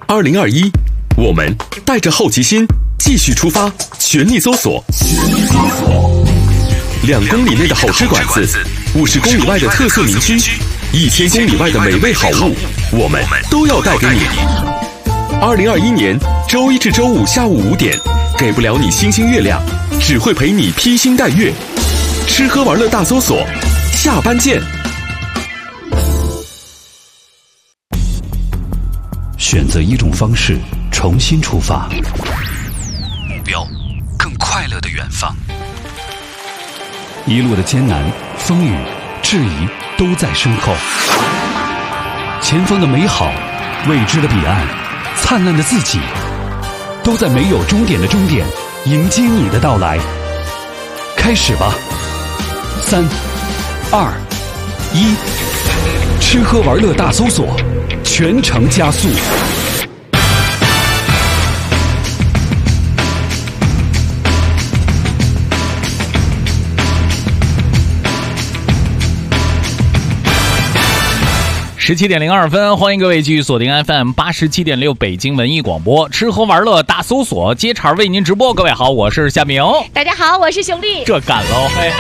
2021，我们带着好奇心继续出发，全力搜索。2公里内的好吃馆子，50公里外的特色名区，1000公里外的美味好物，我们都要带给你。2021年周一至周五下午5点，给不了你星星月亮，只会陪你披星戴月。吃喝玩乐大搜索，下班见。 选择一种方式，重新出发，目标更快乐的远方。一路的艰难、风雨、质疑都在身后，前方的美好、未知的彼岸、灿烂的自己，都在没有终点的终点迎接你的到来。开始吧，3、2、1，吃喝玩乐大搜索，全程加速。 17:02，欢迎各位继续锁定 FM 87.6北京文艺广播，吃喝玩乐大搜索，接茬为您直播。各位好，我是夏明。 大家好，我是熊丽。 这赶喽，嘿，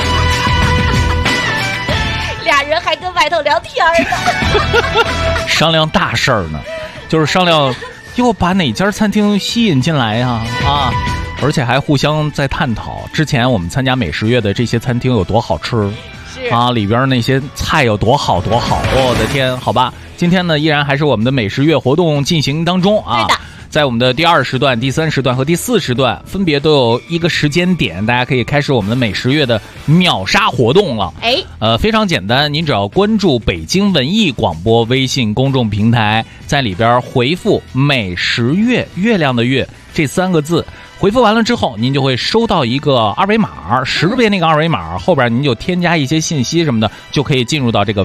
俩人还跟外头聊天呢， 商量大事儿呢，就是商量又把哪家餐厅吸引进来呀？啊，而且还互相在探讨之前我们参加美食月的这些餐厅有多好吃。啊，里边那些菜有多好多好，我的天！好吧，今天呢依然还是我们的美食月活动进行当中啊。在我们的第2时段、第3时段和第4时段，分别都有一个时间点，大家可以开始我们的美食月的秒杀活动了。非常简单，您只要关注北京文艺广播微信公众平台，在里边回复“美食月”月亮的月这3个字。回复完了之后，您就会收到一个二维码，识别那个二维码，后边您就添加一些信息什么的，就可以进入到这个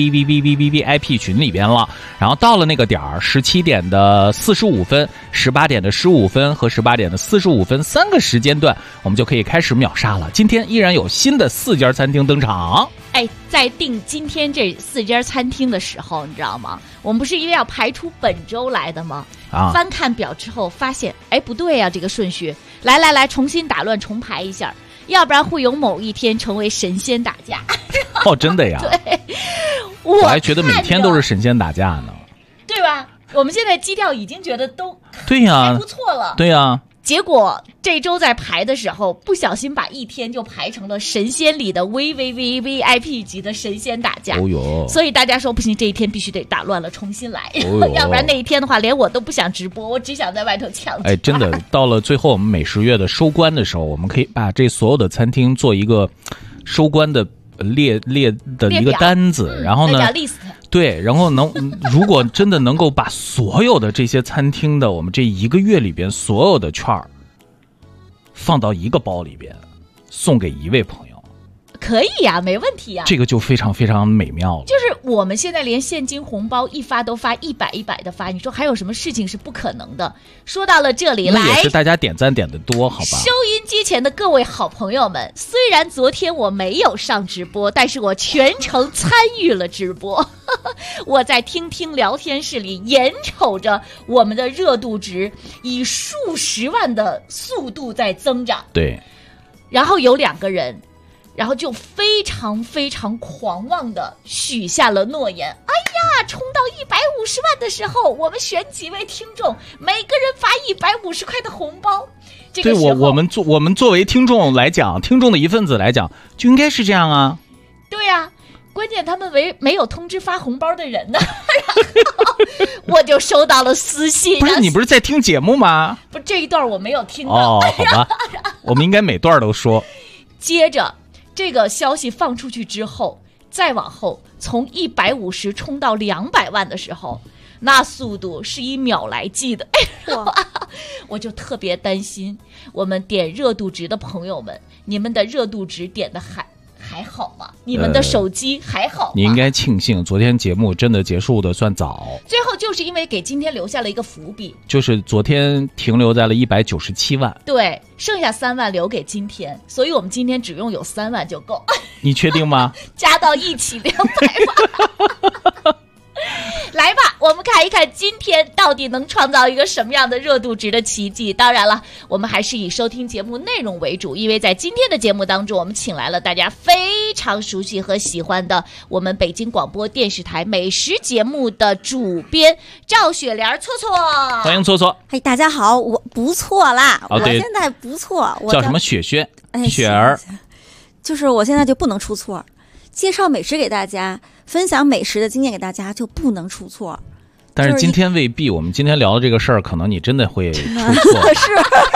VVVVVVVIP 群里边了。然后到了那个点儿，17点的45分、18点的15分和18点的45分3个时间段，我们就可以开始秒杀了。今天依然有新的4家餐厅登场。 在定今天这4家餐厅的时候，你知道吗？我们不是因为要排出本周来的吗？翻看表之后发现，不对啊，这个顺序，来，重新打乱，重排一下，要不然会有某一天成为神仙打架。 哦，真的呀？ 对， 我还觉得每天都是神仙打架呢， 对吧？我们现在基调已经觉得都对呀， 还不错了， 对呀。 结果这周在排的时候，不小心把一天就排成了神仙里的 VVVVIP 级的神仙打架。所以大家说不行，这一天必须得打乱了，重新来，要不然那一天的话，连我都不想直播，我只想在外头抢。 真的，到了最后我们美食月的收官的时候，我们可以把这所有的餐厅做一个收官的列的一个单子，然后呢，对，然后如果真的能够把所有的这些餐厅的我们这1个月里边所有的券儿放到一个包里边，送给一位朋友， 可以呀，没问题呀， 这个就非常非常美妙了。 就是我们现在连现金红包一发都发100的发，你说还有什么事情是不可能的？说到了这里， 那也是大家点赞点的多，好吧？ 收音机前的各位好朋友们，虽然昨天我没有上直播，但是我全程参与了直播。我在听聊天室里眼瞅着我们的热度值以数十万的速度在增长， 对。 然后有2个人，然后就非常非常狂妄的许下了诺言。冲到150万的时候，我们选几位听众，每个人发150块的红包。这个时候对，我们作为听众来讲，听众的一份子来讲，就应该是这样啊。 对啊，关键他们没有通知发红包的人呢。然后我就收到了私信。 不是你不是在听节目吗？ 不，这一段我没有听到。 哦，好吧，我们应该每段都说。 接着这个消息放出去之后，再往后从150冲到200万的时候，那速度是以秒来计的。我就特别担心我们点热度值的朋友们，你们的热度值点的还好吗？你们的手机还好吗？ 你应该庆幸昨天节目真的结束的算早， 最后就是因为给今天留下了一个伏笔， 就是昨天停留在了197万， 对，剩下3万留给今天，所以我们今天只用有3万就够。 你确定吗？ 加到一起200万。 来吧，我们看一看今天到底能创造一个什么样的热度值的奇迹。当然了，我们还是以收听节目内容为主，因为在今天的节目当中，我们请来了大家非常熟悉和喜欢的我们北京广播电视台美食节目的主编赵雪莲错错， 欢迎错错。 嘿，大家好，我不错啦， 哦、 我现在不错，我叫什么雪雪？ 哎， 雪儿， 就是我现在就不能出错，介绍美食给大家，分享美食的经验给大家就不能出错。 但是今天未必，我们今天聊的这个事儿，可能你真的会出错。 是，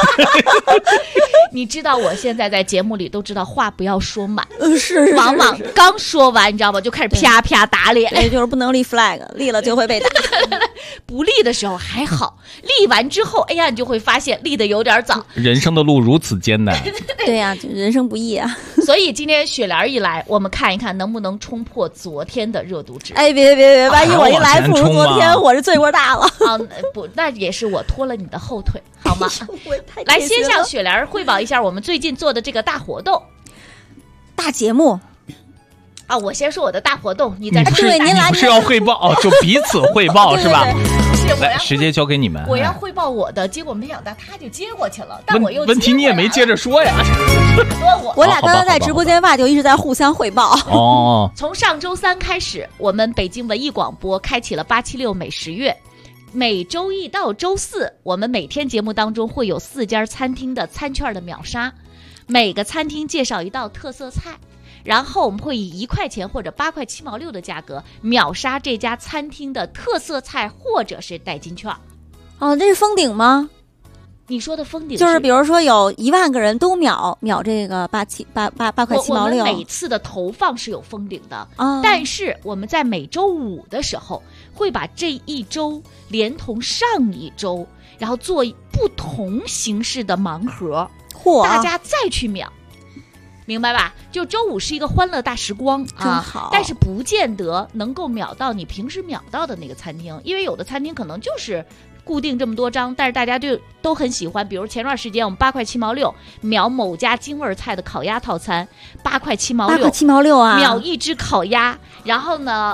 你知道我现在在节目里都知道话不要说满， 是， 往往刚说完，你知道吗？就开始啪啪打脸， 就是不能立 flag， 立了就会被打。 不立的时候还好，立完之后，哎呀，你就会发现立的有点早。 人生的路如此艰难， 对呀、人生不易啊。 所以今天雪莲一来，我们看一看能不能冲破昨天的热度值。 哎，别，万一我一来不如昨天，我这罪过大了。 啊，不，那也是我拖了你的后腿，好吗？来，先向雪莲汇报一下我们最近做的这个大活动、 大节目。 啊，我先说我的大活动，你再说。 对，您来， 不是要汇报哦，就彼此汇报是吧？来，时间交给你们。 我要汇报我的，结果没想到他就接过去了，但我又问题你也没接着说呀。 我俩刚刚在直播间吧，就一直在互相汇报。 哦， 从上周三开始，我们北京文艺广播开启了876美食月。每周一到周四，我们每天节目当中会有4家餐厅的餐券的秒杀，每个餐厅介绍一道特色菜，然后我们会以1块钱或者8块7毛6的价格秒杀这家餐厅的特色菜或者是代金券。 哦，这是封顶吗？ 你说的封顶就是比如说有1万个人都秒这个8块7毛6。 我们每次的投放是有封顶的，但是我们在每周5的时候会把这一周连同上一周，然后做不同形式的盲盒，大家再去秒。明白吧？就周5是一个欢乐大时光啊，好，但是不见得能够秒到你平时秒到的那个餐厅，因为有的餐厅可能就是固定这么多张，但是大家都很喜欢。比如前段时间我们8块7毛6秒某家京味菜的烤鸭套餐，8块7毛6，8 块7毛6啊， 秒1只烤鸭，然后呢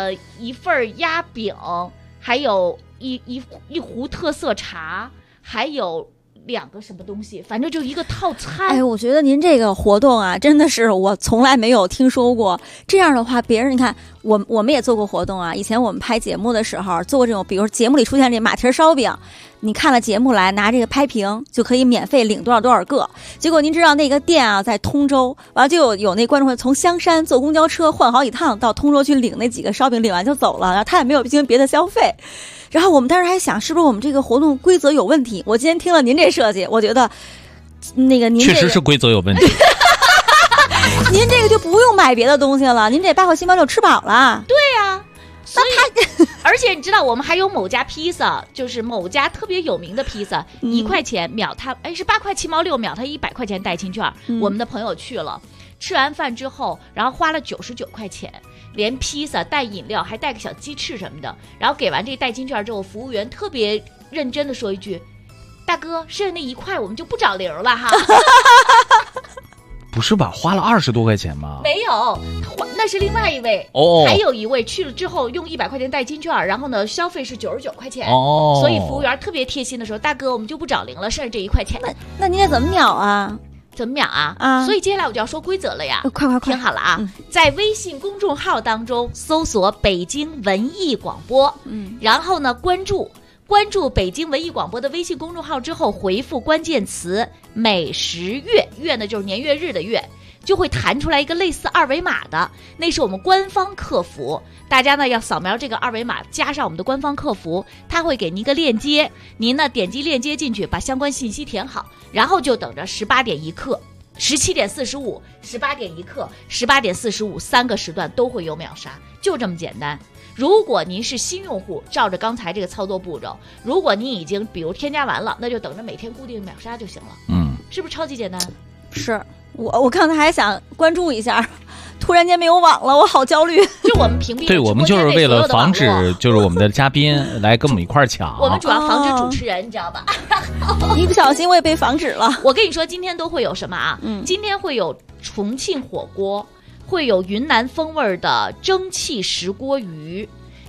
1份鸭饼，还有一壶特色茶，还有2个什么东西，反正就一个套餐。 哎，我觉得您这个活动啊，真的是我从来没有听说过。这样的话，别人你看，我们也做过活动啊。以前我们拍节目的时候做过这种，比如节目里出现这马蹄烧饼，你看了节目来拿这个拍屏就可以免费领多少个。结果您知道那个店啊在通州，完了就有那观众从香山坐公交车换好几趟到通州去领那几个烧饼，领完就走了，然后他也没有进行别的消费。然后我们当时还想，是不是我们这个活动规则有问题？我今天听了您这设计，我觉得那个您、 确实是规则有问题。 您这个就不用买别的东西了，您这8块7毛6吃饱了。 对呀、所以而且你知道，我们还有某家披萨，就是某家特别有名的披萨，1块钱秒他，是8块7毛6秒他100块钱代金券。我们的朋友去了，吃完饭之后，然后花了99块钱。连披萨带饮料还带个小鸡翅什么的，然后给完这代金券之后，服务员特别认真的说一句：“大哥，剩下那1块我们就不找零了哈。” 不是吧？花了20多块钱吗？ 没有，那是另外一位哦，还有一位去了之后用100块钱代金券，然后呢消费是99块钱哦，所以服务员特别贴心的说：“大哥，我们就不找零了，剩下这1块钱。” 那您得怎么秒啊？ 怎么秒啊？所以接下来我就要说规则了呀！ 快， 听好了啊！在微信公众号当中搜索“北京文艺广播”，然后呢关注北京文艺广播的微信公众号之后，回复关键词“美食月”，月呢就是年月日的月，就会弹出来一个类似2维码的，那是我们官方客服。大家呢要扫描这个2维码，加上我们的官方客服，他会给您一个链接，您呢点击链接进去，把相关信息填好，然后就等着18点一刻、17点45、18点一刻、18点45 3个时段都会有秒杀，就这么简单。如果您是新用户，照着刚才这个操作步骤；如果您已经比如添加完了，那就等着每天固定秒杀就行了。是不是超级简单？ 是我刚才还想关注一下，突然间没有网了，我好焦虑。 就我们屏蔽， 对，我们就是为了防止就是我们的嘉宾来跟我们一块儿抢。 我们主要防止主持人，你知道吧？ 一不小心我也被防止了。 我跟你说，今天都会有什么啊？今天会有重庆火锅，会有云南风味的蒸汽石锅鱼，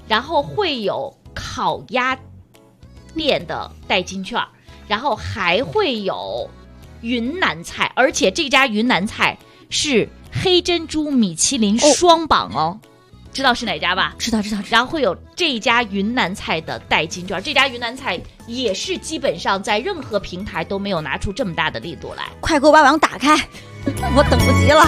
然后会有烤鸭店的代金券，然后还会有云南菜，而且这家云南菜是黑珍珠米其林双榜哦。知道是哪家吧？ 知道。 然后会有这家云南菜的代金券，这家云南菜也是基本上在任何平台都没有拿出这么大的力度来。 快给我把网打开，我等不及了。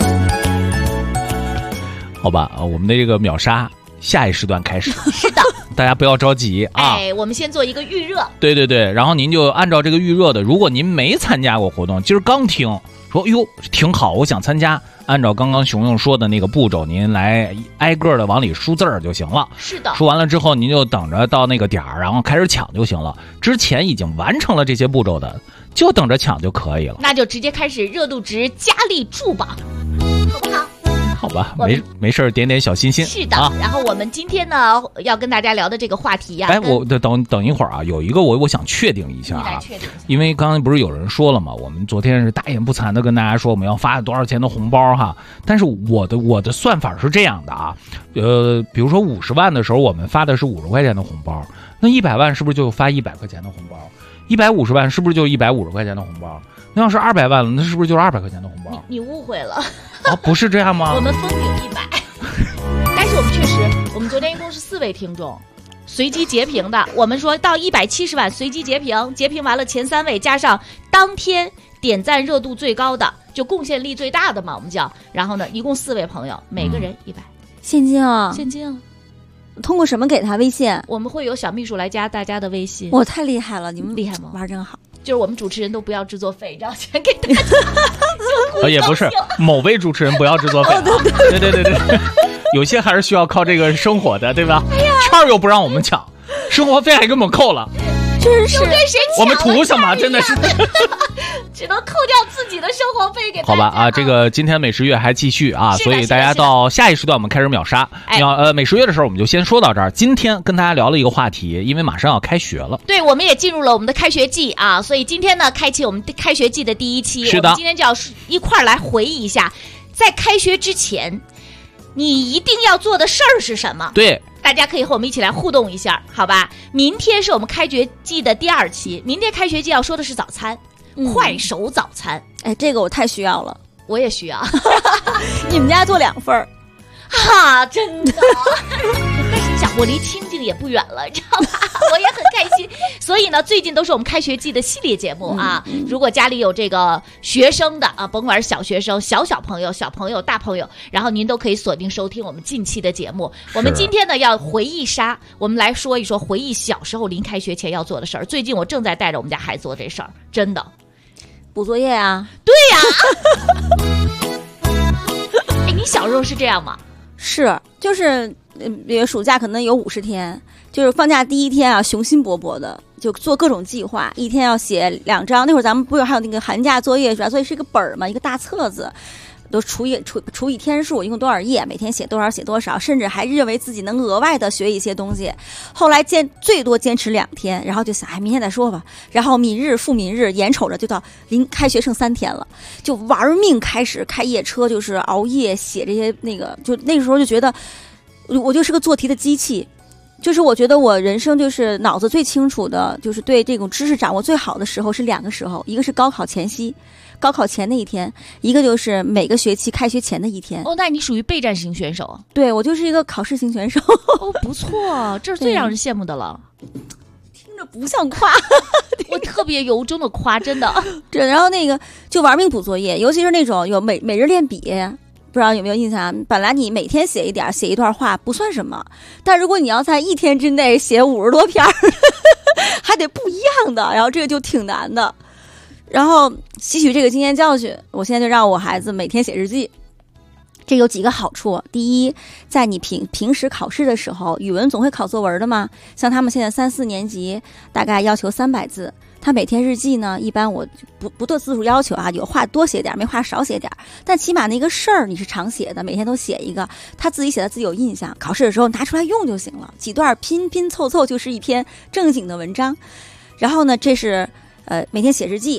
好吧，我们的这个秒杀下一时段开始。 是的， 大家不要着急啊。 我们先做一个预热。对， 然后您就按照这个预热的，如果您没参加过活动，今儿刚听说哟挺好，我想参加。按照刚刚熊熊说的那个步骤，您来挨个的往里输字儿就行了。 是的， 输完了之后，您就等着到那个点儿，然后开始抢就行了。之前已经完成了这些步骤的，就等着抢就可以了。 那就直接开始热度值加力助榜，好不好？ 好吧，没事，点点小心心。 是的，然后我们今天呢要跟大家聊的这个话题呀， 我等一会儿啊，有一个我想确定一下啊，因为刚才不是有人说了嘛，我们昨天是大言不惭的跟大家说我们要发多少钱的红包哈，但是我的算法是这样的啊，比如说50万的时候我们发的是50块钱的红包，那100万是不是就发100块钱的红包？150万是不是就150块钱的红包？那要是200万了，那是不是就是200块钱的红包？ 你误会了。 不是这样吗？ 我们封顶100，但是我们确实，我们昨天一共是4位听众，随机截屏的。我们说到170万随机截屏，截屏完了前3位加上当天点赞热度最高的，就贡献力最大的嘛，我们叫。然后呢，一共4位朋友，每个人100。 现金啊！ 现金啊！ 通过什么给他微信？ 我们会有小秘书来加大家的微信。 我太厉害了，你们厉害吗？ 玩真好。 就是我们主持人都不要制作费，然后全给大家。 也不是某位主持人不要制作费、啊。对，有些还是需要靠这个生活的，对吧？券又不让我们抢，生活费还给我们扣了。 真是跟谁抢？ 我们图什么？真的是。 只能扣掉自己的生活费给大家。 好吧啊，这个今天美食月还继续啊，所以大家到下一时段我们开始秒杀。美食月的时候我们就先说到这儿。今天跟大家聊了一个话题，因为马上要开学了。 对，我们也进入了我们的开学季啊，所以今天呢，开启我们开学季的第1期。 是的， 我们今天就要一块儿来回忆一下，在开学之前，你一定要做的事儿是什么？ 对。 大家可以和我们一起来互动一下，好吧？明天是我们开学季的第2期，明天开学季要说的是早餐。快手早餐， 这个我太需要了， 我也需要。 你们家做2份儿， 哈，真的。但是你想，我离清静也不远了，知道吧？我也很开心。所以呢，最近都是我们开学季的系列节目啊。如果家里有这个学生的啊，甭管是小学生、小朋友、大朋友，然后您都可以锁定收听我们近期的节目。我们今天呢要回忆杀，我们来说一说回忆小时候临开学前要做的事儿。最近我正在带着我们家孩子做这事儿，真的。 补作业啊？ 对呀。你小时候是这样吗？ 是，就是暑假可能有50天，就是放假第1天啊，雄心勃勃的就做各种计划，一天要写2张。那会儿咱们不是还有那个寒假作业，主要作业是一个本儿嘛，一个大册子。都除以天数，一共多少页，每天写多少写多少，甚至还认为自己能额外的学一些东西。后来最多坚持2天，然后就想明天再说吧。然后敏日复敏日，眼瞅着就到临开学剩3天了，就玩命开始开夜车，就是熬夜写这些就那个时候就觉得我就是个做题的机器。就是我觉得我人生就是脑子最清楚的，就是对这种知识掌握最好的时候是2个时候，一个是高考前夕，高考前那一天，一个就是每个学期开学前的1天。 那你属于备战型选手啊？ 对，我就是一个考试型选手。 不错，这是最让人羡慕的了。 听着不像夸， 我特别由衷的夸，真的。 然后就玩命补作业，尤其是那种有每日练笔。不知道有没有印象？本来你每天写一点，写一段话不算什么，但如果你要在1天之内写50多篇，还得不一样的，然后这个就挺难的。然后吸取这个经验教训，我现在就让我孩子每天写日记。这有几个好处。第一，在你平时考试的时候，语文总会考作文的嘛，像他们现在3、4年级，大概要求300字。他每天日记呢，一般我不做字数要求啊，有话多写点，没话少写点，但起码那个事儿你是常写的，每天都写一个，他自己写的自己有印象，考试的时候拿出来用就行了，几段拼拼凑凑就是一篇正经的文章。然后呢，这是每天写日记。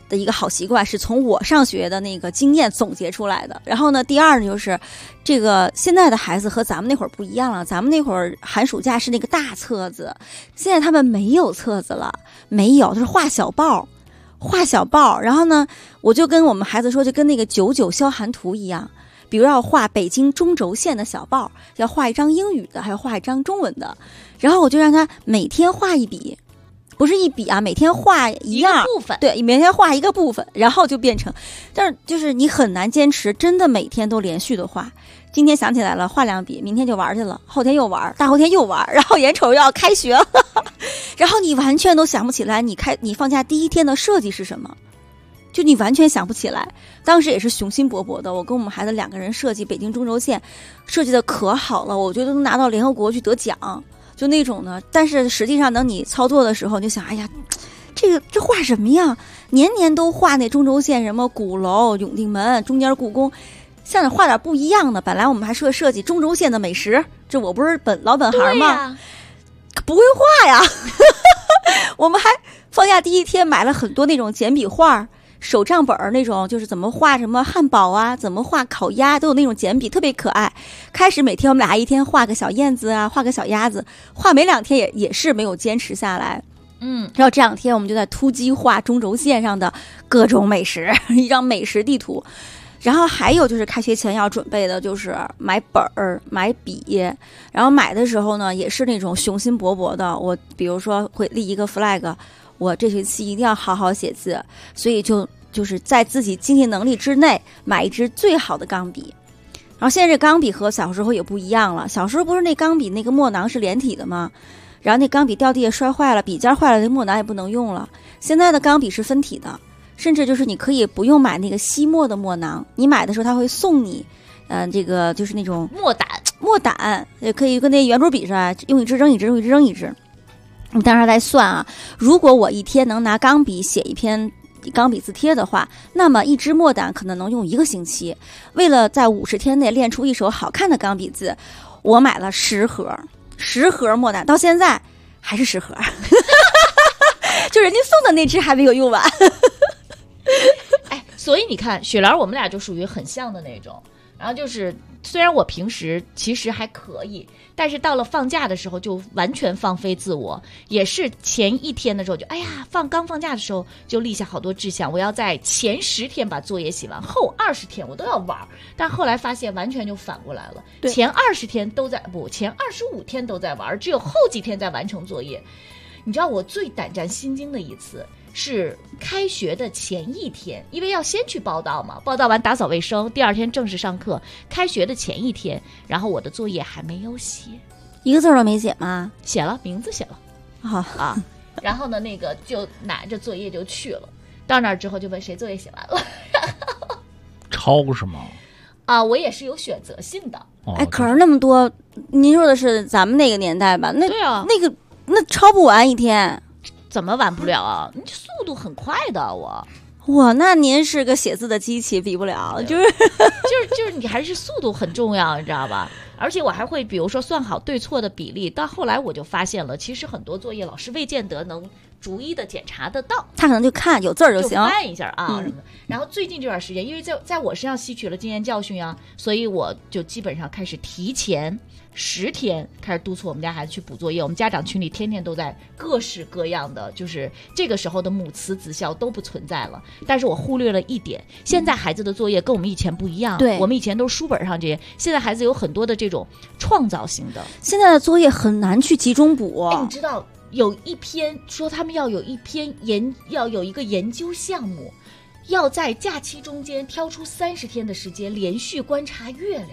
的一个好习惯，是从我上学的那个经验总结出来的。然后呢，第二呢，就是这个现在的孩子和咱们那会儿不一样了。咱们那会儿寒暑假是那个大册子，现在他们没有册子了，没有，就是画小报。然后呢，我就跟我们孩子说，就跟那个99消寒图一样，比如要画北京中轴线的小报，要画一张英语的，还要画一张中文的。然后我就让他每天画一笔。不是一笔啊，每天画一样部分， 对，每天画一个部分，然后就变成，但是就是你很难坚持，真的每天都连续的画。今天想起来了，画2笔，明天就玩去了，后天又玩，大后天又玩，然后眼瞅又要开学了，然后你完全都想不起来，你放假第一天的设计是什么，就你完全想不起来。当时也是雄心勃勃的，我跟我们孩子2个人设计北京中轴线，设计的可好了，我觉得都拿到联合国去得奖。就那种的，但是实际上等你操作的时候，你就想，哎呀，这画什么呀？年年都画那中轴线，什么鼓楼、永定门、中间故宫，像得画点不一样的。本来我们还设计中轴线的美食，这我不是老本行吗？不会画呀。我们还放假第一天买了很多那种简笔画。手账本那种，就是怎么画什么汉堡啊，怎么画烤鸭，都有那种简笔，特别可爱。开始每天我们俩一天画个小燕子啊，画个小鸭子，画没2天也是没有坚持下来。然后这2天我们就在突击画中轴线上的各种美食，一张美食地图。然后还有就是开学前要准备的就是买本儿、买笔，然后买的时候呢也是那种雄心勃勃的。我比如说会立一个 flag。我这学期一定要好好写字，所以就是在自己经济能力之内买一支最好的钢笔。然后现在这钢笔和小时候也不一样了，小时候不是那钢笔那个墨囊是连体的吗？然后那钢笔掉地下摔坏了，笔尖坏了，那墨囊也不能用了。现在的钢笔是分体的，甚至就是你可以不用买那个吸墨的墨囊，你买的时候他会送你，这个就是那种墨胆，也可以跟那圆珠笔似的，用一支扔一支，用一支扔一支。你当时在算啊，如果我一天能拿钢笔写一篇钢笔字帖的话，那么一支墨胆可能能用1个星期。为了在50天内练出一手好看的钢笔字，我买了10盒墨胆，到现在还是10盒，就人家送的那支还没有用完。 哎，所以你看，雪莲我们俩就属于很像的那种。然后就是虽然我平时其实还可以，但是到了放假的时候就完全放飞自我，也是前一天的时候就刚放假的时候就立下好多志向，我要在前10天把作业写完，后20天我都要玩。但后来发现完全就反过来了，前20天都在前25天都在玩，只有后几天在完成作业。你知道我最胆战心惊的一次是开学的前一天，因为要先去报到嘛，报到完打扫卫生，第2天正式上课。开学的前一天，然后我的作业还没有写 ，1个字都没写吗？ 写了，名字写了啊。然后呢，那个就拿着作业就去了，到那儿之后就问谁作业写完了， 抄是吗？ 啊，我也是有选择性的。 哎，可是那么多，您说的是咱们那个年代吧？那对啊， 那抄不完一天。 怎么完不了啊？你速度很快的， 哇，那您是个写字的机器，比不了， 就是你还是速度很重要，你知道吧？而且我还会比如说算好对错的比例。到后来我就发现了，其实很多作业老师未见得能逐一的检查得到， 他可能就看有字儿就行， 就翻一下啊什么的。然后最近这段时间，因为在我身上吸取了经验教训啊，所以我就基本上开始提前10天开始督促我们家孩子去补作业。我们家长群里天天都在各式各样的，就是这个时候的母慈子孝都不存在了。但是我忽略了一点，现在孩子的作业跟我们以前不一样。 对， 我们以前都是书本上这些，现在孩子有很多的这种创造性的。 现在的作业很难去集中补。 哎，你知道有一篇说他们要有一个研究项目，要在假期中间挑出30天的时间连续观察月亮。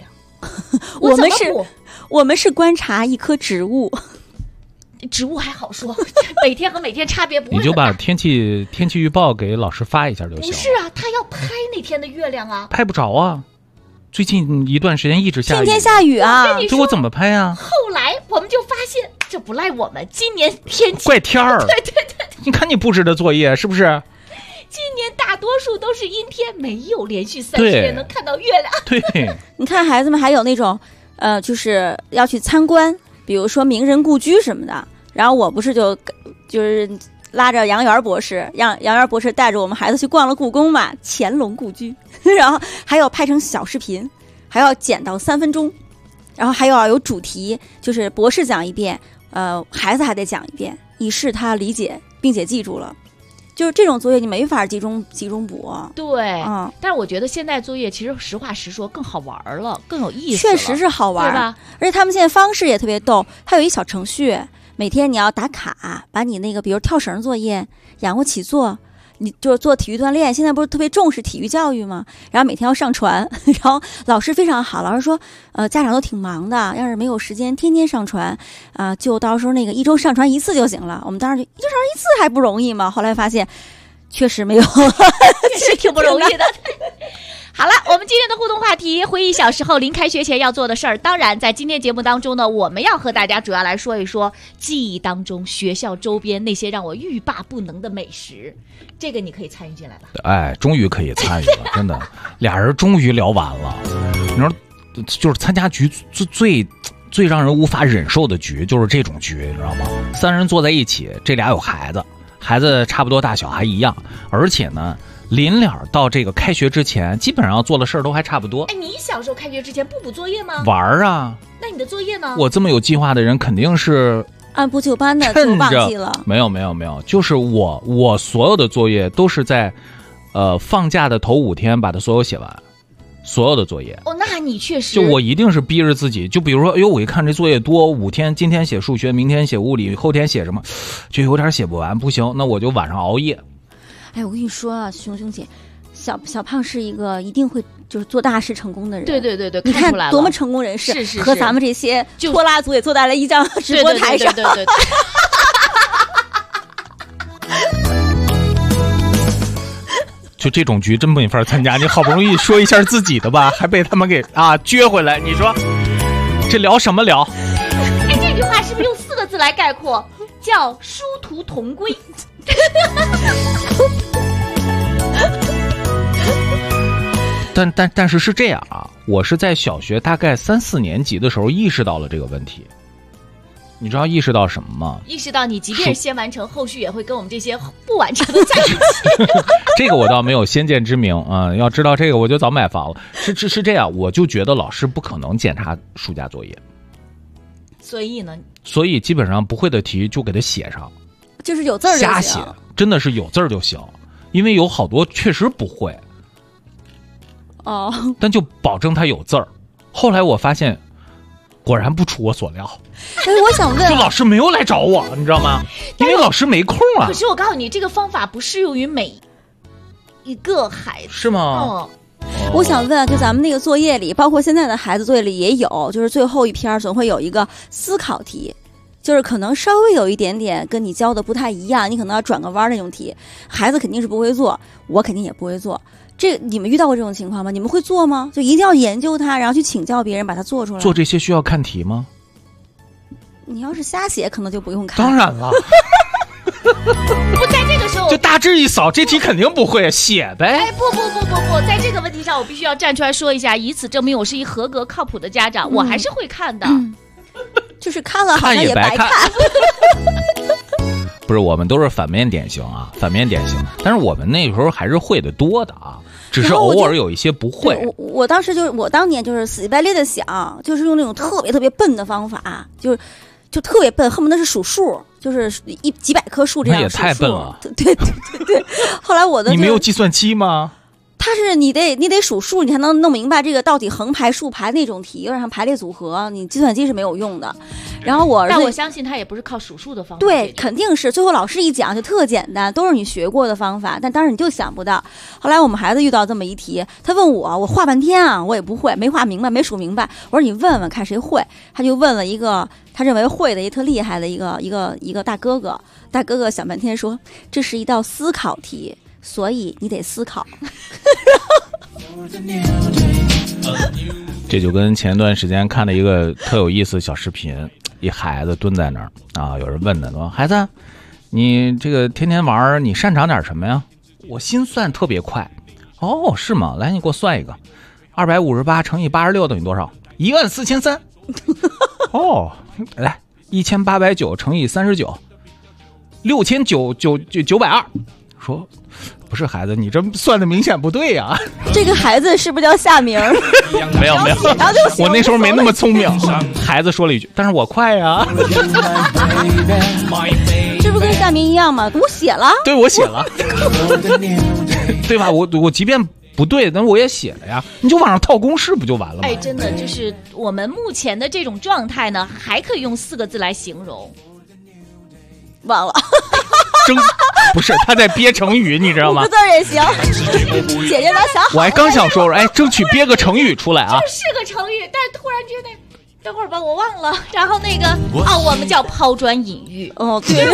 我们是观察一棵植物， 植物还好说，每天和每天差别不会很大。 你就把天气预报给老师发一下就行。 不是啊，他要拍那天的月亮啊， 拍不着啊。最近一段时间一直下雨， 天天下雨啊， 这我怎么拍啊？ 后来我们就发现，这不赖我们，今年天气怪天儿。 对， 你看你布置的作业是不是？ 今年大多数都是阴天，没有连续30天能看到月亮。 对， 你看孩子们还有那种就是要去参观，比如说名人故居什么的。然后我不是就是拉着杨元博士，杨元博士带着我们孩子去逛了故宫嘛，乾隆故居，然后还要拍成小视频，还要剪到3分钟，然后还要有主题，就是博士讲一遍，孩子还得讲一遍，以示他理解并且记住了。就是这种作业你没法集中补。 对，但是我觉得现在作业其实实话实说更好玩了，更有意思。 确实是好玩， 对吧？ 而且他们现在方式也特别逗，它有一小程序，每天你要打卡，把你那个比如跳绳作业、仰卧起坐，你就是做体育锻炼，现在不是特别重视体育教育吗？然后每天要上传，然后老师非常好，老师说，家长都挺忙的，要是没有时间天天上传，就到时候那个1周上传1次就行了。我们当时就1周上传1次还不容易吗？后来发现确实没有， 确实挺不容易的。好了，我们今天的互动话题，回忆小时候临开学前要做的事儿。当然，在今天节目当中呢，我们要和大家主要来说一说记忆当中学校周边那些让我欲罢不能的美食。这个你可以参与进来了。 哎，终于可以参与了，真的，俩人终于聊完了。你说，就是参加局最让人无法忍受的局，就是这种局，你知道吗？3人坐在一起，这俩有孩子差不多大小还一样，而且呢。临了到这个开学之前，基本上要做的事儿都还差不多。 哎，你小时候开学之前不补作业吗？ 玩啊！ 那你的作业呢？ 我这么有计划的人，肯定是按部就班的就忘记了。 没有，就是我所有的作业都是在，放假的头5天把它所有写完，所有的作业。 哦，那你确实。 就我一定是逼着自己，就比如说，哎呦，我一看这作业多，5天，今天写数学，明天写物理，后天写什么，就有点写不完，不行，那我就晚上熬夜。 哎，我跟你说啊，熊姐，小胖是一个一定会就是做大事成功的人。 对， 你看多么成功人士， 是和咱们这些拖拉组也坐在了一张直播台上。 对。 就这种局真没法参加，你好不容易说一下自己的吧，还被他们给撅回来，你说这聊什么聊？ 哎，这句话是不是用4个字来概括？叫殊途同归。 但是这样啊，我是在小学大概3、4年级的时候意识到了这个问题。你知道意识到什么吗？ 意识到你即便是先完成，后续也会跟我们这些不完成的在一起。 这个我倒没有先见之明啊、要知道这个我就早买房了。是这样，我就觉得老师不可能检查暑假作业，所以基本上不会的题就给他写上。 就是有字儿就行， 瞎写，真的是有字儿就行，因为有好多确实不会，但就保证他有字儿。后来我发现，果然不出我所料。 哎，我想问， 就老师没有来找我，你知道吗？因为老师没空啊。 可是我告诉你，这个方法不适用于每一个孩子， 是吗？ 我想问，就咱们那个作业里，包括现在的孩子作业里也有，就是最后一篇总会有一个思考题。就是可能稍微有一点点跟你教的不太一样，你可能要转个弯那种题，孩子肯定是不会做，我肯定也不会做。这你们遇到过这种情况吗？你们会做吗？就一定要研究它，然后去请教别人把它做出来。 做这些需要看题吗？ 你要是瞎写，可能就不用看。 当然了。 不在这个时候， 就大致一扫，这题肯定不会，写呗。 哎，不，在这个问题上，我必须要站出来说一下，以此证明我是一合格靠谱的家长，我还是会看的。 就是看了好像也白看。 不是，我们都是反面典型啊，反面典型。但是我们那时候还是会的多的啊，只是偶尔有一些不会。 我当年就是死乞白赖的想，就是用那种特别笨的方法，就特别笨，恨不得是数数，就是几百棵树这样数数。 那也太笨了。 对。后来你没有计算机吗？ 它是你得数数，你才能弄明白这个到底横排竖排那种题，有点像排列组合，你计算机是没有用的。然后但我相信它也不是靠数数的方法。 对，肯定是最后老师一讲就特简单，都是你学过的方法，但当时你就想不到。后来我们孩子遇到这么一题，他问我画半天啊，我也不会，没画明白，没数明白。我说你问问看谁会，他就问了一个他认为会的一特厉害的一个大哥哥，大哥哥想半天说这是一道思考题。所以你得思考。 这就跟前段时间看了一个特有意思的小视频，一孩子蹲在那儿啊，有人问他说：“孩子，你这个天天玩，你擅长点什么呀？”我心算特别快。哦，是吗？来，你给我算一个，258乘以86等于多少？14300。哦，来，1890乘以39。 6992，说不是孩子，你这算的明显不对呀。 这个孩子是不是叫夏明？ 没有，我那时候没那么聪明。孩子说了一句：“但是我快呀。” 这不跟夏明一样吗？我写了， 对，我写了，对吧？我即便不对，但我也写了呀。你就往上套公式不就完了吗？ 哎，真的就是我们目前的这种状态呢，还可以用4个字来形容。 忘了。 不是他在憋成语，你知道吗？5 个字也行。姐姐能想好。 我还刚想说，哎，争取憋个成语出来啊。 这是个成语，但是突然觉得，等会儿吧，我忘了。然后那个我们叫抛砖引玉。哦，对。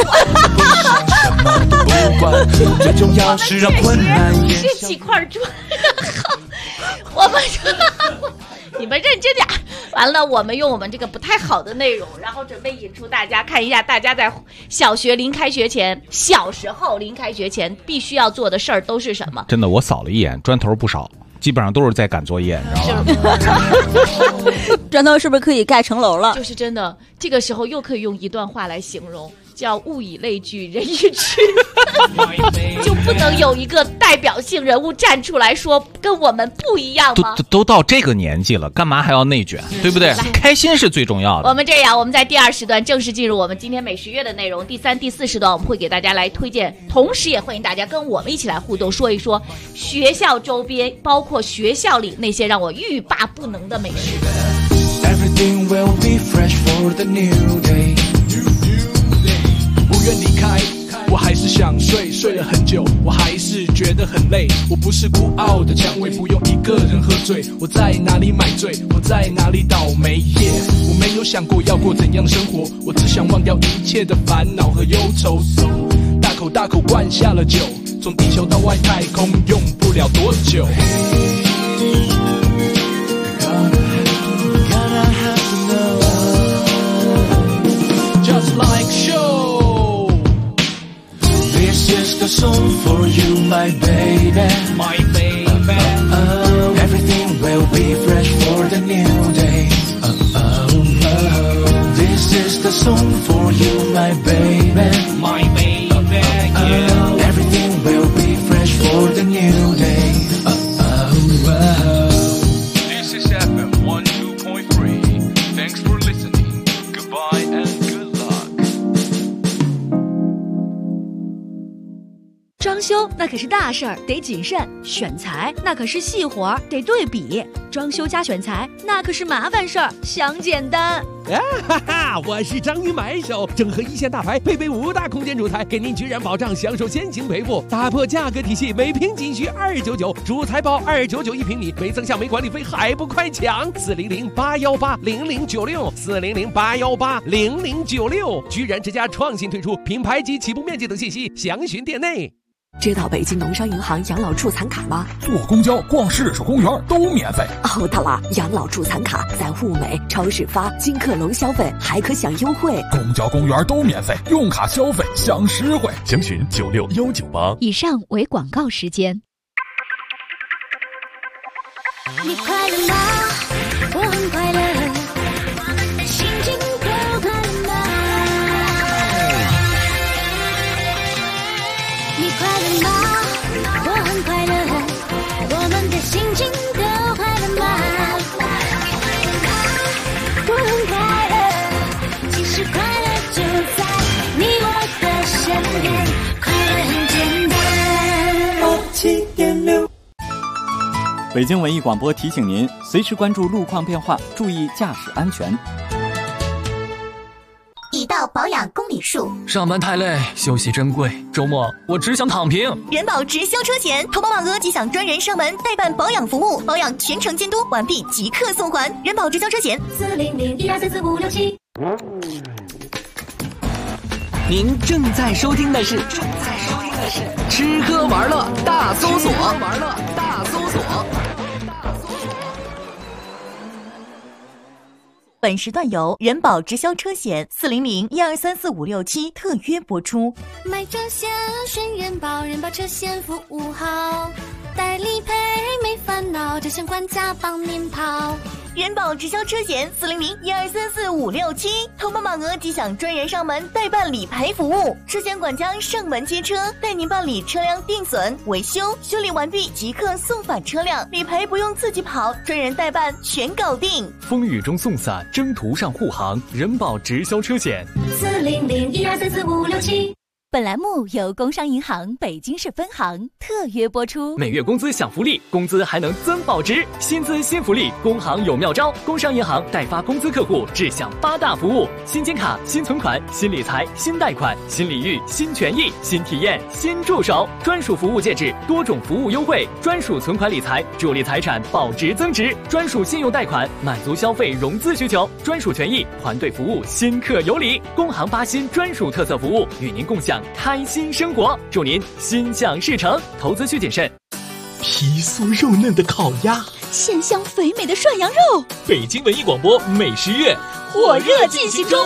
最重要是让困难是几块砖。我们说。你们认真点，完了，我们用我们这个不太好的内容，然后准备引出大家看一下，大家在小时候临开学前必须要做的事儿都是什么？ 真的，我扫了一眼，砖头不少，基本上都是在赶作业，你知道吗？ 砖头是不是可以盖成楼了？ 就是真的，这个时候又可以用一段话来形容，叫物以类聚，人以群。就不能有一个代表性人物站出来说跟我们不一样吗？ 都到这个年纪了，干嘛还要内卷，对不对？开心是最重要的。 我们这样，我们在第2时段正式进入我们今天美食月的内容。第3、第4时段我们会给大家来推荐，同时也欢迎大家跟我们一起来互动，说一说学校周边，包括学校里那些让我欲罢不能的美食。 Everything will be fresh for the new day. 不愿离开，我还是想睡，睡了很久，我还是觉得很累。我不是孤傲的蔷薇，不用一个人喝醉。我在哪里买醉，我在哪里倒霉耶？我没有想过要过怎样的生活，我只想忘掉一切的烦恼和忧愁。大口大口灌下了酒，从地球到外太空用不了多久。Just like show. This is the song for you, my baby. My baby. Everything will be fresh for the new day. This is the song for you, my baby. My baby. Everything will be fresh for the new day. This is FM 102.3. Thanks for listening. Goodbye and good luck. 装修那可是大事儿，得谨慎；选材那可是细活儿，得对比。装修加选材那可是麻烦事儿，想简单。 哈哈，我是章鱼买手，整合一线大牌，配备5大空间主材，给您居然保障，享受先行赔付，打破价格体系，每平仅需299，主材包299一平米，没增项没管理费，还不快抢！400-818-0096，400-818-0096，居然之家创新推出品牌及起步面积等信息，详询店内。 知道北京农商银行养老助残卡吗？ 坐公交、逛市场公园都免费。 哦，对了，养老助残卡在物美、超市发金客隆消费还可享优惠， 公交公园都免费，用卡消费享实惠。详询96198。 以上为广告时间。 你快乐吗？我很快乐，心情都快乐吗？你快乐吗？我很快乐，我们的心情都快乐吗？我很快乐，其实快乐就在你我的身边，快乐很简单。7.6。 北京文艺广播提醒您，随时关注路况变化，注意驾驶安全。 已到保养公里数， 上班太累，休息珍贵，周末我只想躺平。 人保直销车险，投保满额即享专人上门代办保养服务，保养全程监督完毕即刻送还。人保直销车险400-1234567。 您正在收听的是吃喝玩乐大搜索。 本时段由人保直销车险400-1234567特约播出。 买车险选人保，人保车险服务好，代理赔没烦恼，这险管家帮您跑。 人保直销车险400-1234-567，投保满额即享专人上门代办理赔服务，车险管家上门接车，带您办理车辆定损、维修，修理完毕即刻送返车辆，理赔不用自己跑，专人代办全搞定。 风雨中送伞，征途上护航，人保直销车险 400-1234-567。 本栏目由工商银行北京市分行特约播出。 每月工资享福利，工资还能增保值，薪资新福利，工行有妙招。工商银行代发工资客户只享8大服务：新金卡、新存款、新理财、新贷款、新礼遇、新权益、新体验、新助手，专属服务戒指，多种服务优惠，专属存款理财，助力财产保值增值，专属信用贷款，满足消费融资需求，专属权益，团队服务，新客有礼。工行8新专属特色服务，与您共享开心生活，祝您心想事成，投资需谨慎。 皮酥肉嫩的烤鸭， 鲜香肥美的涮羊肉， 北京文艺广播美食月火热进行中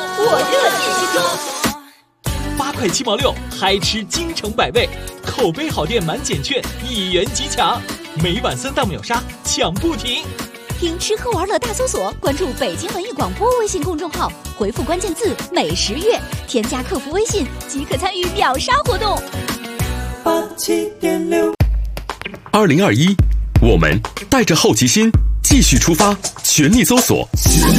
，8块7毛6，嗨吃京城百味，口碑好店满减券1元即抢，每晚3大秒杀抢不停。 听吃喝玩乐大搜索，关注北京文艺广播微信公众号，回复关键字美食月，添加客服微信即可参与秒杀活动。 87.6 2021，我们带着好奇心继续出发，全力搜索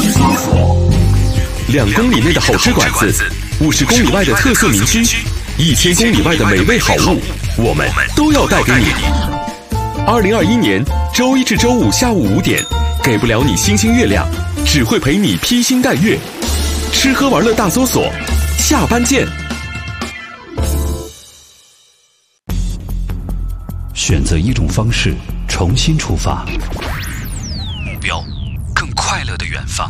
2公里内的好吃馆子，50公里外的特色民居，1000公里外的美味好物，我们都要带给你。2021年周一至周五下午5点，给不了你星星月亮，只会陪你披星戴月。吃喝玩乐大搜索，下班见。 选择一种方式，重新出发，目标更快乐的远方。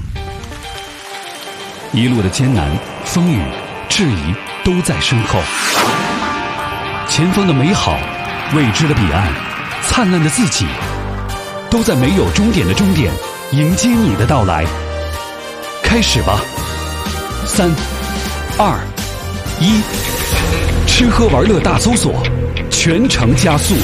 一路的艰难、风雨、质疑都在身后，前方的美好、未知的彼岸、灿烂的自己，都在没有终点的终点迎接你的到来。开始吧，3、2、1，吃喝玩乐大搜索，全程加速。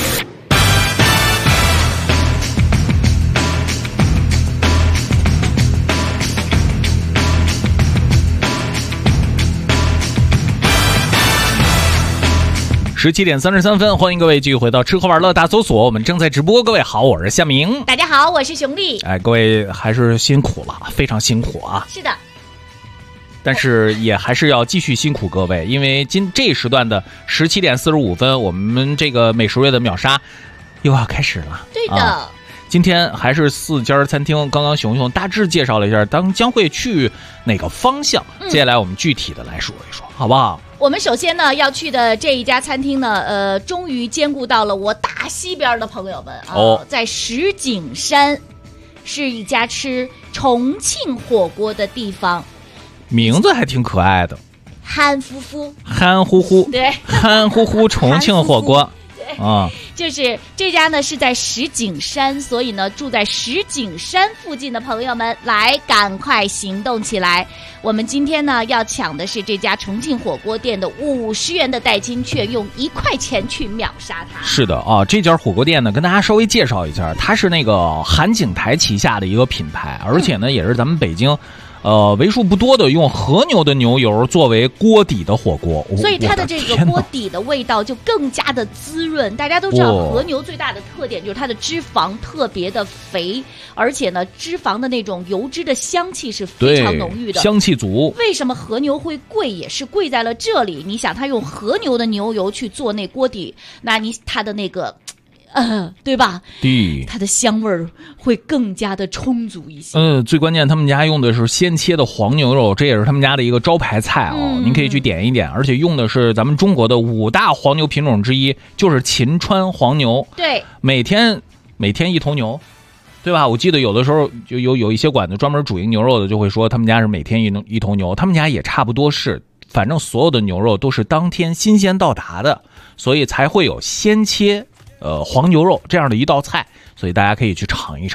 17点33分，欢迎各位继续回到吃喝玩乐大搜索，我们正在直播。各位好，我是夏明。 大家好，我是熊丽。 各位还是辛苦了，非常辛苦啊。 是的。 但是也还是要继续辛苦各位，因为这时段的17点45分，我们这个美食月的秒杀又要开始了。 对的。 今天还是4家餐厅，刚刚熊熊大致介绍了一下，将会去哪个方向。接下来我们具体的来说一说，好不好？ 我们首先呢要去的这一家餐厅呢，终于兼顾到了我大西边的朋友们啊，在石景山，是一家吃重庆火锅的地方。 名字还挺可爱的， 憨夫妇， 憨乎乎， 对， 憨乎乎重庆火锅。啊， 就是这家呢是在石景山，所以呢住在石景山附近的朋友们，来赶快行动起来！我们今天呢要抢的是这家重庆火锅店的50元的代金券，用1块钱去秒杀它。 是的啊，这家火锅店呢跟大家稍微介绍一下，它是那个韩景台旗下的一个品牌，而且呢也是咱们北京为数不多的用和牛的牛油作为锅底的火锅， 所以它的这个锅底的味道就更加的滋润。大家都知道和牛最大的特点就是它的脂肪特别的肥，而且呢脂肪的那种油脂的香气是非常浓郁的， 香气足。 为什么和牛会贵，也是贵在了这里。你想它用和牛的牛油去做那锅底，那它的那个对吧？ 对， 它的香味儿会更加的充足一些。 最关键他们家用的是鲜切的黄牛肉，这也是他们家的一个招牌菜哦。您可以去点一点，而且用的是咱们中国的5大黄牛品种之一，就是秦川黄牛。 对， 每天一头牛，对吧？我记得有的时候就有一些馆子专门煮一牛肉的，就会说他们家是每天一头牛，他们家也差不多是，反正所有的牛肉都是当天新鲜到达的，所以才会有鲜切黄牛肉这样的一道菜，所以大家可以去尝一尝。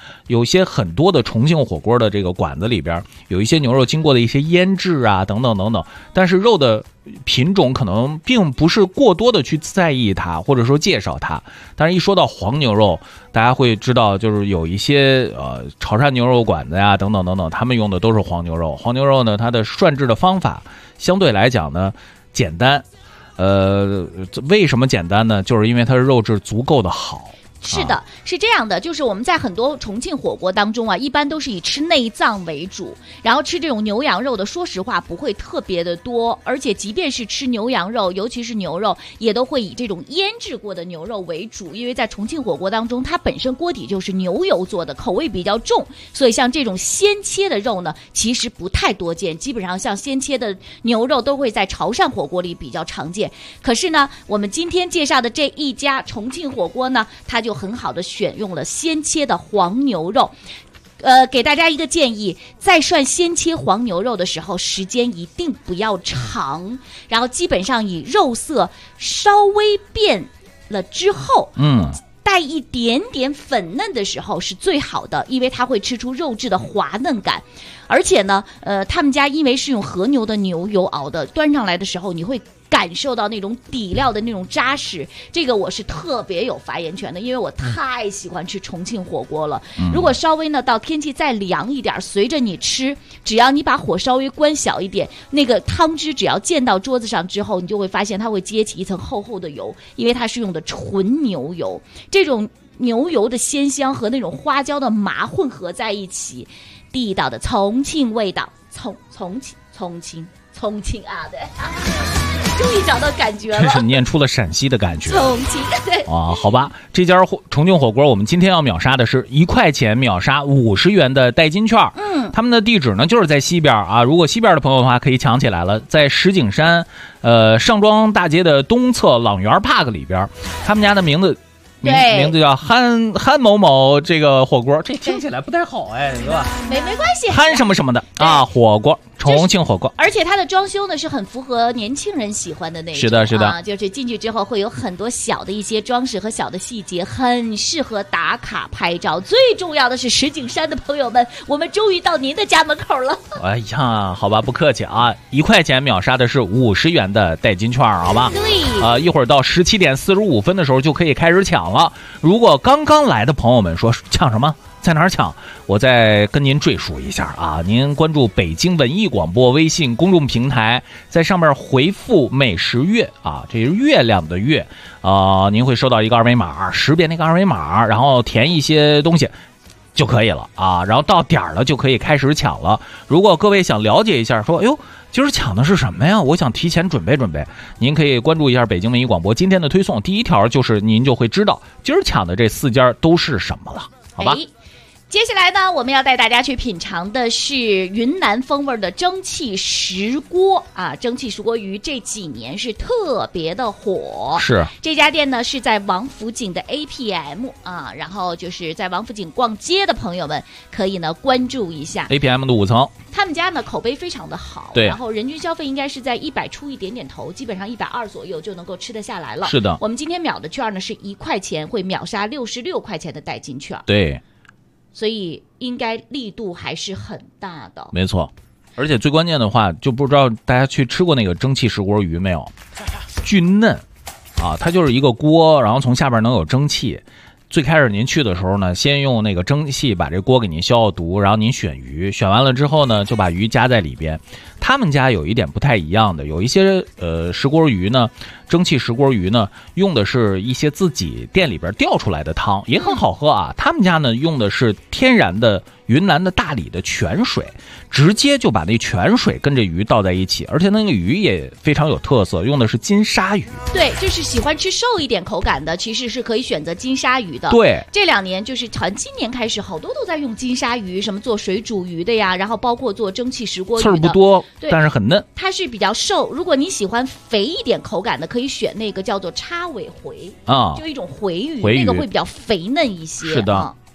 有些很多的重庆火锅的这个馆子里边，有一些牛肉经过的一些腌制啊，等等等等，但是肉的品种可能并不是过多的去在意它，或者说介绍它。但是一说到黄牛肉，大家会知道，就是有一些潮汕牛肉馆子呀，等等等等，他们用的都是黄牛肉。黄牛肉呢，它的涮制的方法相对来讲呢简单。为什么简单呢？就是因为它的肉质足够的好。 是的，是这样的，就是我们在很多重庆火锅当中啊，一般都是以吃内脏为主，然后吃这种牛羊肉的，说实话不会特别的多，而且即便是吃牛羊肉，尤其是牛肉，也都会以这种腌制过的牛肉为主，因为在重庆火锅当中，它本身锅底就是牛油做的，口味比较重，所以像这种鲜切的肉呢，其实不太多见，基本上像鲜切的牛肉都会在潮汕火锅里比较常见。可是呢，我们今天介绍的这一家重庆火锅呢，它就很好的选用了鲜切的黄牛肉。给大家一个建议，在涮鲜切黄牛肉的时候，时间一定不要长，然后基本上以肉色稍微变了之后，带一点点粉嫩的时候是最好的，因为它会吃出肉质的滑嫩感。而且呢，他们家因为是用和牛的牛油熬的，端上来的时候你会感受到那种底料的那种扎实，这个我是特别有发言权的，因为我太喜欢吃重庆火锅了。如果稍微呢到天气再凉一点，随着你吃，只要你把火稍微关小一点，那个汤汁只要溅到桌子上之后，你就会发现它会接起一层厚厚的油，因为它是用的纯牛油，这种牛油的鲜香和那种花椒的麻混合在一起，地道的重庆味道，重庆啊，对，终于找到感觉了， 真是念出了陕西的感觉。 重庆啊，好吧，这家重庆火锅我们今天要秒杀的是1块钱秒杀50元的代金券。他们的地址呢就是在西边啊，如果西边的朋友的话可以抢起来了，在石景山上庄大街的东侧朗园 Park 里边，他们家的名字叫憨某某这个火锅，这听起来不太好哎，是吧？ 没关系， 憨什么什么的啊，火锅，重庆火锅， 而且它的装修呢是很符合年轻人喜欢的那种。 是的， 就是进去之后会有很多小的一些装饰和小的细节，很适合打卡拍照。最重要的是石景山的朋友们，我们终于到您的家门口了。 哎呀，好吧，不客气啊，1块钱秒杀的是50元的代金券，好吧？ 对， 一会儿到17点45分的时候就可以开始抢了。如果刚刚来的朋友们说抢什么？在哪儿抢？我再跟您赘述一下啊！您关注北京文艺广播微信公众平台，在上面回复美食月啊，这是月亮的月您会收到一个二维码，识别那个二维码，然后填一些东西就可以了啊，然后到点儿了就可以开始抢了。如果各位想了解一下，说哎呦，今儿抢的是什么呀？我想提前准备准备，您可以关注一下北京文艺广播今天的推送，第一条就是您就会知道今儿抢的这4家都是什么了，好吧？ 接下来呢，我们要带大家去品尝的是云南风味的蒸汽石锅啊！蒸汽石锅鱼这几年是特别的火。 是这家店呢是在王府井的 APM 啊，然后就是在王府井逛街的朋友们可以呢关注一下 APM 的5层。 他们家呢口碑非常的好， 对， 然后人均消费应该是在100出一点点头，基本上120左右就能够吃得下来了。 是的， 我们今天秒的券呢是1块钱，会秒杀66块钱的代金券。 对。 所以应该力度还是很大的， 没错。而且最关键的话，就不知道大家去吃过那个蒸汽石锅鱼没有？巨嫩啊，它就是一个锅，然后从下边能有蒸汽。最开始您去的时候呢，先用那个蒸汽把这锅给您消毒，然后您选鱼，选完了之后呢，就把鱼夹在里边。他们家有一点不太一样的，有一些石锅鱼呢，蒸汽石锅鱼呢，用的是一些自己店里边调出来的汤，也很好喝啊。他们家呢用的是天然的云南的大理的泉水，直接就把那泉水跟这鱼倒在一起，而且那个鱼也非常有特色，用的是金沙鱼。 对，就是喜欢吃瘦一点口感的，其实是可以选择金沙鱼的。 对， 这2年就是从今年开始，好多都在用金沙鱼，什么做水煮鱼的呀，然后包括做蒸汽石锅鱼的。 刺儿不多，但是很嫩。 它是比较瘦，如果你喜欢肥一点口感的，可以选那个叫做叉尾回啊， 就一种回鱼，那个会比较肥嫩一些。 是的。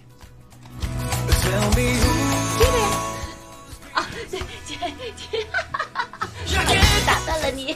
这个呀，啊，对，打断了你。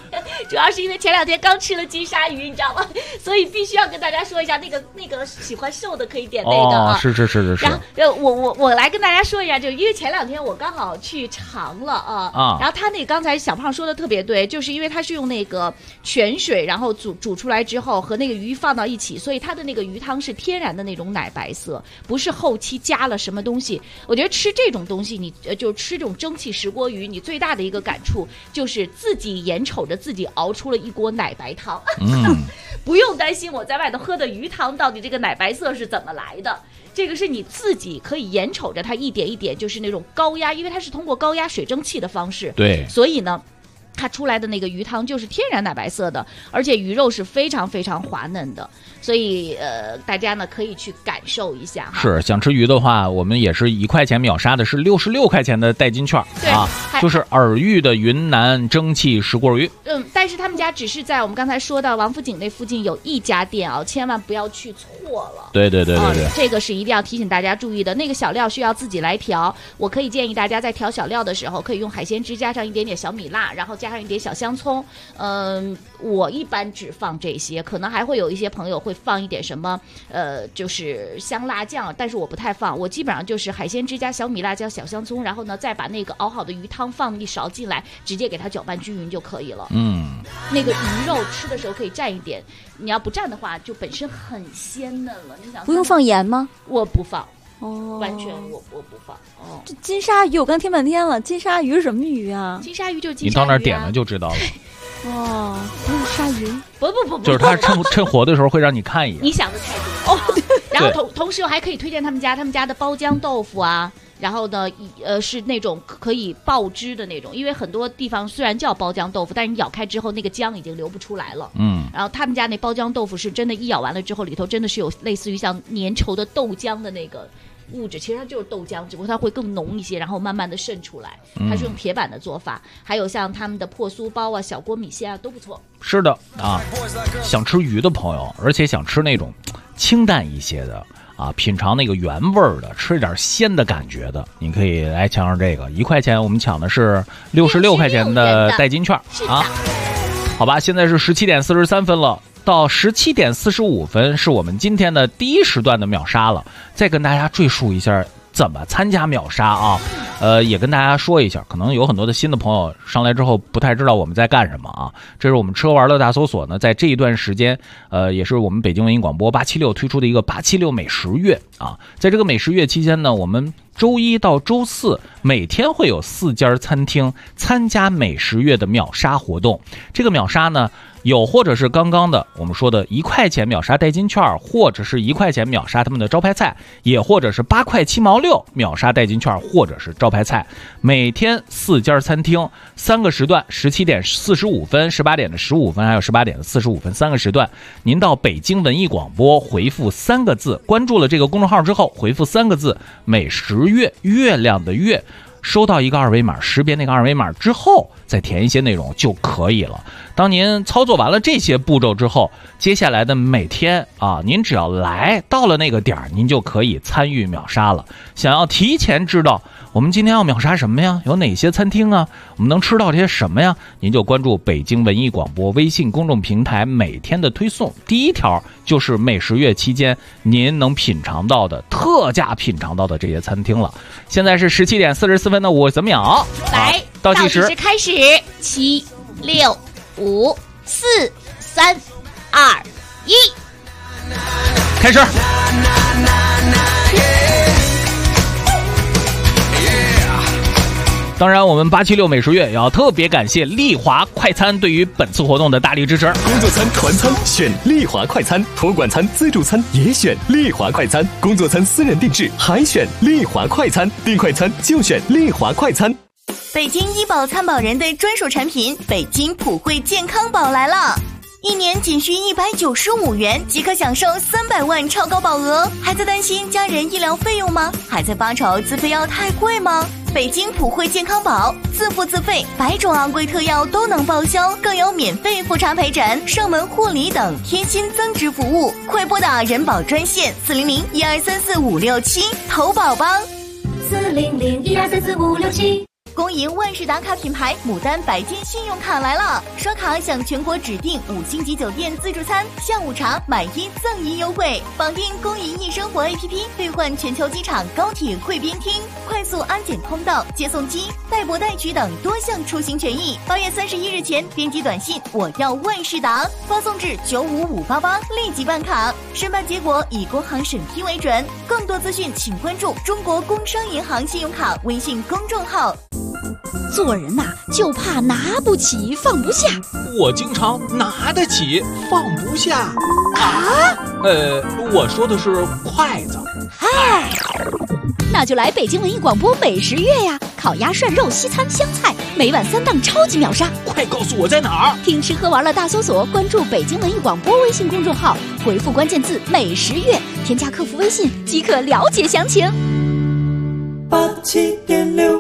主要是因为前2天刚吃了金鲨鱼，你知道吗？所以必须要跟大家说一下，那个喜欢瘦的可以点那个啊。 是。 然后我来跟大家说一下，就因为前2天我刚好去尝了啊。然后他那刚才小胖说的特别对，就是因为他是用那个泉水，然后煮出来之后和那个鱼放到一起，所以它的那个鱼汤是天然的那种奶白色，不是后期加了什么东西。我觉得吃这种东西，你就吃这种蒸汽石锅鱼，你最大的一个感触就是自己眼瞅着自己熬出了一锅奶白汤。不用担心我在外头喝的鱼汤到底这个奶白色是怎么来的，这个是你自己可以眼瞅着它一点一点，就是那种高压，因为它是通过高压水蒸气的方式， 对， 所以呢它出来的那个鱼汤就是天然奶白色的，而且鱼肉是非常非常滑嫩的，所以大家呢可以去感受一下哈。 是想吃鱼的话，我们也是1块钱秒杀的是66块钱的代金券啊，就是尔玉的云南蒸汽石锅鱼。 但是他们家只是在我们刚才说到王府井那附近有一家店啊，千万不要去错了。 对， 这个是一定要提醒大家注意的。那个小料需要自己来调，我可以建议大家在调小料的时候，可以用海鲜汁加上一点点小米辣，然后加上一点小香葱。我一般只放这些，可能还会有一些朋友会放一点什么就是香辣酱，但是我不太放，我基本上就是海鲜汁加小米辣加小香葱，然后呢再把那个熬好的鱼汤放一勺进来，直接给它搅拌均匀就可以了。那个鱼肉吃的时候可以蘸一点，你要不蘸的话就本身很鲜嫩了。你想不用放盐吗？ 我不放。完全我不放。 这金鲨鱼我刚听半天了，金鲨鱼是什么鱼啊？ 金鲨鱼就是金鲨鱼， 你到那儿点了就知道了。 不是鲨鱼， 不， 就是它趁活的时候会让你看一眼。 你想的太多然后同时我还可以推荐他们家的包浆豆腐啊。然后呢，是那种可以爆汁的那种，因为很多地方虽然叫包浆豆腐，但是你咬开之后那个浆已经流不出来了。然后他们家那包浆豆腐是真的，一咬完了之后里头真的是有类似于像粘稠的豆浆的那个物质，其实它就是豆浆，只不过它会更浓一些，然后慢慢的渗出来。它是用铁板的做法，还有像他们的破酥包啊、小锅米线啊都不错。 是的啊，想吃鱼的朋友，而且想吃那种清淡一些的。品尝那个原味儿的，吃一点鲜的感觉的，你可以来抢上这个1块钱，我们抢的是66块钱的代金券啊。好吧，现在是17点43分了，到17点45分是我们今天的第1时段的秒杀了。再跟大家赘述一下怎么参加秒杀啊。也跟大家说一下，可能有很多的新的朋友上来之后不太知道我们在干什么啊。这是我们吃喝玩乐大搜索呢，在这一段时间，也是我们北京文艺广播876推出的一个876美食月啊。在这个美食月期间呢，我们周一到周四每天会有4家餐厅参加美食月的秒杀活动。这个秒杀呢，有或者是刚刚的我们说的1块钱秒杀代金券，或者是1块钱秒杀他们的招牌菜，也或者是8块7毛6秒杀代金券，或者是招牌菜。每天4家餐厅，3个时段，17点45分、18点的15分，还有18点的45分，3个时段。您到北京文艺广播回复3个字，关注了这个公众号之后，回复3个字美食月，月亮的月，收到一个二维码，识别那个二维码之后再填一些内容就可以了。当您操作完了这些步骤之后，接下来的每天啊，您只要来到了那个点儿，您就可以参与秒杀了。想要提前知道我们今天要秒杀什么呀？有哪些餐厅啊？我们能吃到这些什么呀？您就关注北京文艺广播微信公众平台每天的推送，第1条就是美食月期间您能品尝到的特价品尝到的这些餐厅了。现在是17点44分的50秒， 来， 倒计时开始，7、6、5、4、3、2、1， 开始。当然，我们876美食月也要特别感谢丽华快餐对于本次活动的大力支持。 工作餐、团餐选丽华快餐，托管餐、自助餐也选丽华快餐，工作餐私人定制还选丽华快餐，订快餐就选丽华快餐。 北京医保参保人的专属产品北京普惠健康宝来了，1年仅需195元即可享受300万超高保额。还在担心家人医疗费用吗？还在发愁自费药太贵吗？北京普惠健康宝自付自费，100种昂贵特药都能报销，更有免费复查陪诊、上门护理等贴心增值服务。快拨打人保专线400-1234-567投保吧。 400-1234-567。 恭迎万事达卡品牌牡丹白金信用卡来了！刷卡享全国指定5星级酒店自助餐、下午茶买1赠1优惠，绑定公银易生活 APP 兑换全球机场、高铁贵宾厅、快速安检通道、接送机、代博代取等多项出行权益。8月31日前编辑短信我要万事达，发送至95588，立即办卡。申办结果以工行审批为准。更多资讯请关注中国工商银行信用卡微信公众号。 做人呐，就怕拿不起放不下。 我经常拿得起放不下啊。 我说的是筷子。 嗨，那就来北京文艺广播美食月呀！烤鸭、涮肉、西餐、湘菜，每晚3档超级秒杀。 快告诉我在哪儿？ 听吃喝玩乐大搜索，关注北京文艺广播微信公众号，回复关键字美食月，添加客服微信即可了解详情。 87.6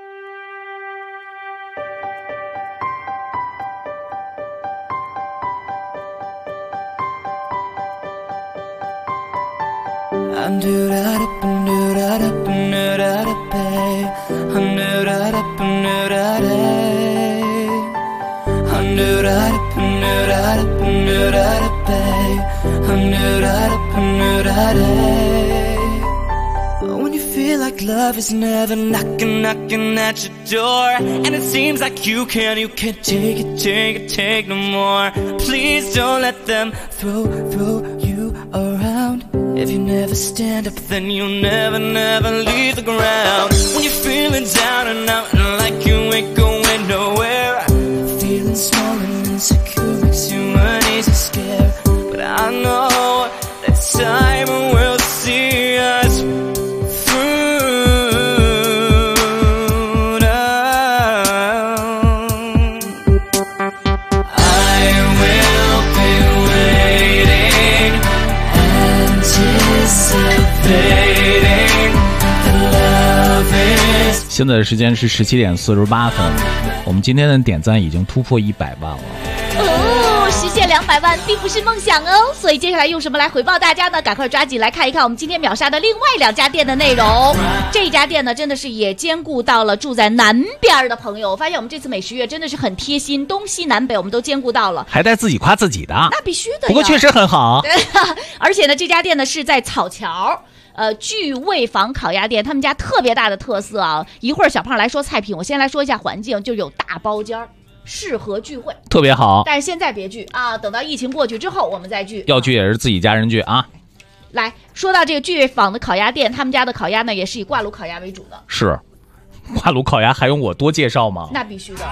When you feel like love is never knocking at your door, and it seems like you can't take no more. Please don't let them throw you around. If you never stand up, then you'll never leave the ground. When you're feeling down and out and like you ain't going nowhere, feeling small and insecure makes you uneasy, scared. But I know that time will see us through. 现在的时间是17点48分，我们今天的点赞已经突破100万了。 实现200万并不是梦想哦，所以接下来用什么来回报大家呢？赶快抓紧来看一看我们今天秒杀的另外2家店的内容。这家店呢，真的是也兼顾到了住在南边的朋友。我发现我们这次美食月真的是很贴心，东西南北我们都兼顾到了， 还带自己夸自己的， 那必须的。 不过确实很好。 而且呢，这家店呢是在草桥。聚味坊烤鸭店，他们家特别大的特色啊！一会儿小胖来说菜品，我先来说一下环境，就有大包间儿，适合聚会， 特别好。 但是现在别聚啊，等到疫情过去之后我们再聚。 要聚也是自己家人聚啊。 来说到这个聚味坊的烤鸭店，他们家的烤鸭呢也是以挂炉烤鸭为主的。 是。挂炉烤鸭还用我多介绍吗？ 那必须的。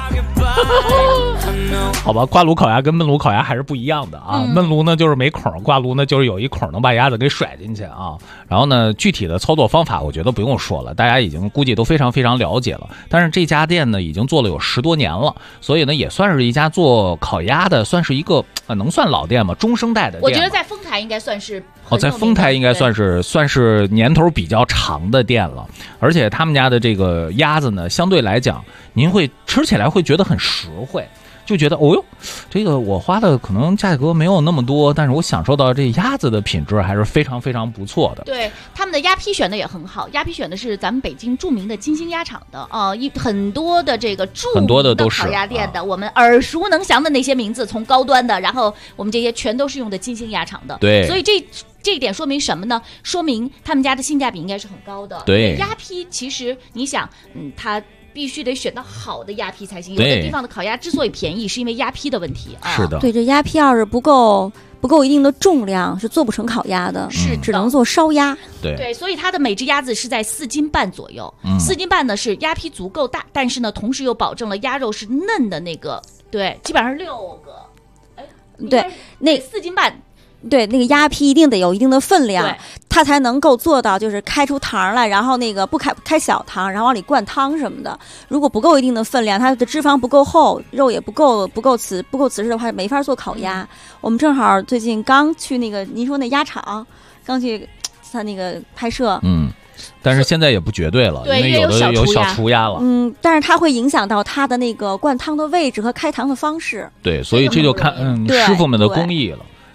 好吧，挂炉烤鸭跟焖炉烤鸭还是不一样的啊。焖炉呢就是没孔，挂炉呢就是有一孔能把鸭子给甩进去啊。然后呢，具体的操作方法我觉得不用说了，大家已经估计都非常了解了。但是这家店呢已经做了有10多年了，所以呢也算是一家做烤鸭的，算是一个能算老店吗？中生代的店。 我觉得在丰台应该算是。 在丰台应该算是年头比较长的店了，而且他们家的这个鸭子呢，相对来讲，您会吃起来会觉得很实惠，就觉得哦哟，这个我花的可能价格没有那么多，但是我享受到这鸭子的品质还是非常不错的。 对，他们的鸭坯选的也很好，鸭坯选的是咱们北京著名的金星鸭场的很多的这个著名的烤鸭店的，我们耳熟能详的那些名字，从高端的，然后我们这些全都是用的金星鸭场的。 对， 所以这一点说明什么呢？说明他们家的性价比应该是很高的。 对， 鸭坯其实你想，它必须得选到好的鸭坯才行。有的地方的烤鸭之所以便宜，是因为鸭坯的问题啊。 是的， 对，这鸭坯要是不够一定的重量，是做不成烤鸭的， 是只能做烧鸭。 对，所以它的每只鸭子是在4斤半左右。4斤半呢是鸭坯足够大，但是呢同时又保证了鸭肉是嫩的那个。对，基本上6个。 对，那 4斤半。 对，那个鸭坯一定得有一定的分量，它才能够做到就是开出糖来，然后那个不开小糖，然后往里灌汤什么的。如果不够一定的分量，它的脂肪不够厚，肉也不够瓷实的话，没法做烤鸭。我们正好最近刚去那个您说那鸭场，刚去他那个拍摄。 但是现在也不绝对了，因为有的有小厨鸭了。 但是它会影响到它的那个灌汤的位置和开膛的方式。 对，所以这就看师傅们的工艺了。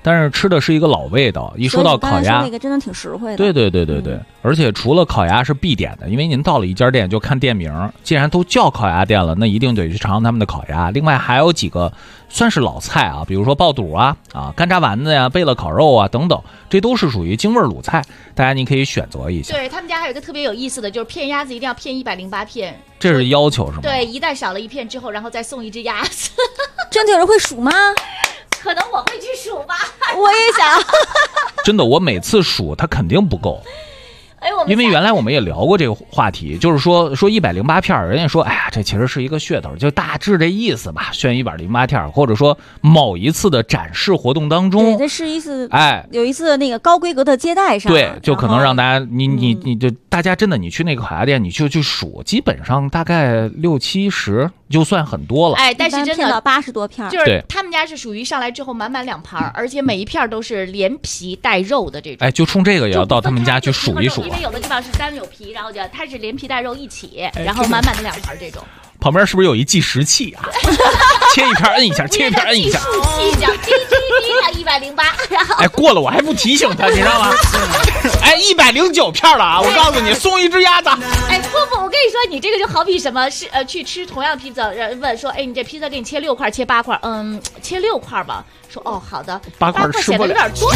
但是吃的是一个老味道。一说到烤鸭， 那个真的挺实惠的。 对，而且除了烤鸭是必点的，因为您到了一家店就看店名，既然都叫烤鸭店了，那一定得去尝尝他们的烤鸭。另外还有几个算是老菜啊，比如说爆肚啊、干炸丸子呀、贝勒烤肉啊等等，这都是属于京味鲁菜，大家你可以选择一下。 对他们家还有一个特别有意思的，就是片鸭子一定要片108片， 这是要求是吗？ 对，一旦少了一片之后，然后再送一只鸭子。 真的有人会数吗？ 可能我会去数吧。 我也想。 真的，我每次数它肯定不够。因为原来我们也聊过这个话题，就是说108片，人家说，哎呀，这其实是一个噱头，就大致这意思吧，炫108片，或者说某一次的展示活动当中， 对，这是一次，有一次那个高规格的接待上， 对，就可能让大家，你就大家真的，你去那个烤鸭店，你就去数，基本上大概60、70就算很多了。 但是真的 80多片， 就是他们家是属于上来之后满两盘，而且每一片都是连皮带肉的这种。 就冲这个也要到他们家去数一数。 因为有的地方是单有皮，然后它是连皮带肉一起，然后满的2盘这种。 旁边是不是有一计时器啊？切一片摁一下，切一片摁一下。 计数器滴108，然后过了我还不提醒他，你知道吗？109片了啊！我告诉你，送一只鸭子。 不，我跟你说，你这个就好比什么是去吃同样披萨，人问说，你这披萨给你切6块，切8块，切6块吧。说好的 ，8块吃不了， 有点多。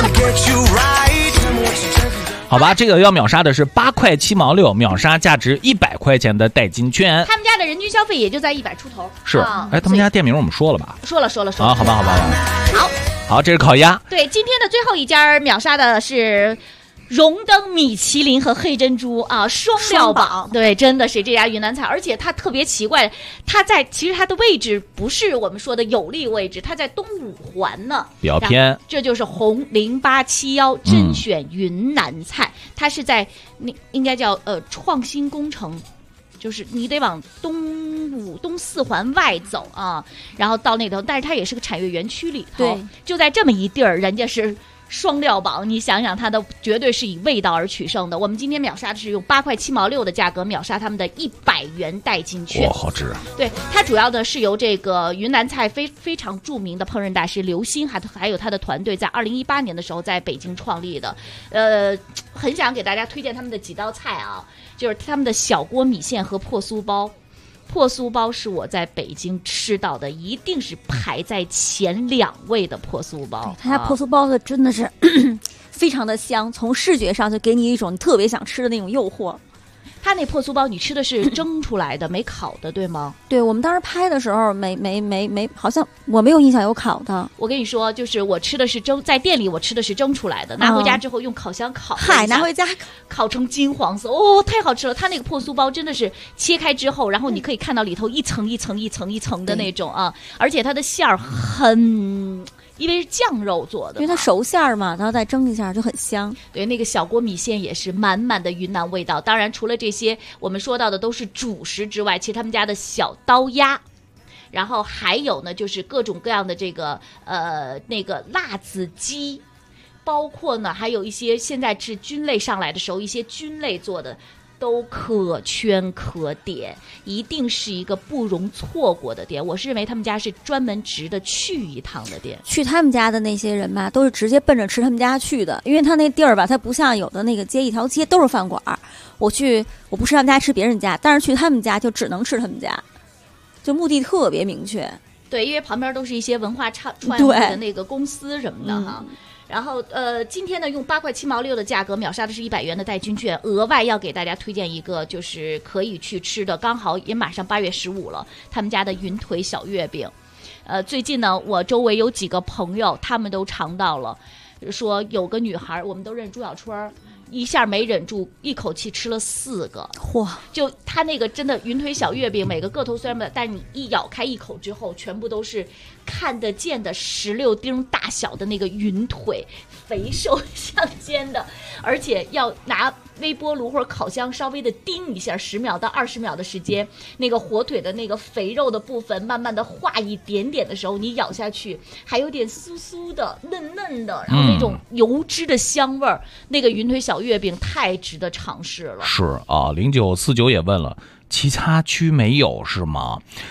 好吧，这个要秒杀的是8块7毛6，秒杀价值100块钱的代金券。 他们家的人均消费也就在100出头。 是，他们家店名我们说了吧？ 说了。 好吧。好，这是烤鸭。 对，今天的最后一家秒杀的是荣登米其林和黑珍珠啊双料榜。对，真的是这家云南菜，而且它特别奇怪，其实它的位置不是我们说的有利位置，它在东五环呢， 比较偏。 这就是红0871甄选云南菜，它是在应该叫创新工程。就是你得往东4环外走啊，然后到那头，但是它也是个产业园区里头， 对， 就在这么一地儿，人家是双料榜，你想想它的绝对是以味道而取胜的。我们今天秒杀的是用8块7毛6的价格秒杀他们的100元代金券， 好值啊！ 对，它主要的是由这个云南菜非常著名的烹饪大师刘鑫还有他的团队在2018年的时候在北京创立的。很想给大家推荐他们的几道菜啊，就是他们的小锅米线和破酥包。破酥包是我在北京吃到的，一定是排在前2位的破酥包。 他家破酥包的真的是非常的香，从视觉上就给你一种特别想吃的那种诱惑。 他那破酥包你吃的是蒸出来的，没烤的，对吗？ 对，我们当时拍的时候没，好像我没有印象有烤的。 我跟你说，就是我吃的是在店里我吃的是蒸出来的，拿回家之后用烤箱烤， 拿回家烤成金黄色，太好吃了！它那个破酥包真的是切开之后，然后你可以看到里头一层一层的那种啊，而且它的馅儿因为是酱肉做的， 因为它熟馅嘛，然后再蒸一下就很香。 对，那个小锅米线也是满满的云南味道。当然，除了这些我们说到的都是主食之外，其实他们家的小刀鸭，然后还有呢就是各种各样的这个那个辣子鸡，包括呢还有一些现在是菌类上来的时候，一些菌类做的。都可圈可点，一定是一个不容错过的店。我是认为他们家是专门值得去一趟的店。 去他们家的那些人吧，都是直接奔着吃他们家去的，因为他那地儿吧，它不像有的那个街一条街都是饭馆。我不吃他们家，吃别人家，但是去他们家就只能吃他们家，就目的特别明确。 对，因为旁边都是一些文化串联的那个公司什么的哈。然后今天呢用8块7毛6的价格秒杀的是100元的代金券，额外要给大家推荐一个就是可以去吃的，刚好也马上8月15了，他们家的云腿小月饼。最近呢我周围有几个朋友他们都尝到了，说有个女孩，我们都认朱小春，一下没忍住，一口气吃了4个。 嚯！ 就他那个真的云腿小月饼，每个个头虽然不大，但你一咬开一口之后，全部都是看得见的16丁大小的那个云腿，肥瘦相间的，而且要拿微波炉或者烤箱稍微的叮一下，10秒到20秒的时间，那个火腿的那个肥肉的部分慢慢的化一点点的时候，你咬下去还有点酥酥的、嫩嫩的，然后那种油脂的香味儿，那个云腿小月饼太值得尝试了。 是啊，0949也问了，其他区没有是吗？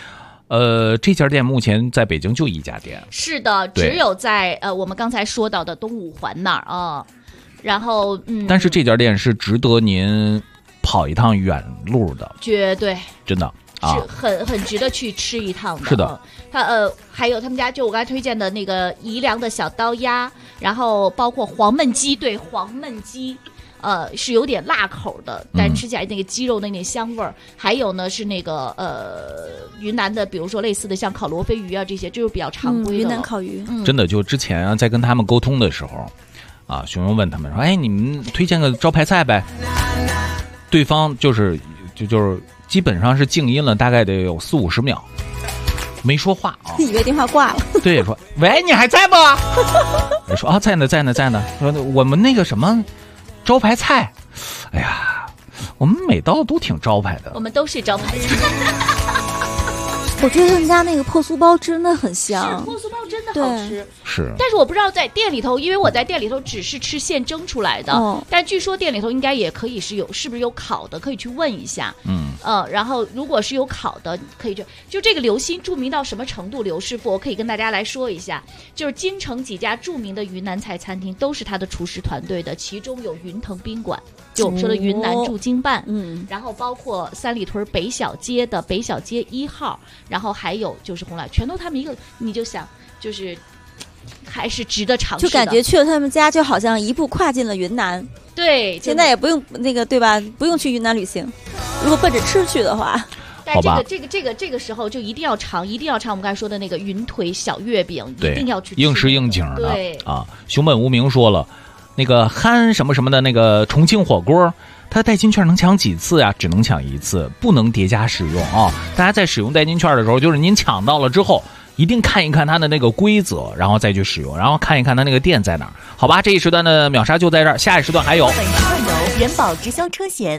这家店目前在北京就一家店。 是的，只有在我们刚才说到的东五环那儿啊。然后但是这家店是值得您跑一趟远路的， 绝对真的是很值得去吃一趟的。 是的， 还有他们家就我刚才推荐的那个宜良的小刀鸭，然后包括黄焖鸡，对，黄焖鸡。是有点辣口的，但吃起来那个鸡肉的那香味儿。还有呢是那个云南的，比如说类似的像烤罗非鱼啊这些，就是比较常规的云南烤鱼。 真的，就之前啊在跟他们沟通的时候，啊，熊熊问他们说：“哎，你们推荐个招牌菜呗？”对方就是基本上是静音了，大概得有40-50秒，没说话啊。 以为电话挂了。 对，说：“喂，你还在不？”我说：“啊，在呢。”说：“我们那个什么。”招牌菜，哎呀，我们每道都挺招牌的。 我们都是招牌菜。 我觉得他们家那个破酥包真的很香， 是破酥包真的好吃。 是， 但是我不知道在店里头，因为我在店里头只是吃现蒸出来的，但据说店里头应该也可以是不是有烤的，可以去问一下。然后如果是有烤的，可以就这个刘鑫著名到什么程度？刘师傅，我可以跟大家来说一下，就是京城几家著名的云南菜餐厅都是他的厨师团队的，其中有云腾宾馆，就我们说的云南驻京办，然后包括三里屯北小街的北小街1号，然后还有就是红辣，全都他们一个，你就想就是还是值得尝试的， 就感觉去了他们家就好像一步跨进了云南。 对， 现在也不用那个对吧？不用去云南旅行，如果奔着吃去的话。 但这个时候就一定要尝我们刚才说的那个云腿小月饼，一定要去吃， 应时应景的。 对啊，熊本无名说了，那个憨什么什么的那个重庆火锅，它代金券能抢几次呀？只能抢1次，不能叠加使用啊！大家在使用代金券的时候，就是您抢到了之后，一定看一看它的那个规则，然后再去使用，然后看一看它那个店在哪儿，好吧？这一时段的秒杀就在这儿，下一时段还有。 本时段由人保直销车险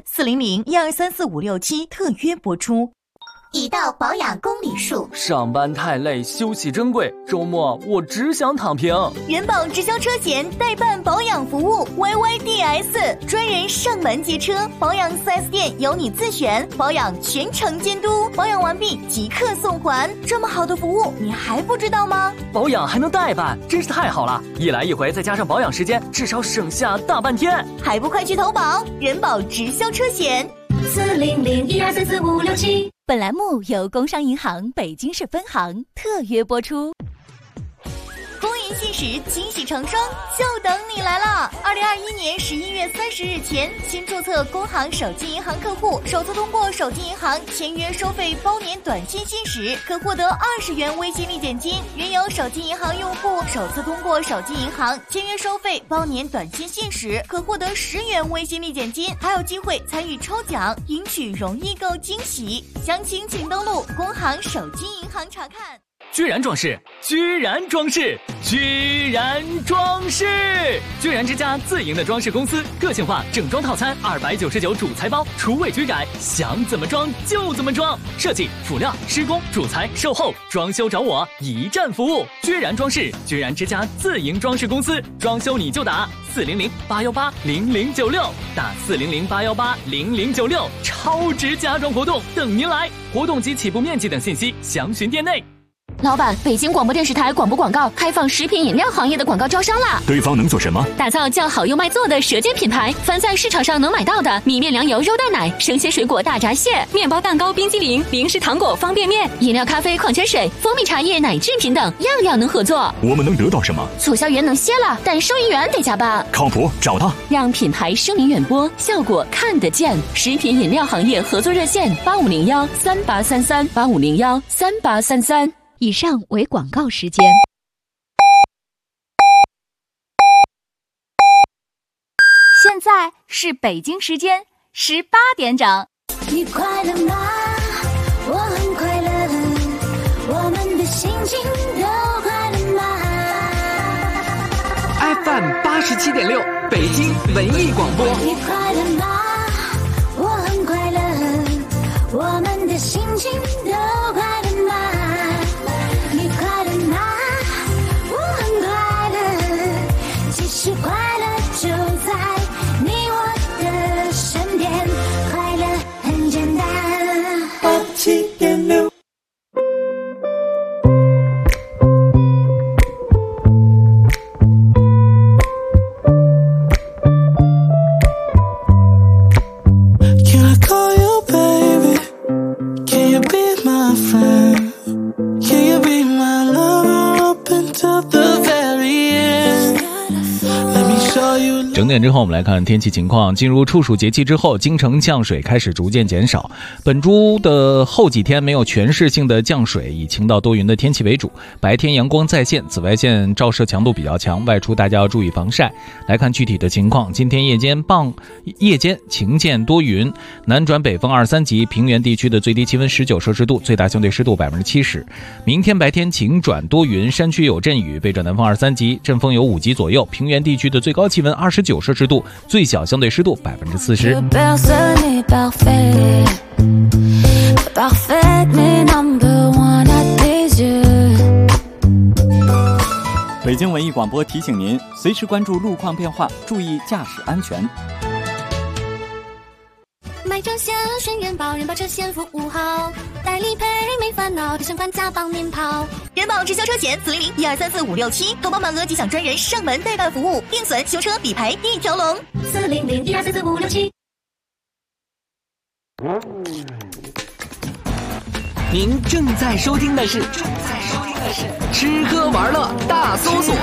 400-1234567特约播出。 已到保养公里数， 上班太累，休息珍贵，周末我只想躺平。 人保直销车险代办保养服务 YYDS， 专人上门接车，保养 4S 店由你自选，保养全程监督，保养完毕即刻送还。这么好的服务，你还不知道吗？ 保养还能代办，真是太好了！一来一回再加上保养时间，至少省下大半天。 还不快去投保人保直销车险 400-1234567。 本栏目由工商银行北京市分行特约播出。公银信使惊喜成双，就等你来了！2021年11月30日前，新注册工行手机银行客户首次通过手机银行签约收费包年短信信使，可获得20元微信立减金；原有手机银行用户首次通过手机银行签约收费包年短信信使，可获得10元微信立减金，还有机会参与抽奖，赢取容易购惊喜。详情请登录工行手机银行查看。 居然装饰，居然装饰，居然装饰！居然之家自营的装饰公司，个性化整装套餐299主材包，厨卫居改，想怎么装就怎么装。设计、辅料、施工、主材、售后、装修找我，一站服务。居然装饰，居然之家自营装饰公司，装修你就打400-818-0096，打400-818-0096，超值家装活动等您来，活动及起步面积等信息详询店内。 老板，北京广播电视台广播广告开放食品饮料行业的广告招商啦！ 对方能做什么？ 打造叫好又卖座的舌尖品牌，凡在市场上能买到的米面粮油肉蛋奶、生鲜水果大闸蟹、面包蛋糕、冰激凌、零食糖果、方便面、饮料咖啡、矿泉水、蜂蜜茶叶、奶制品等，样样能合作。 我们能得到什么？ 促销员能歇了，但收银员得加班。 靠谱，找他， 让品牌声名远播，效果看得见。食品饮料行业合作热线8501383385013833。 以上为广告时间。 现在是北京时间18点整。 你快乐吗？我很快乐，我们的心情都快乐吗 ？FM 87.6，北京文艺广播。 你快乐吗？我很快乐，我们的心情都快乐吗？你快乐吗？我很快乐，其实快乐就在你我的身边，快乐很简单。87.6 整点之后，我们来看天气情况。进入处暑节气之后，京城降水开始逐渐减少。本周的后几天没有全市性的降水，以晴到多云的天气为主。白天阳光在线，紫外线照射强度比较强，外出大家要注意防晒。来看具体的情况，今天夜间晴见多云，南转北风2、3级，平原地区的最低气温19摄氏度，最大相对湿度70%。明天白天晴转多云，山区有阵雨，北转南风2、3级，阵风有5级左右，平原地区的最高气温29摄氏度，最小相对湿度40%。 北京文艺广播提醒您，随时关注路况变化，注意驾驶安全。 买车险选元宝，元宝车险服务好，代理赔没烦恼，提升管家帮您跑。 元宝直销车险400-1234567，投保满额即享专人上门代办服务，定损、修车、理赔一条龙。 400-1234567。 您正在收听的是吃喝玩乐大搜索。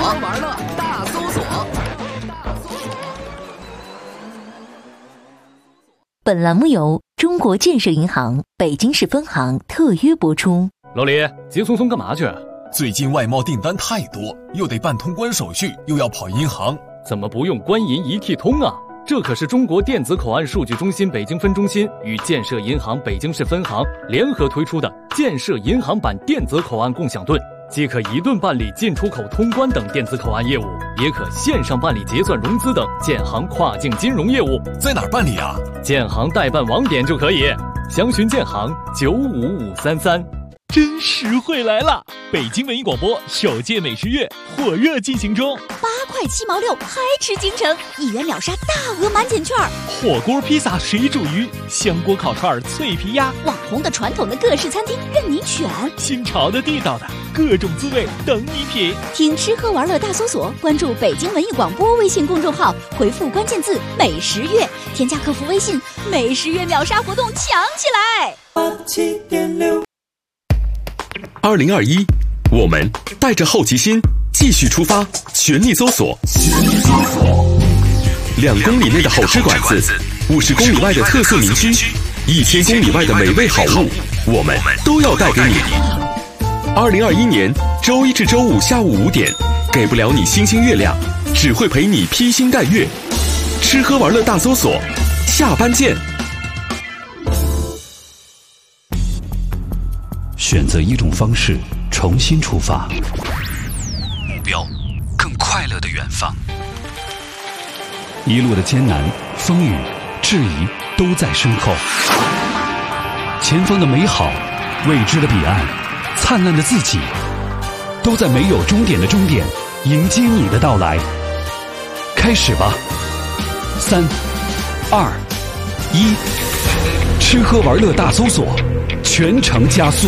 本栏目由中国建设银行北京市分行特约播出。 老李，急匆匆干嘛去？ 最近外贸订单太多，又得办通关手续，又要跑银行， 怎么不用官银一体通啊？这可是中国电子口岸数据中心北京分中心与建设银行北京市分行联合推出的建设银行版电子口岸共享盾，既可一盾办理进出口通关等电子口岸业务，也可线上办理结算融资等建行跨境金融业务。 在哪儿办理啊？ 建行代办网点就可以，详询建行95533。 真实惠来了！北京文艺广播首届美食月火热进行中 ，8块7毛6，嗨吃京城，1元秒杀大额满减券， 火锅、披萨、水煮鱼、香锅、烤串、脆皮鸭， 网红的、传统的各式餐厅任你选， 新潮的、地道的，各种滋味等你品。 听吃喝玩乐大搜索，关注北京文艺广播微信公众号，回复关键字“美食月”，添加客服微信，美食月秒杀活动抢起来！7.6。 2021，我们带着好奇心继续出发，全力搜索。2公里内的好吃馆子，50公里外的特色民居，1000公里外的美味好物，我们都要带给你。2021年周一至周五下午5点，给不了你星星月亮，只会陪你披星戴月。吃喝玩乐大搜索，下班见。 选择一种方式，重新出发，目标更快乐的远方。一路的艰难、风雨、质疑都在身后，前方的美好、未知的彼岸、灿烂的自己，都在没有终点的终点迎接你的到来。开始吧，3、2、1，吃喝玩乐大搜索，全程加速。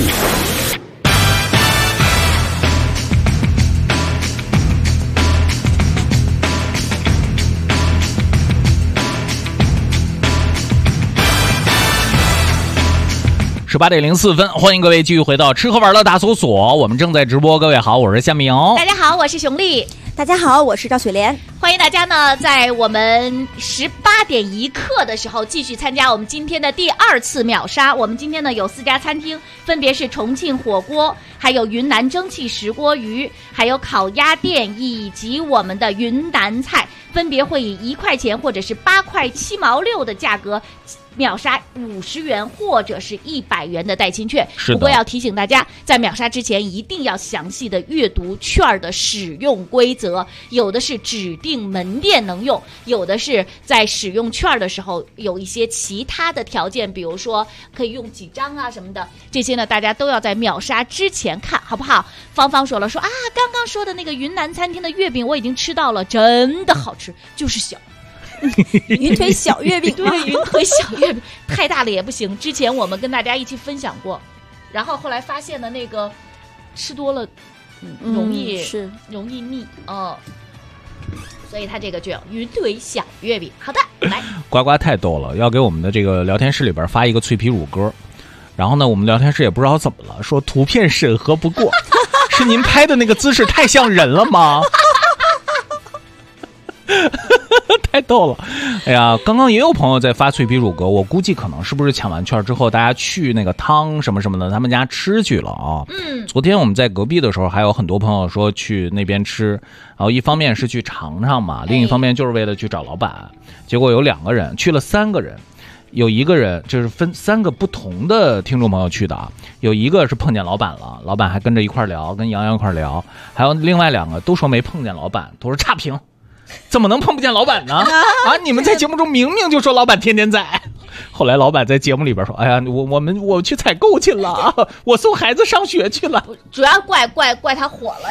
18点04分，欢迎各位继续回到吃喝玩乐大搜索，我们正在直播。各位好，我是夏明。 大家好，我是熊丽。 大家好，我是赵雪莲。 欢迎大家呢，在我们18点一刻的时候继续参加我们今天的第2次秒杀。我们今天呢有4家餐厅，分别是重庆火锅，还有云南蒸汽石锅鱼，还有烤鸭店，以及我们的云南菜，分别会以1块钱或者是8块7毛6的价格秒杀50元或者是100元的代金券。不过要提醒大家，在秒杀之前一定要详细的阅读券的使用规则，有的是指定门店能用，有的是在使用券的时候有一些其他的条件，比如说可以用几张啊什么的，这些呢大家都要在秒杀之前看，好不好？芳芳说了，说啊，刚刚说的那个云南餐厅的月饼我已经吃到了，真的好吃，就是小。 云腿小月饼， 对，云腿小月饼太大了也不行。之前我们跟大家一起分享过，然后后来发现了那个吃多了，容易腻哦。所以它这个就叫云腿小月饼。好的，来， 呱呱太逗了，要给我们的这个聊天室里边发一个脆皮乳鸽，然后呢，我们聊天室也不知道怎么了，说图片审核不过，是您拍的那个姿势太像人了吗？ 太逗了。哎呀，刚刚也有朋友在发脆皮乳鸽，我估计可能是不是抢完券之后，大家去那个汤什么什么的，他们家吃去了啊。昨天我们在隔壁的时候，还有很多朋友说去那边吃，然后一方面是去尝尝嘛，另一方面就是为了去找老板。结果有2个人去了，3个人。有一个人就是分3个不同的听众朋友去的啊，有一个是碰见老板了，老板还跟着一块聊，跟杨洋一块聊，还有另外2个都说没碰见老板，都说差评，怎么能碰不见老板呢？啊，你们在节目中明明就说老板天天在。后来老板在节目里边说：“哎呀，我去采购去了啊，我送孩子上学去了。” 主要怪他火了。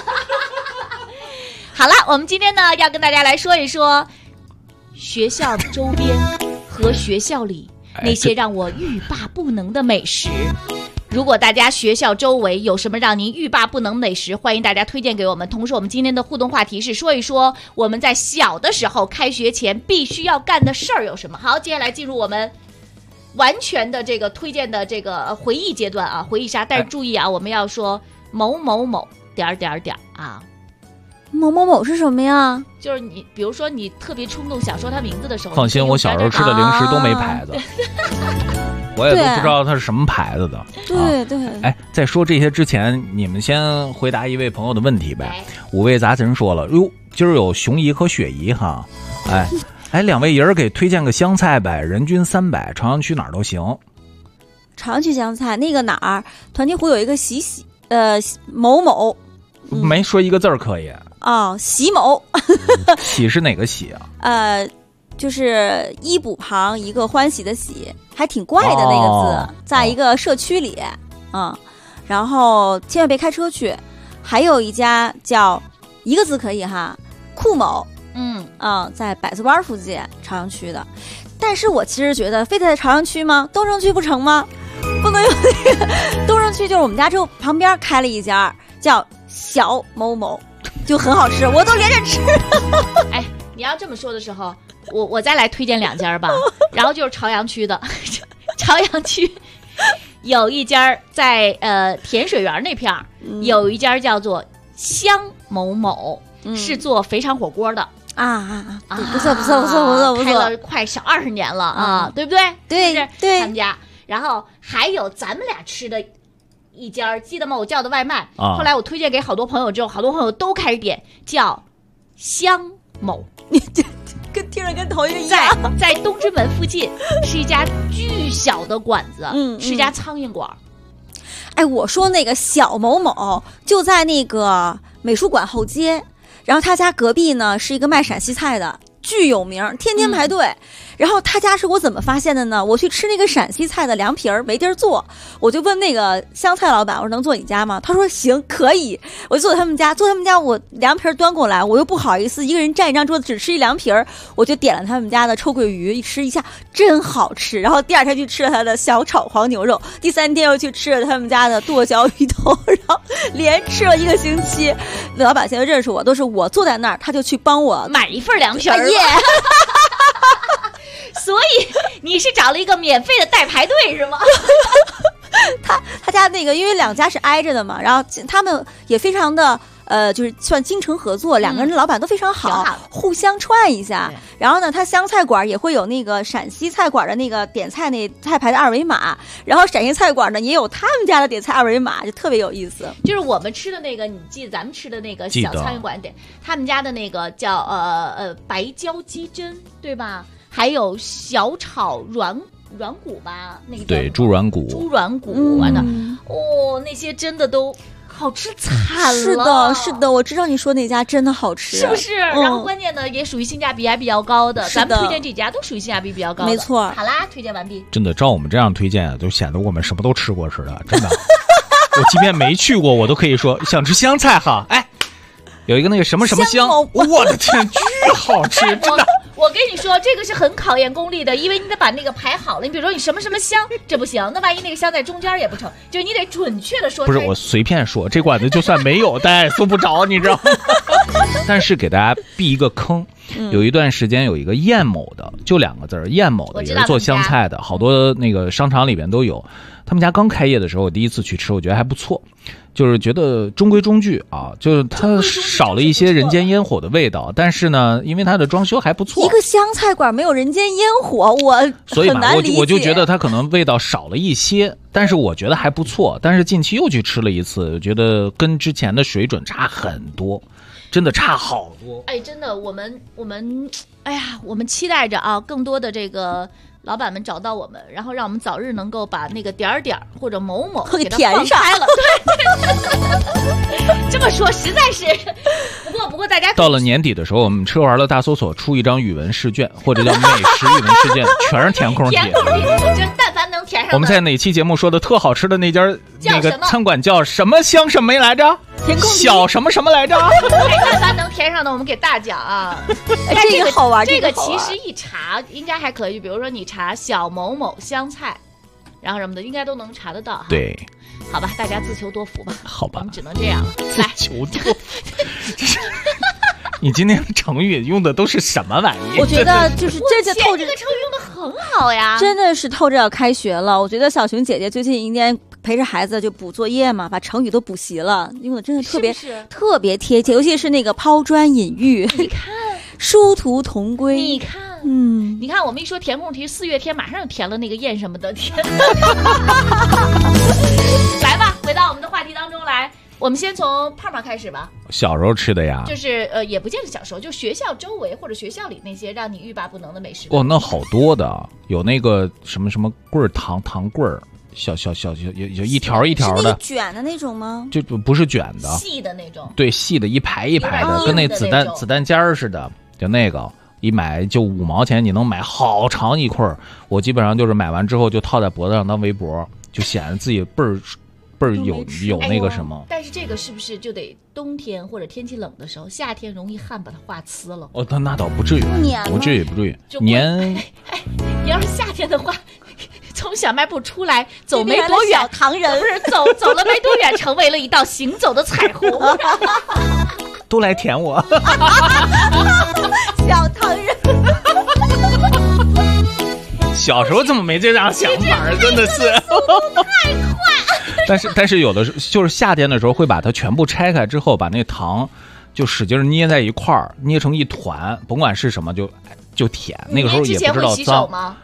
好了，我们今天呢要跟大家来说一说学校周边和学校里那些让我欲罢不能的美食。如果大家学校周围有什么让您欲罢不能美食，欢迎大家推荐给我们。同时我们今天的互动话题是说一说我们在小的时候开学前必须要干的事儿有什么。好，接下来进入我们完全的这个推荐的这个回忆阶段啊，回忆杀。但是注意啊，我们要说某某某点啊。 某某某是什么呀？ 就是你，比如说你特别冲动想说他名字的时候， 放心，我小时候吃的零食都没牌子，我也都不知道它是什么牌子的。 对对。 哎，在说这些之前，你们先回答一位朋友的问题呗。5味杂陈说了，哟，今儿有熊姨和雪姨哈，哎，2位爷儿给推荐个湘菜呗，人均300，朝阳区哪儿都行。 朝阳区湘菜那个哪儿？团结湖有一个某某， 没说一个字儿可以。 哦，喜某。 喜是哪个喜啊？ 就是一补旁一个欢喜的喜，还挺怪的那个字，在一个社区里，然后千万别开车去。还有一家叫一个字可以哈，酷某，在百子湾附近，朝阳区的。但是我其实觉得，非得在朝阳区吗？东城区不成吗？不能有那个东城区，就是我们家这旁边开了一家叫小某某。就很好吃，我都连着吃。 哎，你要这么说的时候，我再来推荐2家吧。然后就是朝阳区的，朝阳区有一家在甜水园那片儿，有一家叫做香某某，是做肥肠火锅的不错， 开了快小20年了啊，对不对？ 对， 他们家。然后还有咱们俩吃的一家，记得吗？我叫的外卖，后来我推荐给好多朋友之后，好多朋友都开始点，叫香某。 你这听着跟头一个一样。 在东直门附近是一家巨小的馆子，是一家苍蝇馆。 哎，我说那个小某某就在那个美术馆后街，然后他家隔壁呢是一个卖陕西菜的，巨有名，天天排队。然后他家是我怎么发现的呢？我去吃那个陕西菜的凉皮儿，没地儿做，我就问那个湘菜老板，我说能做你家吗？他说行，可以。我就坐他们家，我凉皮儿端过来，我又不好意思一个人占一张桌子只吃一凉皮儿，我就点了他们家的臭鳜鱼，一吃一下真好吃。然后第2天去吃了他的小炒黄牛肉，第3天又去吃了他们家的剁椒鱼头，然后连吃了1个星期。老板现在认识我，都是我坐在那儿，他就去帮我买一份凉皮儿。所以你是找了一个免费的代排队是吗？ 他家那个，因为2家是挨着的嘛，然后他们也非常的就是算精诚合作，2个人的老板都非常好，互相串一下。然后呢，他湘菜馆也会有那个陕西菜馆的那个点菜那菜牌的2维码，然后陕西菜馆呢也有他们家的点菜2维码，就特别有意思。 就是我们吃的那个，你记得咱们吃的那个小苍蝇馆点，他们家的那个叫白椒鸡胗，对吧？还有小炒软骨吧，那个对猪软骨完了，那些真的都好吃惨了。是的，我知道你说那家真的好吃， 是不是？然后关键呢，也属于性价比还比较高的。咱们推荐这家都属于性价比比较高的， 没错。 好啦，推荐完毕。 真的，照我们这样推荐，就显得我们什么都吃过似的。真的，我即便没去过，我都可以说想吃湘菜哈。哎，有一个那个什么什么香，我的天，巨好吃，真的。 我跟你说，这个是很考验功力的，因为你得把那个排好了。你比如说，你什么什么香，这不行，那万一那个香在中间也不成，就是你得准确的说。 不是我随便说，这馆子就算没有，大家也搜不着，你知道吗？ 但是给大家避一个坑，有一段时间有一个燕某的，就2个字儿，燕某的也是做香菜的，好多那个商场里边都有。他们家刚开业的时候，我第一次去吃，我觉得还不错，就是觉得中规中矩啊，就是它少了一些人间烟火的味道，但是呢，因为它的装修还不错。 一个香菜馆没有人间烟火， 所以嘛， 很难理解。 我就觉得它可能味道少了一些，但是我觉得还不错。但是近期又去吃了一次，我觉得跟之前的水准差很多。真的差好多。 哎，真的，我们，哎呀，我们期待着啊，更多的这个老板们找到我们，然后让我们早日能够把那个点或者某某给它放开了。对，这么说实在是，不过大家到了年底的时候，我们吃完了大搜索出一张语文试卷，或者叫美食语文试卷，全是填空题。 填空题，就但凡能填上。 我们在哪期节目说的特好吃的那家那个餐馆叫什么香什么来着？小什么什么来着？ 但凡能填上的，我们给大奖啊！ 这个好玩， 这个其实一查应该还可以，比如说你查小某某香菜，然后什么的，应该都能查得到哈。 对， 好吧，大家自求多福吧。 好吧， 我们只能这样了。来， 自求多福。你今天成语用的都是什么玩意？ 我觉得就是这透这个成语用的很好呀， 真的是透着要开学了。我觉得小熊姐姐最近一天陪着孩子就补作业嘛，把成语都补习了，用的真的特别贴切，尤其是那个抛砖引玉， 你看殊途同归。 你看，你看我们一说填空题，4月天马上就填了那个燕什么的，天。来吧，回到我们的话题当中来。我们先从胖胖开始吧。 小时候吃的呀， 就是也不见得小时候，就学校周围或者学校里那些让你欲罢不能的美食。 那好多的，有那个什么棍儿糖棍儿，小有一条一条的， 是那卷的那种吗？ 就不是卷的， 细的那种。 对，细的，一排一排的，跟那子弹尖儿似的，就那个一买就5毛钱，你能买好长一块儿。我基本上就是买完之后就套在脖子上当围脖，就显得自己倍儿有那个什么。 但是这个是不是就得冬天或者天气冷的时候，夏天容易汗把它化呲了？ 那倒不至于，不至于。粘。 你要是夏天的话，从小卖部出来走没多远， 糖人不是走了没多远，成为了一道行走的彩虹。 都来舔我。 小糖人。 小时候怎么没这样想法？真的是太快。 但是有的就是夏天的时候会把它全部拆开之后，把那糖就使劲捏在一块儿，捏成一团，甭管是什么就舔。那个时候也不知道脏吗？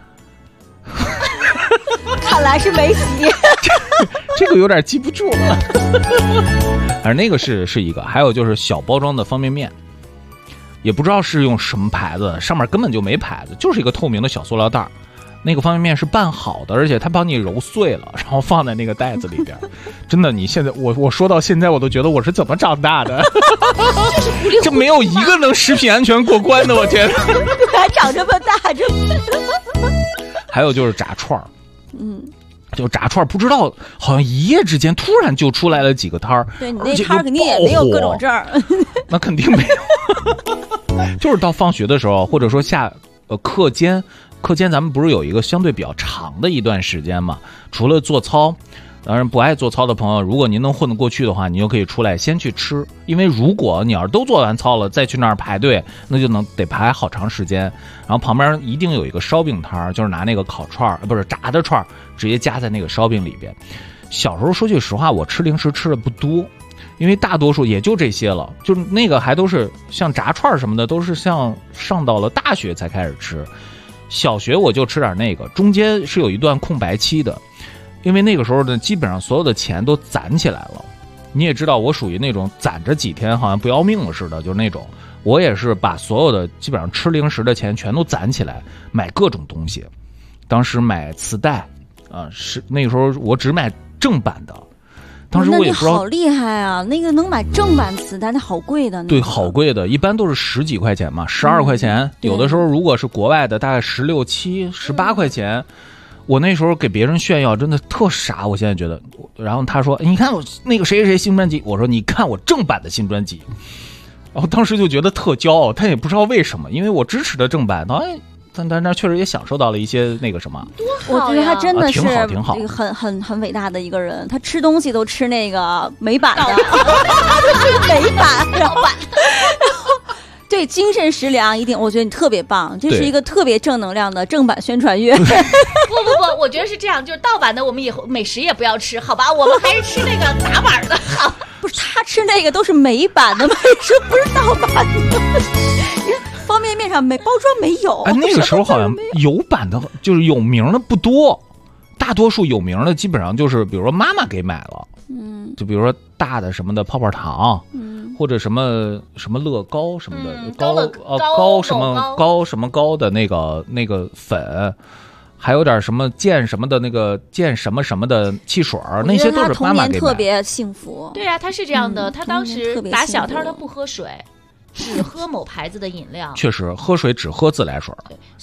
看来是没洗。 这个有点记不住了。反正那个是一个，还有就是小包装的方便面，也不知道是用什么牌子，上面根本就没牌子，就是一个透明的小塑料袋。那个方便面是拌好的，而且它帮你揉碎了，然后放在那个袋子里边。真的，你现在我说到现在，我都觉得我是怎么长大的。这没有一个能食品安全过关的，我觉得。 还长这么大，这。 还有就是炸串儿，就炸串儿，不知道好像一夜之间突然就出来了几个摊儿。 对，你那摊儿肯定也没有各种证儿。 那肯定没有。就是到放学的时候，或者说课间咱们不是有一个相对比较长的一段时间嘛？除了做操，当然不爱做操的朋友，如果您能混得过去的话，你就可以出来先去吃。因为如果你要是都做完操了再去那儿排队，那就得排好长时间。然后旁边一定有一个烧饼摊，就是拿那个烤串不是炸的串直接夹在那个烧饼里边。小时候说句实话，我吃零食吃的不多，因为大多数也就这些了，就是那个还都是像炸串什么的，都是像上到了大学才开始吃。小学我就吃点那个，中间是有一段空白期的，因为那个时候呢，基本上所有的钱都攒起来了。你也知道，我属于那种攒着几天好像不要命了似的，就是那种。我也是把所有的基本上吃零食的钱全都攒起来，买各种东西。当时买磁带，是那个时候我只买正版的。当时我也不知道， 那你好厉害啊！那个能买正版磁带，那好贵的。 对，好贵的，一般都是10几块钱嘛，12块钱。有的时候如果是国外的，大概16、17、18块钱。我那时候给别人炫耀，真的特傻。我现在觉得，然后他说：“你看我那个谁谁谁新专辑。”我说：“你看我正版的新专辑。”然后当时就觉得特骄傲，但也不知道为什么，因为我支持的正版，但确实也享受到了一些那个什么。 我觉得他真的是挺好， 很伟大的一个人。他吃东西都吃那个美版的，美版， 对，精神食粮一定，我觉得你特别棒，这是一个特别正能量的正版宣传乐。 不，我觉得是这样，就是盗版的我们以后美食也不要吃，好吧？我们还是吃那个打版的好。 不是，他吃那个都是美版的美食，不是盗版的。方便面上包装没有。 那个时候好像有版的，就是有名的不多，大多数有名的基本上就是比如说妈妈给买了，就比如说大的什么的泡泡糖，或者什么乐高什么的，高什么高的那个粉，还有点什么健什么的那个健什么什么的汽水，那些都是妈妈给买。 特别幸福。 对啊，他是这样的，他当时打小摊他不喝水，只喝某牌子的饮料。 确实，喝水只喝自来水。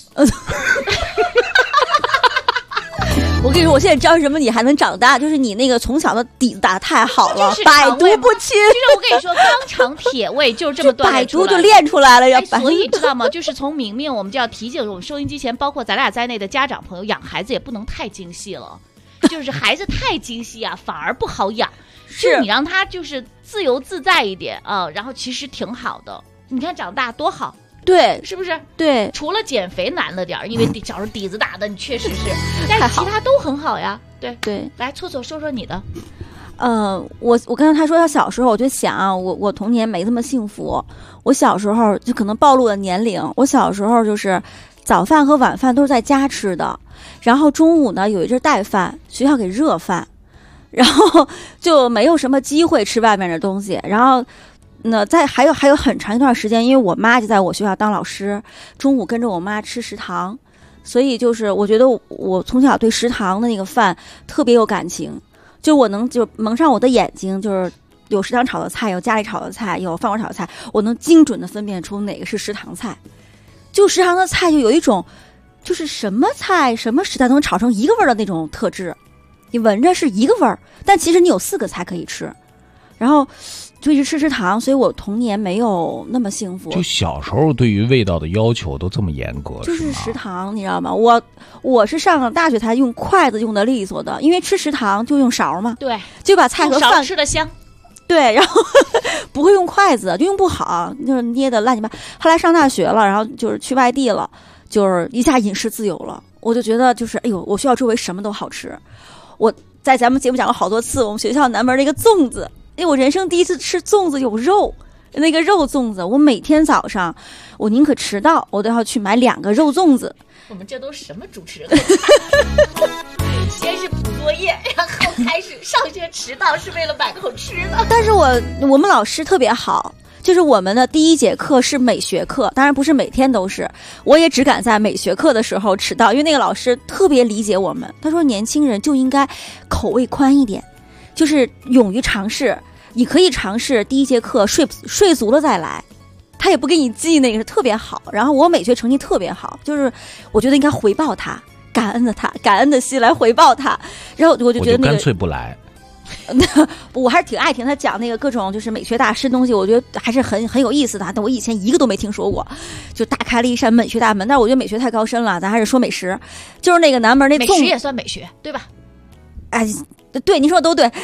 我跟你说，我现在知道什么你还能长大，就是你那个从小的底子打太好了，百毒不侵。 其实我跟你说，钢肠铁胃就是这么锻炼出来的，百毒就练出来了呀。 所以知道吗？就是从明明我们就要提醒我们收音机前，包括咱俩在内的家长朋友，养孩子也不能太精细了。就是孩子太精细啊，反而不好养。是你让他就是自由自在一点啊，然后其实挺好的。你看长大多好。 对， 是不是？ 对， 除了减肥难了点，因为小时候底子打的，你确实是，但是其他都很好呀。对，来，错说说你的。 我刚才他说他小时候，我就想，我童年没这么幸福。我小时候就可能暴露了年龄。我小时候就是早饭和晚饭都是在家吃的，然后中午呢有一阵带饭，学校给热饭，然后就没有什么机会吃外面的东西，然后。那还有很长一段时间，因为我妈就在我学校当老师，中午跟着我妈吃食堂，所以就是我觉得我从小对食堂的那个饭特别有感情，就我能就蒙上我的眼睛，就是有食堂炒的菜，有家里炒的菜，有饭馆炒的菜，我能精准的分辨出哪个是食堂菜。就食堂的菜就有一种就是什么菜什么食材都能炒成一个味儿的那种特质，你闻着是一个味儿，但其实你有4个菜可以吃，然后就一直吃食堂，所以我童年没有那么幸福。 就小时候对于味道的要求都这么严格， 就是食堂，你知道吗？我是上了大学才用筷子用的利索的，因为吃食堂就用勺嘛， 对， 就把菜和饭吃的香， 对，然后不会用筷子，就用不好，就是捏的烂七八。后来上大学了，然后就是去外地了，就是一下饮食自由了，我就觉得就是哎呦，我学校周围什么都好吃。我在咱们节目讲过好多次，我们学校南门那个粽子。我人生第一次吃粽子有肉，那个肉粽子，我每天早上我宁可迟到，我都要去买2个肉粽子。 我们这都什么主持人？先是补作业，然后开始上学迟到，是为了买口吃的。 但是我们老师特别好，就是我们的第1节课是美学课，当然不是每天都是，我也只敢在美学课的时候迟到，因为那个老师特别理解我们，他说年轻人就应该口味宽一点，就是勇于尝试。你可以尝试第1节课睡足了再来，他也不给你记那个，是特别好。然后我美学成绩特别好，就是我觉得应该回报他，感恩的心来回报他。然后我就觉得那个干脆不来。 我还是挺爱听他讲那个各种就是美学大师东西，我觉得还是很有意思的。但我以前一个都没听说过，就打开了一扇美学大门。但是我觉得美学太高深了，咱还是说美食，就是那个南门那美食也算美学，对吧？ 哎，对，您说的都对。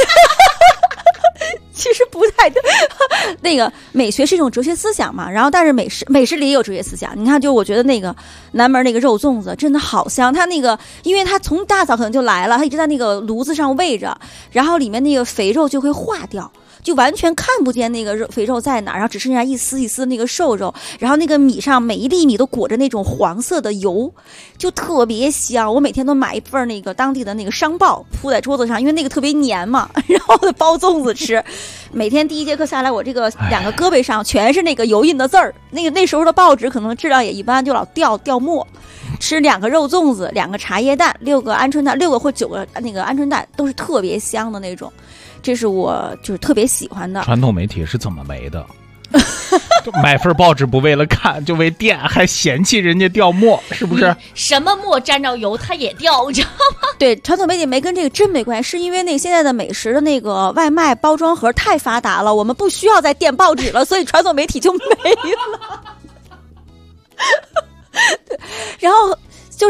其实不太对，那个美学是一种哲学思想嘛，然后但是美食里也有哲学思想。你看，就我觉得那个南门那个肉粽子真的好香，它那个因为它从大早可能就来了，它一直在那个炉子上煨着，然后里面那个肥肉就会化掉，就完全看不见那个肥肉在哪，然后只剩下一丝一丝那个瘦肉，然后那个米上每一粒米都裹着那种黄色的油，就特别香。我每天都买一份那个当地的那个商报铺在桌子上，因为那个特别黏嘛，然后包粽子吃。每天第1节课下来，我这个2个胳膊上全是那个油印的字儿。那时候的报纸可能质量也一般，就老掉沫。吃2个肉粽子，2个茶叶蛋，6个鹌鹑蛋，6个或9个那个鹌鹑蛋，都是特别香的那种。这是我就是特别喜欢的。 传统媒体是怎么没的？买份报纸不为了看，就为垫，还嫌弃人家掉沫，是不是？ 什么沫沾着油它也掉，你知道吗？ 对，传统媒体没跟这个真没关系，是因为那个现在的美食的那个外卖包装盒太发达了，我们不需要再垫报纸了，所以传统媒体就没了。然后就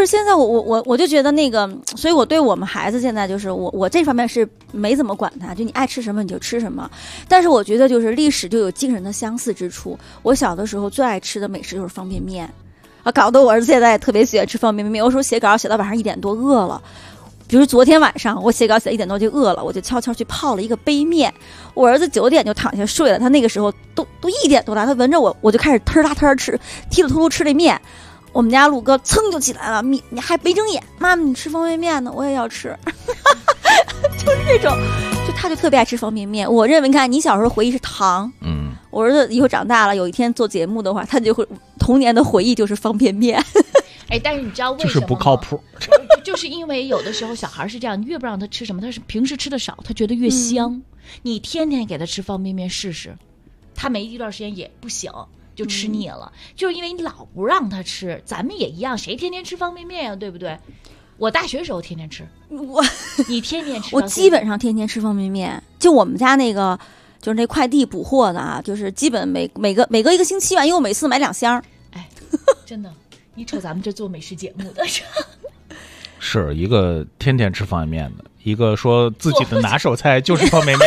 就是现在我就觉得那个，所以我对我们孩子现在就是我这方面是没怎么管他，就你爱吃什么你就吃什么。但是我觉得就是历史就有惊人的相似之处。我小的时候最爱吃的美食就是方便面，啊，搞得我儿子现在也特别喜欢吃方便面。有时候写稿写到晚上1点多饿了。比如昨天晚上我写稿写1点多就饿了，我就悄悄去泡了一个杯面。我儿子9点就躺下睡了，他那个时候都1点多了，他闻着我就开始忒啦忒吃，踢了秃噜吃这面。我们家陆哥噌就起来了，你还没睁眼，妈妈你吃方便面呢，我也要吃，就是这种，就他就特别爱吃方便面。我认为，你看你小时候回忆是糖，我儿子以后长大了，有一天做节目的话，他就会童年的回忆就是方便面。 哎，但是你知道为什么吗？ 就是不靠谱， 就是因为有的时候小孩是这样，你越不让他吃什么，他是平时吃的少，他觉得越香。你天天给他吃方便面试试，他没一段时间也不行。就吃腻了，就是因为你老不让他吃，咱们也一样，谁天天吃方便面呀，对不对？我大学时候天天吃，你天天吃， 我基本上天天吃方便面。就我们家那个，就是那快递补货的啊，就是基本每隔1个星期吧，因为我每次买2箱。 哎，真的，你瞅咱们这做美食节目的， 是一个天天吃方便面的，一个说自己的拿手菜就是方便面。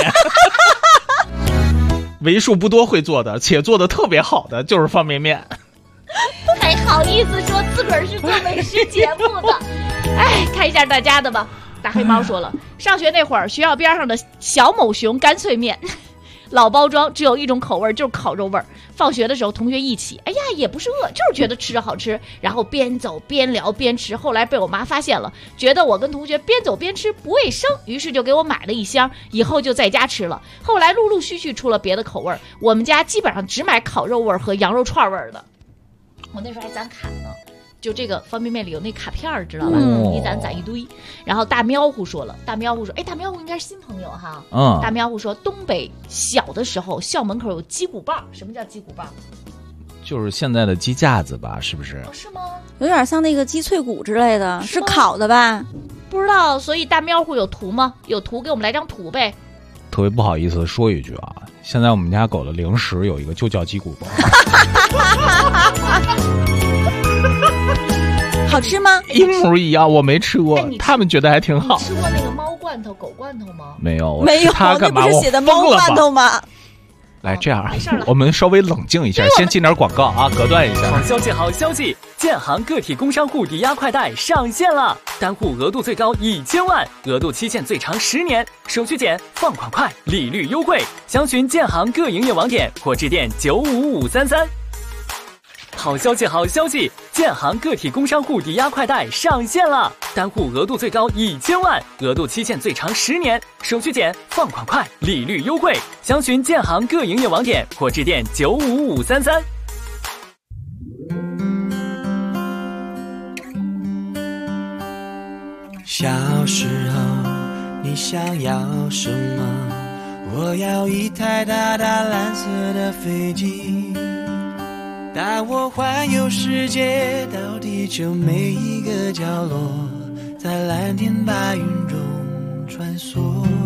为数不多会做的且做的特别好的就是方便面， 还好意思说自个儿是做美食节目的。哎，看一下大家的吧。大黑猫说了，上学那会儿学校边上的小某熊干脆面老包装，只有一种口味，就是烤肉味儿。放学的时候同学一起，哎呀也不是饿，就是觉得吃着好吃，然后边走边聊边吃。后来被我妈发现了，觉得我跟同学边走边吃不卫生，于是就给我买了1箱，以后就在家吃了。后来陆陆续续出了别的口味，我们家基本上只买烤肉味和羊肉串味的。我那时候还攒卡呢，就这个方便面里有那卡片知道吧？一攒一堆。然后大喵呼说了，大喵呼说，哎，大喵呼应该是新朋友哈。大喵呼说，东北小的时候校门口有鸡骨棒。什么叫鸡骨棒？ 就是现在的鸡架子吧，是不是？ 是吗？ 有点像那个鸡脆骨之类的，是烤的吧？ 不知道，所以大喵呼有图吗？有图给我们来张图呗。 特别不好意思说一句啊，现在我们家狗的零食有一个就叫鸡骨棒。 好吃吗？ 一模一样，我没吃过，他们觉得还挺好。 你吃过那个猫罐头、狗罐头吗？ 没有， 没有， 他干嘛？ 那不是写的猫罐头吗？ 来，这样，我们稍微冷静一下，先进点广告啊，隔断一下。 好消息，好消息！建行个体工商户抵押快贷上线了，单户额度最高1000万，额度期限最长10年，手续简，放款快，利率优惠。详询建行各营业网点或致电95533。好消息，好消息！建行个体工商户抵押快贷上线了，单户额度最高1000万，额度期限最长10年，手续简，放款快，利率优惠。详询建行各营业网点或致电95533。 小时候你想要什么？我要一台大大蓝色的飞机，带我环游世界，到地球每一个角落，在蓝天白云中穿梭。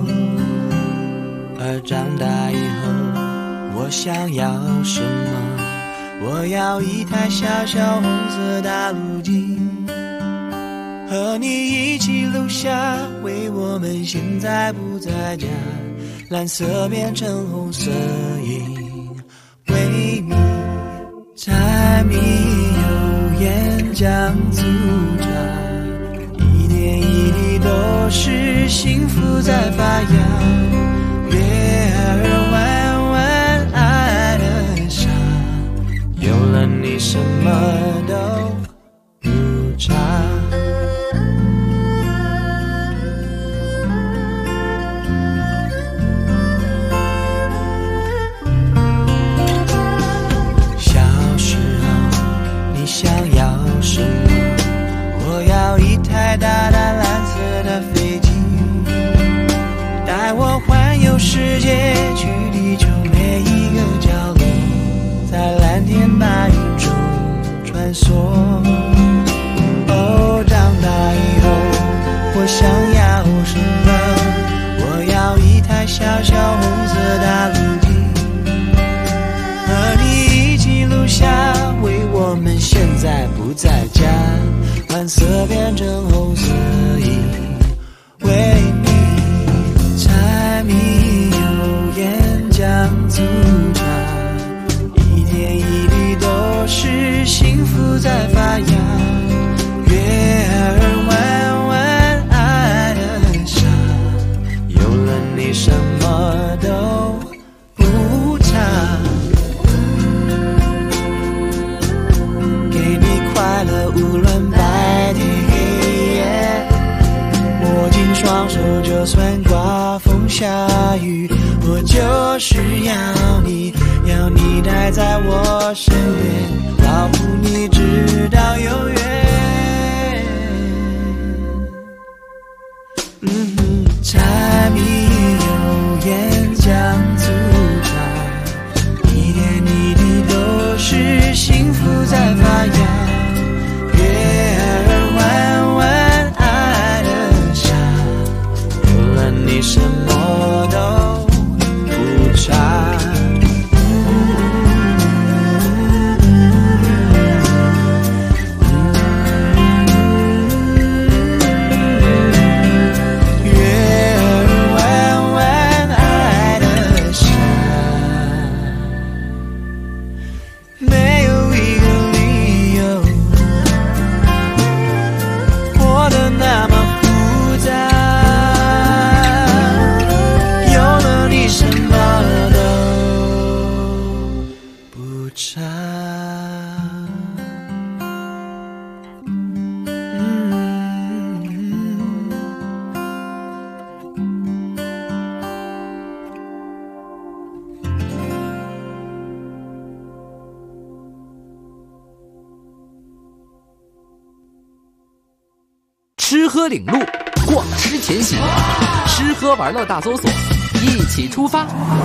而长大以后我想要什么？我要一台小小红色大陆机，和你一起录下为我们现在不在家，蓝色变成红色影，为你柴米油盐酱醋茶，一点一滴都是幸福在发芽，月儿弯弯爱的傻，有了你什么都不差。想要什么？我要一台大大蓝色的飞机，带我环游世界，去地球每一个角落，在蓝天白云中穿梭。哦，长大以后我想要什么？我要一台小小红色大陆机，和你一起录下为我们现在不在家，蓝蓝色变成红色，因为你柴米油盐酱醋茶，一点一滴都是幸福在发芽。月儿弯弯爱的傻，有了你什么都不差。给你快乐无论白天黑夜，握紧双手就算刮风下雨，我就是要你待在我身边，保护你直到永远。柴米油盐酱醋茶，一点一滴都是幸福在发芽。月儿弯弯爱的傻，有了你什么都不差。 吃喝领路，逛吃前行，吃喝玩乐大搜索，一起出发。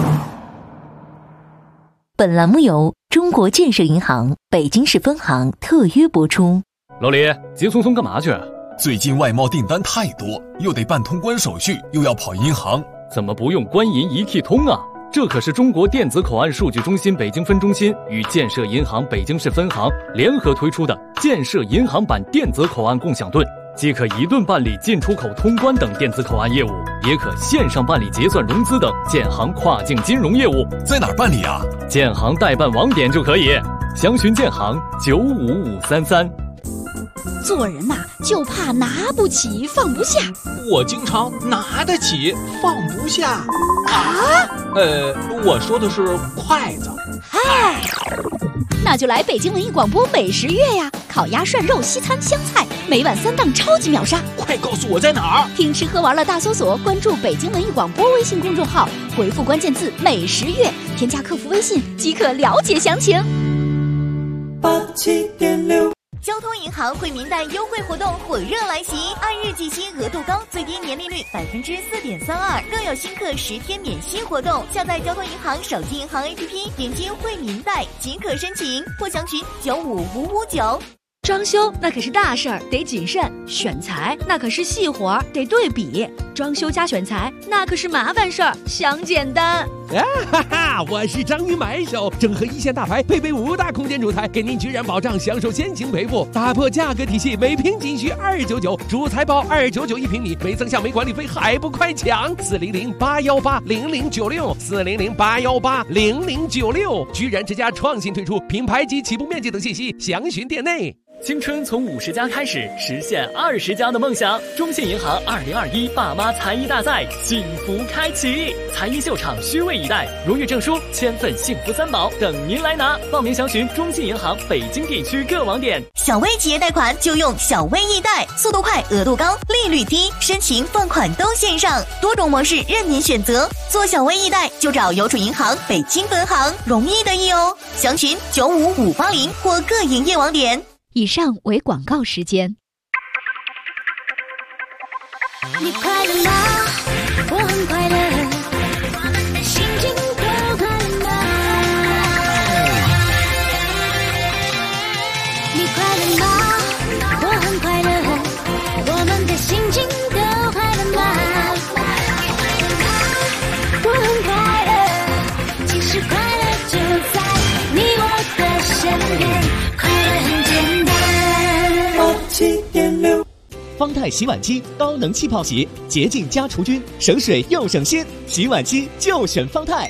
本栏目由中国建设银行北京市分行特约播出。 老李，急匆匆干嘛去？ 最近外贸订单太多，又得办通关手续，又要跑银行， 怎么不用官银一体通啊？这可是中国电子口岸数据中心北京分中心与建设银行北京市分行联合推出的建设银行版电子口岸共享盾，既可一盾办理进出口通关等电子口岸业务，也可线上办理结算融资等建行跨境金融业务。 在哪儿办理啊？ 建行代办网点就可以，详询建行95533。 做人呐，就怕拿不起放不下。 我经常拿得起放不下啊。 我说的是筷子。 嗨，那就来北京文艺广播美食月呀！烤鸭、涮肉、西餐、湘菜，每晚3档超级秒杀。 快告诉我在哪儿！ 听吃喝玩乐大搜索，关注北京文艺广播微信公众号，回复关键字“美食月”，添加客服微信即可了解详情。 87.6 交通银行惠民贷优惠活动火热来袭，按日计息额度高，最低年利率4.32%，更有新客10天免息活动。下载交通银行手机银行 APP， 点击惠民贷即可申请，或详询95559。 装修那可是大事儿，得谨慎；选材那可是细活儿，得对比。装修加选材那可是麻烦事儿，想简单。 哈哈，我是章鱼买手，整合一线大牌，配备5大空间主材，给您居然保障，享受先行赔付，打破价格体系，每平仅需299，主材包299一平米，没增项没管理费，还不快抢！400-818-0096，400-818-0096，居然之家创新推出品牌及起步面积等信息，详询店内。 青春从50加开始，实现20加的梦想。中信银行2021爸妈才艺大赛幸福开启，才艺秀场虚位以待，荣誉证书、千份幸福3宝等您来拿。报名详询中信银行北京地区各网点。 小微企业贷款就用小微易贷，速度快，额度高，利率低，申请放款都线上，多种模式任您选择。做小微易贷就找邮储银行北京分行，容易的易哦。详询95580或各营业网点。 以上为广告时间。 你快乐吗？我很快乐，心情都快乐吗？你快乐吗？我很快乐，我们的心情都快乐吗？我很快乐，其实快乐就在你我的身边，快乐很简单。87.6 87.6。方太洗碗机高能气泡洗，洁净加除菌，省水又省心。洗碗机就选方太。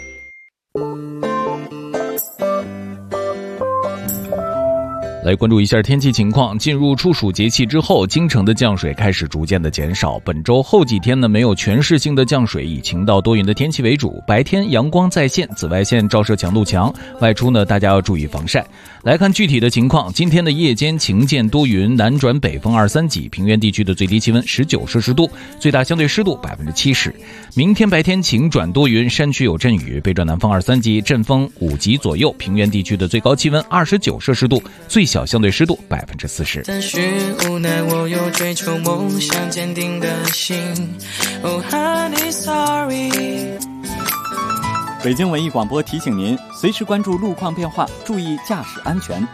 来关注一下天气情况。进入处暑节气之后，京城的降水开始逐渐的减少。本周后几天呢，没有全市性的降水，以晴到多云的天气为主。白天阳光在线，紫外线照射强度强，外出呢大家要注意防晒。来看具体的情况，今天的夜间晴间多云，南转北风2-3级，平原地区的最低气温19摄氏度，最大相对湿度70%。明天白天晴转多云，山区有阵雨，北转南风2-3级，阵风5级左右，平原地区的最高气温29摄氏度，最小相对湿度40%。 但是无奈我有追求梦想坚定的心。Oh honey sorry。 北京文艺广播提醒您，随时关注路况变化，注意驾驶安全。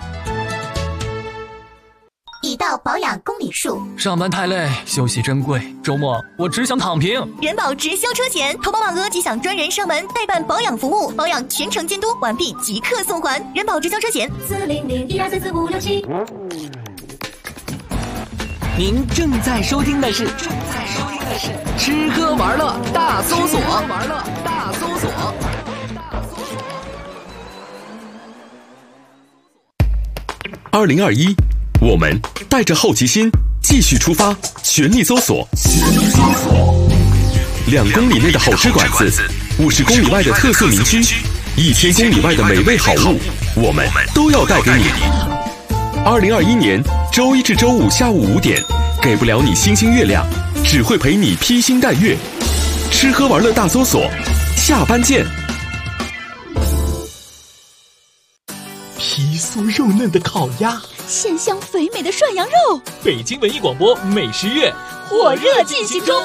已到保养公里数， 上班太累，休息珍贵，周末我只想躺平。 人保直销车险，投保满额即享专人上门代办保养服务，保养全程监督完毕即刻送还。人保直销车险40012344567。 您正在收听的是吃喝玩乐大搜索。 2021，我们带着好奇心继续出发，全力搜索。2公里内的好吃馆子，50公里外的特色名区，1000公里外的美味好物，我们都要带给你。2021年周一至周五下午5点，给不了你星星月亮，只会陪你披星戴月。吃喝玩乐大搜索，下班见。 皮酥肉嫩的烤鸭， 鲜香肥美的涮羊肉。 北京文艺广播美食月火热进行中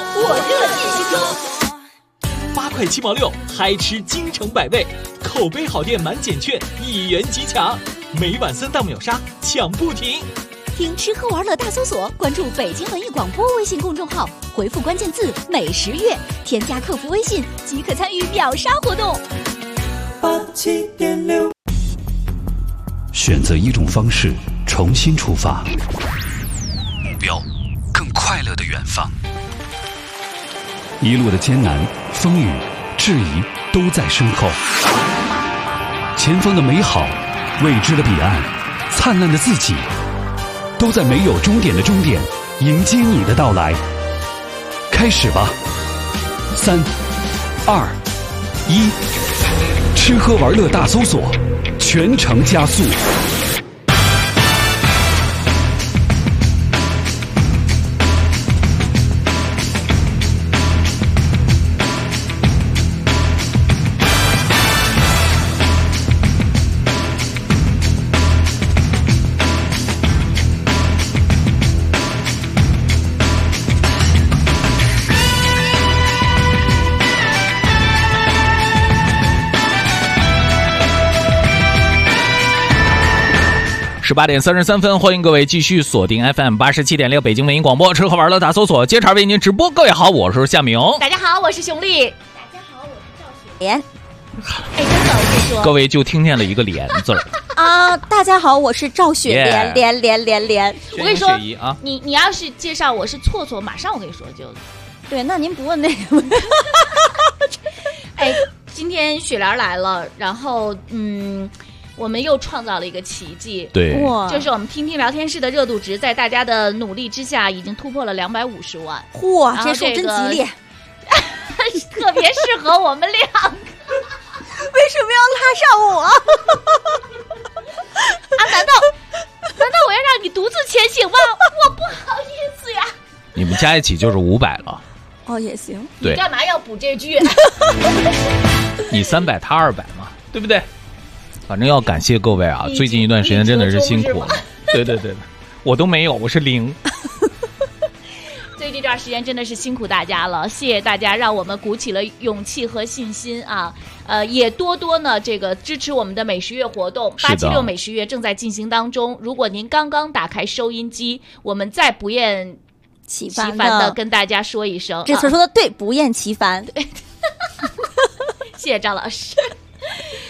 ，8块7毛6，嗨吃京城百味，口碑好店满减券，1元即抢，每晚3档秒杀，抢不停。 听吃喝玩乐大搜索，关注北京文艺广播微信公众号，回复关键字美食月，添加客服微信即可参与秒杀活动。 87.6。 选择一种方式，重新出发，目标更快乐的远方。一路的艰难、风雨、质疑都在身后，前方的美好、未知的彼岸、灿烂的自己，都在没有终点的终点迎接你的到来。开始吧，3、2、1，吃喝玩乐大搜索，全程加速。 18点33分，欢迎各位继续锁定 FM 87.6北京文艺广播，吃喝玩乐大搜索，接茬为您直播。各位好，我是夏明。 大家好，我是熊丽。大家好，我是赵雪莲。哎，真的，我跟你说， 各位就听见了一个莲字儿啊！大家好，我是赵雪莲，莲。 我跟你说，你要是介绍我是错错，马上我跟你说就。 对，那您不问那个？ 哎，今天雪莲来了，然后我们又创造了一个奇迹， 对， 就是我们听听聊天室的热度值，在大家的努力之下，已经突破了250万。 嚯，这数真吉利， 特别适合我们两个。 为什么要拉上我？ 啊？难道我要让你独自前行吗？我不好意思呀。 你们加一起就是500了。 哦，也行。 你干嘛要补这句？ 你300，他200嘛，对不对？反正要感谢各位啊，最近一段时间真的是辛苦了。对，我都没有，我是0。 最近这段时间真的是辛苦大家了，谢谢大家，让我们鼓起了勇气和信心啊！也多多呢这个支持我们的美食月活动，876美食月正在进行当中。如果您刚刚打开收音机，我们再不厌其烦的跟大家说一声， 这次说的对，不厌其烦。 谢谢张老师。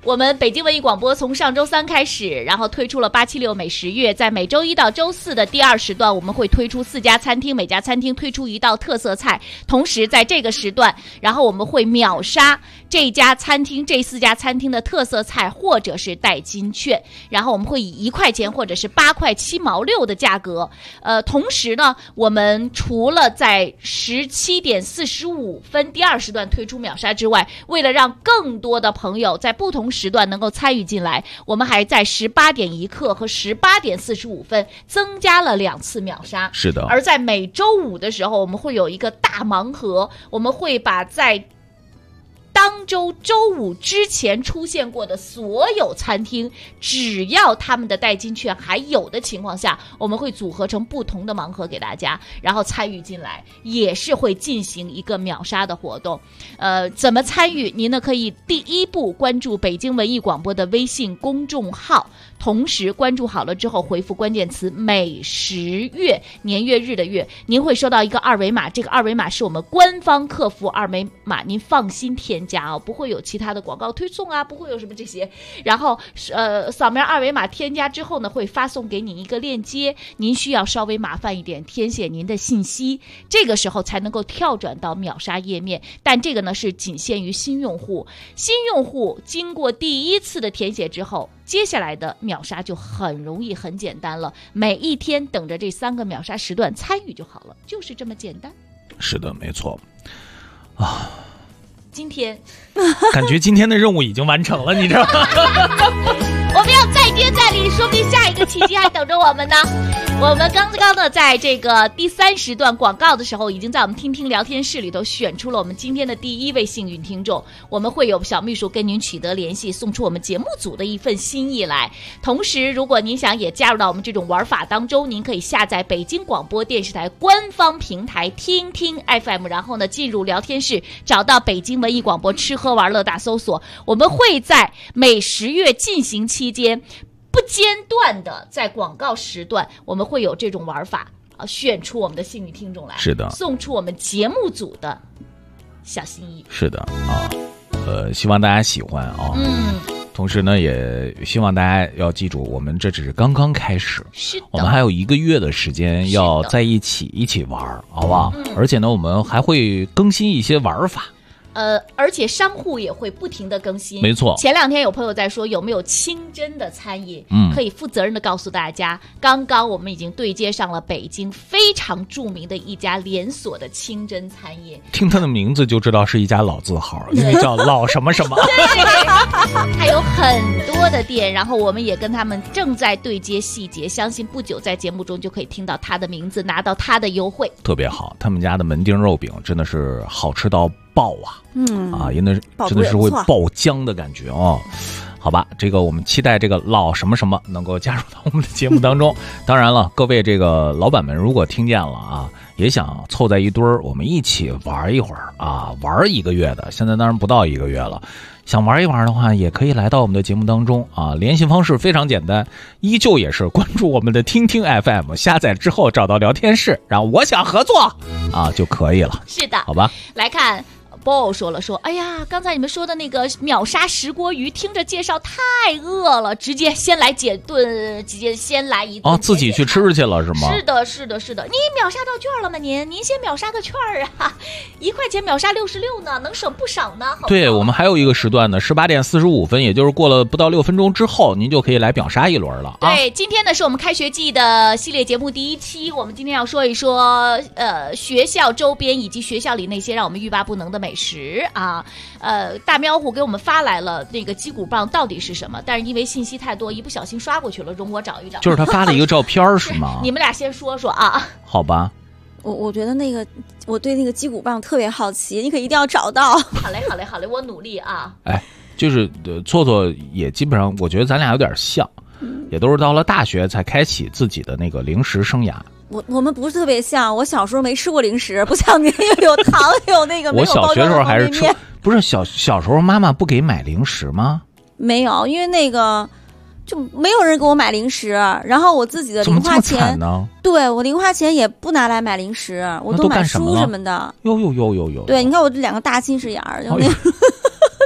我们北京文艺广播从上周3开始，然后推出了876美食月，在每周1到周4的第2时段，我们会推出4家餐厅，每家餐厅推出1道特色菜。同时在这个时段，然后我们会秒杀这家餐厅、这4家餐厅的特色菜或者是代金券，然后我们会以1块钱或者是8块7毛6的价格。同时呢，我们除了在17点45分第2时段推出秒杀之外，为了让更多的朋友在不同时段能够参与进来，我们还在18点1刻和18点45分增加了2次秒杀。 是的。 而在每周5的时候，我们会有一个大盲盒，我们会把在当周周5之前出现过的所有餐厅，只要他们的代金券还有的情况下，我们会组合成不同的盲盒给大家，然后参与进来，也是会进行一个秒杀的活动。怎么参与？您呢可以第一步关注北京文艺广播的微信公众号，同时关注好了之后回复关键词美食月，年月日的月，您会收到一个二维码，这个二维码是我们官方客服二维码，您放心添加哦，不会有其他的广告推送啊，不会有什么这些。然后扫描二维码添加之后呢，会发送给你一个链接，您需要稍微麻烦一点，填写您的信息，这个时候才能够跳转到秒杀页面。但这个呢是仅限于新用户，新用户经过第1次的填写之后，接下来的秒杀就很容易很简单了，每一天等着这3个秒杀时段参与就好了，就是这么简单。 是的，没错啊。 今天感觉今天的任务已经完成了，你知道吗？ 我们要再接再厉，说不定下一个奇迹还等着我们呢。我们刚刚呢，在这个第3时段广告的时候，已经在我们听听聊天室里头选出了我们今天的第1位幸运听众。我们会有小秘书跟您取得联系，送出我们节目组的一份心意来。同时，如果您想也加入到我们这种玩法当中，您可以下载北京广播电视台官方平台听听 FM， 然后呢进入聊天室，找到北京文艺广播吃喝玩乐大搜索。我们会在每10月进行期间不间断的在广告时段，我们会有这种玩法选出我们的幸运听众来， 是的， 送出我们节目组的小心意。 是的啊，希望大家喜欢啊。同时呢，也希望大家要记住，我们这只是刚刚开始， 是的， 我们还有1个月的时间要在一起玩，好不好？而且呢，我们还会更新一些玩法。 而且商户也会不停的更新， 没错。 前2天有朋友在说有没有清真的餐饮，可以负责任的告诉大家，刚刚我们已经对接上了北京非常著名的一家连锁的清真餐饮， 听它的名字就知道是一家老字号，因为叫老什么什么。 还有很多的店，然后我们也跟他们正在对接细节，相信不久在节目中就可以听到他的名字，拿到他的优惠。特别好，他们家的门钉肉饼真的是好吃到爆啊！因为真的是会爆浆的感觉哦。好吧，这个我们期待这个老什么什么能够加入到我们的节目当中。当然了，各位这个老板们如果听见了啊，也想凑在一堆儿，我们一起玩一会儿啊，玩1个月的，现在当然不到1个月了。想玩一玩的话，也可以来到我们的节目当中啊。联系方式非常简单，依旧也是关注我们的听听 FM， 下载之后找到聊天室，然后我想合作啊就可以了。是的，好吧。来看。BO 说了说，哎呀，刚才你们说的那个秒杀石锅鱼，听着介绍太饿了，直接先来解顿，直接先来一顿自己去吃去了是吗？是的，是的，是的。你秒杀到券了吗？您先秒杀个券啊，1块钱秒杀66呢，能省不少呢。好，对，我们还有一个时段呢，18点45分，也就是过了不到6分钟之后，您就可以来秒杀一轮了。对，今天呢是我们开学季的系列节目第1期，我们今天要说一说学校周边以及学校里那些让我们欲罢不能的美食啊。大喵虎给我们发来了那个鸡骨棒到底是什么，但是因为信息太多，一不小心刷过去了，容我找一找。就是他发了一个照片是吗？你们俩先说说啊。好吧。我觉得那个我对那个鸡骨棒特别好奇，你可一定要找到。好嘞，好嘞，好嘞，我努力啊。哎，就是错错也基本上，我觉得咱俩有点像，也都是到了大学才开启自己的那个零食生涯。我们不是特别像，我小时候没吃过零食，不像您有糖有那个没有包装的方便面。我小学时候还是吃，不是小时候妈妈不给买零食吗？没有，因为那个就没有人给我买零食，然后我自己的零花钱呢？对，我零花钱也不拿来买零食，我都买书什么的。哟。对，你看我这2个大近视眼儿，就那。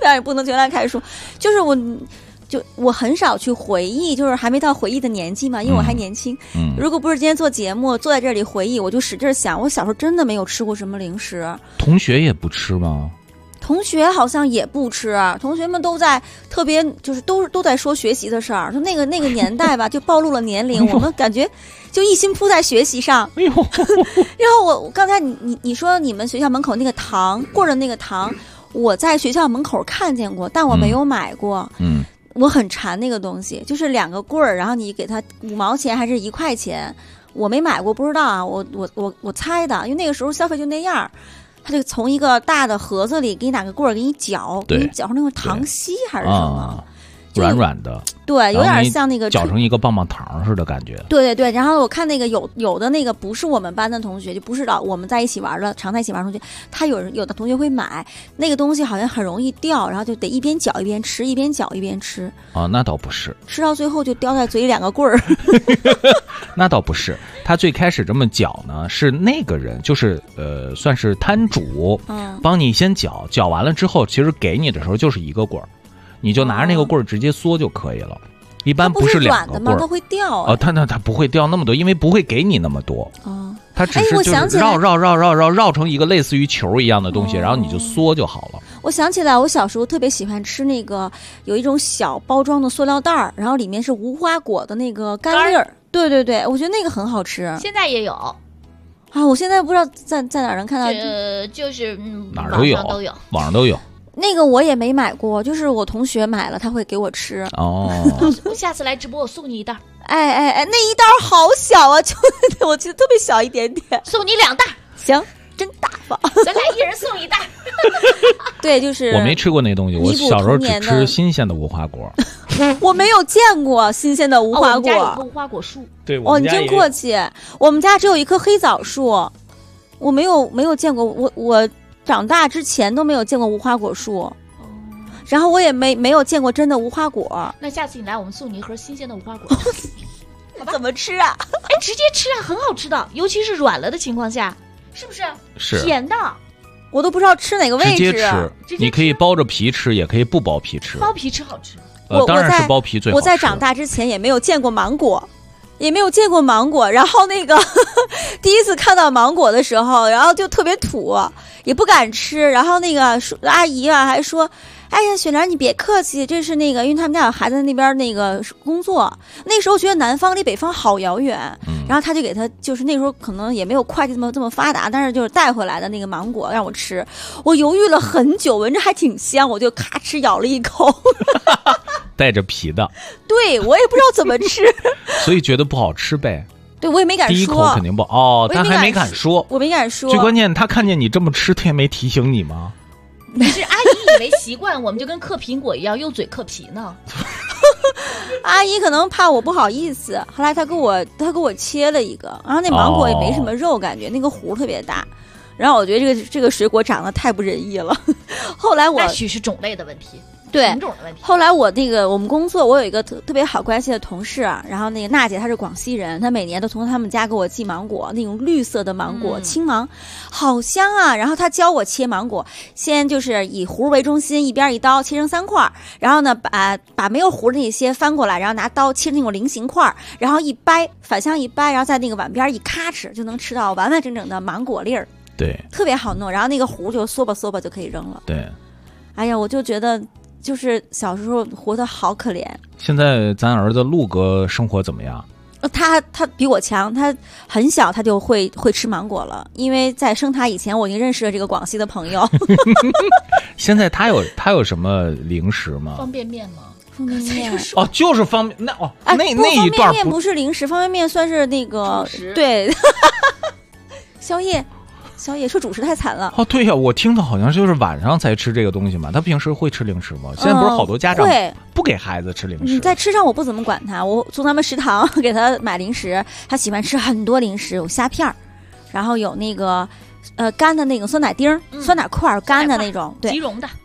样也不能全来看书。就是我很少去回忆，就是还没到回忆的年纪嘛，因为我还年轻。如果不是今天做节目，坐在这里回忆，我就使劲想，我小时候真的没有吃过什么零食。 同学也不吃吗？ 同学好像也不吃，同学们都在特别就是都在说学习的事儿，就那个年代吧，就暴露了年龄。我们感觉就一心扑在学习上。然后我刚才你说你们学校门口那个糖棍的那个糖，我在学校门口看见过，但我没有买过。我很馋那个东西，就是2个棍儿，然后你给它5毛钱还是1块钱，我没买过，不知道啊。我猜的，因为那个时候消费就那样。他就从一个大的盒子里给你拿个棍儿给你搅，给你搅成那种糖稀还是什么， 软软的， 对，有点像那个搅成一个棒棒糖似的感觉。 对，然后我看那个有的那个不是我们班的同学，就不是我们在一起玩的常在一起玩的同学，他有的同学会买那个东西，好像很容易掉，然后就得一边搅一边吃，一边搅一边吃。 那倒不是， 吃到最后就叼在嘴里2个棍儿。 那倒不是，他最开始这么搅呢，是那个人就是算是摊主，帮你先搅完了之后，其实给你的时候就是1个棍儿。你就拿着那个棍儿直接嗦就可以了，一般不是2个棍儿， 它会掉。 它不会掉那么多，因为不会给你那么多。它只是就是绕成一个类似于球一样的东西，然后你就嗦就好了。 我想起来，我小时候特别喜欢吃那个有一种小包装的塑料袋儿，然后里面是无花果的那个干粒儿。对，我觉得那个很好吃。 现在也有啊，我现在不知道在哪能看到。 就是哪儿都有，网上都有。 那个我也没买过，就是我同学买了，他会给我吃。 我下次来直播，我送你1袋。 哎，那1袋好小啊，就我记得特别小一点点， 送你2袋。 行，真大方。 咱俩1人送1袋。 对，就是我没吃过那东西，我小时候只吃新鲜的无花果。 我没有见过新鲜的无花果。 我们家有棵无花果树。 对， 你真客气。我们家只有一棵黑枣树，我没有见过。我长大之前都没有见过无花果树，然后我也没有见过真的无花果。 那下次你来，我们送你1盒新鲜的无花果。 怎么吃啊？ 直接吃啊，很好吃的，尤其是软了的情况下，是不是？ 是甜的， 我都不知道吃哪个位置。 直接吃，你可以包着皮吃，也可以不包皮吃。 包皮吃好吃。 当然是包皮最好吃。 我在长大之前也没有见过芒果。然后那个第一次看到芒果的时候，然后就特别土，也不敢吃。然后那个阿姨啊还说：“哎呀，雪莲你别客气，这是那个，因为他们家有孩子在那边那个工作。那时候觉得南方离北方好遥远，然后他就给他就是那时候可能也没有快递这么发达，但是就是带回来的那个芒果让我吃。我犹豫了很久，闻着还挺香，我就咔哧咬了一口。” 带着皮的， 对我也不知道怎么吃， 所以觉得不好吃呗。 对我也没敢说， 第一口肯定不他还没敢说， 我没敢说。 最关键，他看见你这么吃，他也没提醒你吗？ 不是，阿姨以为习惯，我们就跟嗑苹果一样，用嘴嗑皮呢。 阿姨可能怕我不好意思，后来她给我切了一个，然后那芒果也没什么肉，感觉那个核特别大。然后我觉得这个水果长得太不仁义了。后来那许是种类的问题。 对， 品种的问题。 后来我们工作，我有一个特别好关系的同事，然后那个娜姐她是广西人，她每年都从他们家给我寄芒果，那种绿色的芒果，青芒，好香啊！然后她教我切芒果，先就是以核为中心，一边一刀切成3块，然后呢把没有核的那些翻过来，然后拿刀切成那种菱形块，然后一掰，反向一掰，然后在那个碗边一咔哧，就能吃到完完整整的芒果粒儿。 对， 特别好弄，然后那个核就嗦吧就可以扔了。 对， 哎呀，我就觉得。就是小时候活得好可怜。 现在咱儿子陆哥生活怎么样？ 他比我强，他很小他就会吃芒果了，因为在生他以前我已经认识了这个广西的朋友。 现在他有什么零食吗？ 方便面吗？ 方便面就是方便那那一段方便面不是零食，方便面算是那个对宵夜说主食太惨了。 对呀，我听到好像就是晚上才吃这个东西嘛。他平时会吃零食吗？现在不是好多家长不给孩子吃零食。 你在吃上我不怎么管他，我从他们食堂给他买零食，他喜欢吃很多零食，有虾片，然后有那个干的那个酸奶丁、酸奶块干的那种，对， 即溶的。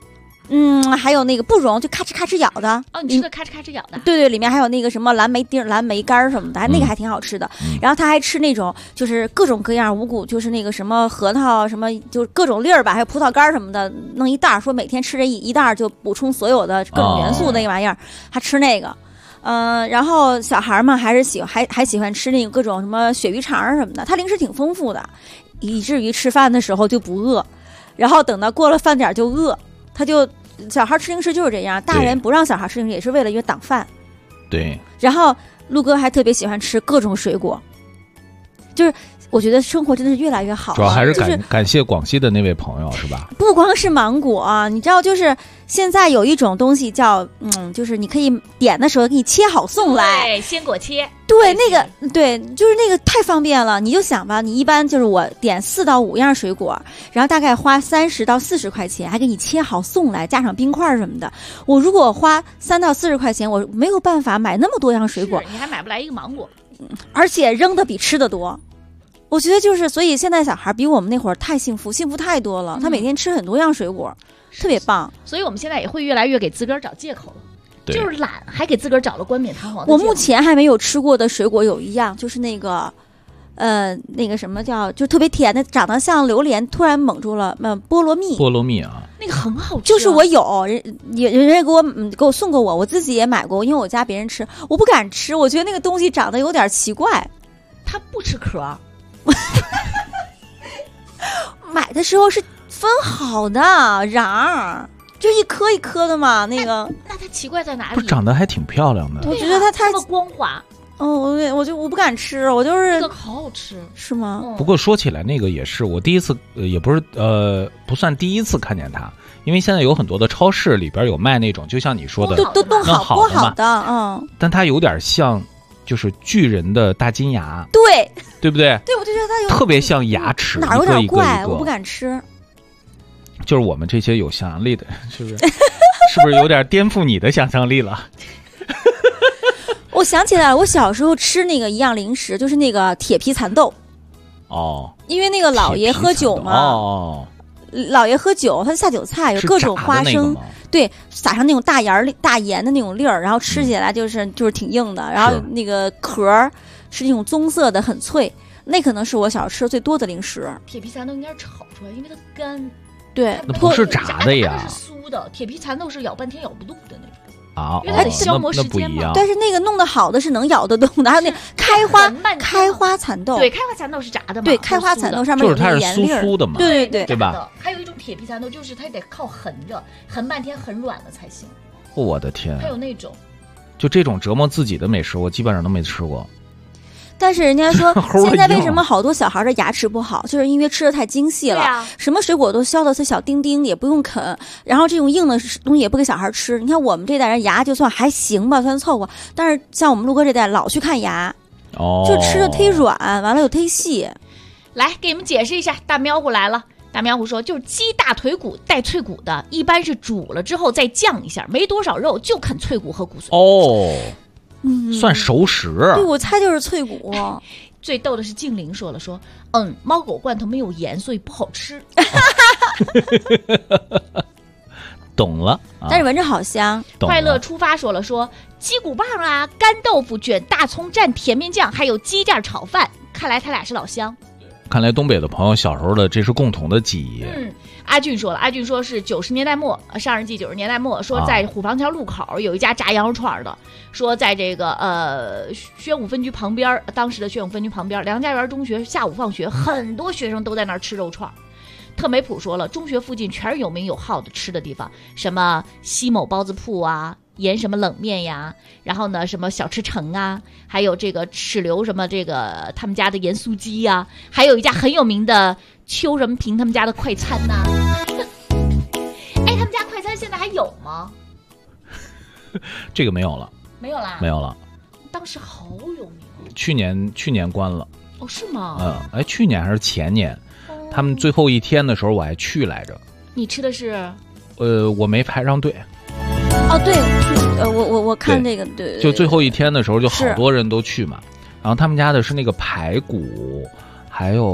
还有那个不溶，就咔哧咔哧咬的。 哦，你吃的咔哧咔哧咬的？ 对，里面还有那个什么蓝莓丁、蓝莓干什么的，那个还挺好吃的。然后他还吃那种就是各种各样五谷，就是那个什么核桃什么，就是各种粒儿吧，还有葡萄干什么的，弄一袋，说每天吃这一袋就补充所有的各种元素那玩意儿，他吃那个。然后小孩们还是还喜欢吃那个各种什么鳕鱼肠什么的，他零食挺丰富的，以至于吃饭的时候就不饿，然后等到过了饭点就饿，小孩吃零食就是这样，大人不让小孩吃零食也是为了因为挡饭。 对。 然后陆哥还特别喜欢吃各种水果，就是我觉得生活真的是越来越好了。 主要还是就是感谢广西的那位朋友，是吧？ 不光是芒果，你知道，就是现在有一种东西叫就是你可以点的时候给你切好送来， 对，鲜果切。 对，那个对，就是那个太方便了。你就想吧，你一般就是我点4到5样水果，然后大概花30到40块钱，还给你切好送来，加上冰块什么的。我如果花3到40块钱，我没有办法买那么多样水果， 你还买不来一个芒果， 而且扔的比吃的多。我觉得就是，所以现在小孩比我们那会儿太幸福太多了。他每天吃很多样水果，特别棒。 所以我们现在也会越来越给自个儿找借口了。就是懒，还给自个儿找了冠冕堂皇的。 我目前还没有吃过的水果有一样，就是那个什么叫，就特别甜的，长得像榴莲，突然蒙住了，菠萝蜜。 菠萝蜜啊， 那个很好吃。 就是我有人家给我送过我自己也买过，因为我家别人吃，我不敢吃，我觉得那个东西长得有点奇怪。 它不吃壳。 买的时候是分好的瓤。就一颗一颗的嘛，那它奇怪在哪里？ 不长得还挺漂亮的。 我觉得它太光滑。 我不敢吃，我就是这个好好吃， 是吗？ 不过说起来，那个也是我第一次，也不是不算第一次看见它，因为现在有很多的超市里边有卖那种，就像你说的， 都冻好剥好的， 但它有点像，就是巨人的大金牙， 对不对？ 对，我就觉得它有特别像牙齿， 哪有点怪， 我不敢吃。 就是我们这些有想象力的，是不是？是不是有点颠覆你的想象力了？ 我想起来了，我小时候吃那个一样零食，就是那个铁皮蚕豆。因为那个老爷喝酒嘛。老爷喝酒，他下酒菜有各种花生，对，撒上那种大盐的那种粒儿，然后吃起来就是挺硬的，然后那个壳是那种棕色的，很脆。那可能是我小时候吃的最多的零食。 铁皮蚕豆应该是炒出来，因为它干。 对， 那不是炸的呀， 是酥的。铁皮蚕豆是咬半天咬不动的那种啊， 因为它得消磨时间嘛。 但是那个弄得好的是能咬得动的，还有那开花蚕豆， 对，开花蚕豆是炸的嘛？ 对，开花蚕豆上面有那盐粒儿，酥的嘛？ 对吧？ 还有一种铁皮蚕豆，就是它得靠横着，横半天很软了才行。 我的天！ 还有那种， 就这种折磨自己的美食，我基本上都没吃过。 但是人家说，现在为什么好多小孩的牙齿不好，就是因为吃的太精细了，什么水果都削的是小丁丁，也不用啃，然后这种硬的东西也不给小孩吃。你看我们这代人牙就算还行吧，算凑合，但是像我们陆哥这代老去看牙，就吃的忒软，完了又忒细。 来给你们解释一下，大喵虎来了。大喵虎说，就是鸡大腿骨带脆骨的，一般是煮了之后再酱一下，没多少肉就啃脆骨和骨髓。 算熟食。 对，我猜就是脆骨。 最逗的是静玲说了，猫狗罐头没有盐，所以不好吃。 懂了， 但是闻着好香。 快乐出发说了，鸡骨棒啊，干豆腐卷大葱蘸甜面酱，还有鸡架炒饭，看来他俩是老乡。 看来东北的朋友小时候的这是共同的记忆。 阿俊说了，阿俊说是90年代末，上世纪90年代末，说在虎坊桥路口有一家炸羊肉串的，说在这个宣武分局旁边，当时的宣武分局旁边，梁家园中学下午放学，很多学生都在那儿吃肉串。特美普说了，中学附近全是有名有号的吃的地方，什么西某包子铺啊，盐什么冷面呀，然后呢什么小吃城啊，还有这个齿流什么这个他们家的盐酥鸡呀，还有一家很有名的邱仁平他们家的快餐呐。哎，他们家快餐现在还有吗？ 这个没有了。 没有啦。 没有了。 当时好有名。 去年关了。 哦，是吗？ 去年还是前年？他们最后一天的时候我还去来着。 你吃的是？ 我没排上队。 哦，对，我看这个，对， 就最后一天的时候，就好多人都去嘛。然后他们家的是那个排骨，还有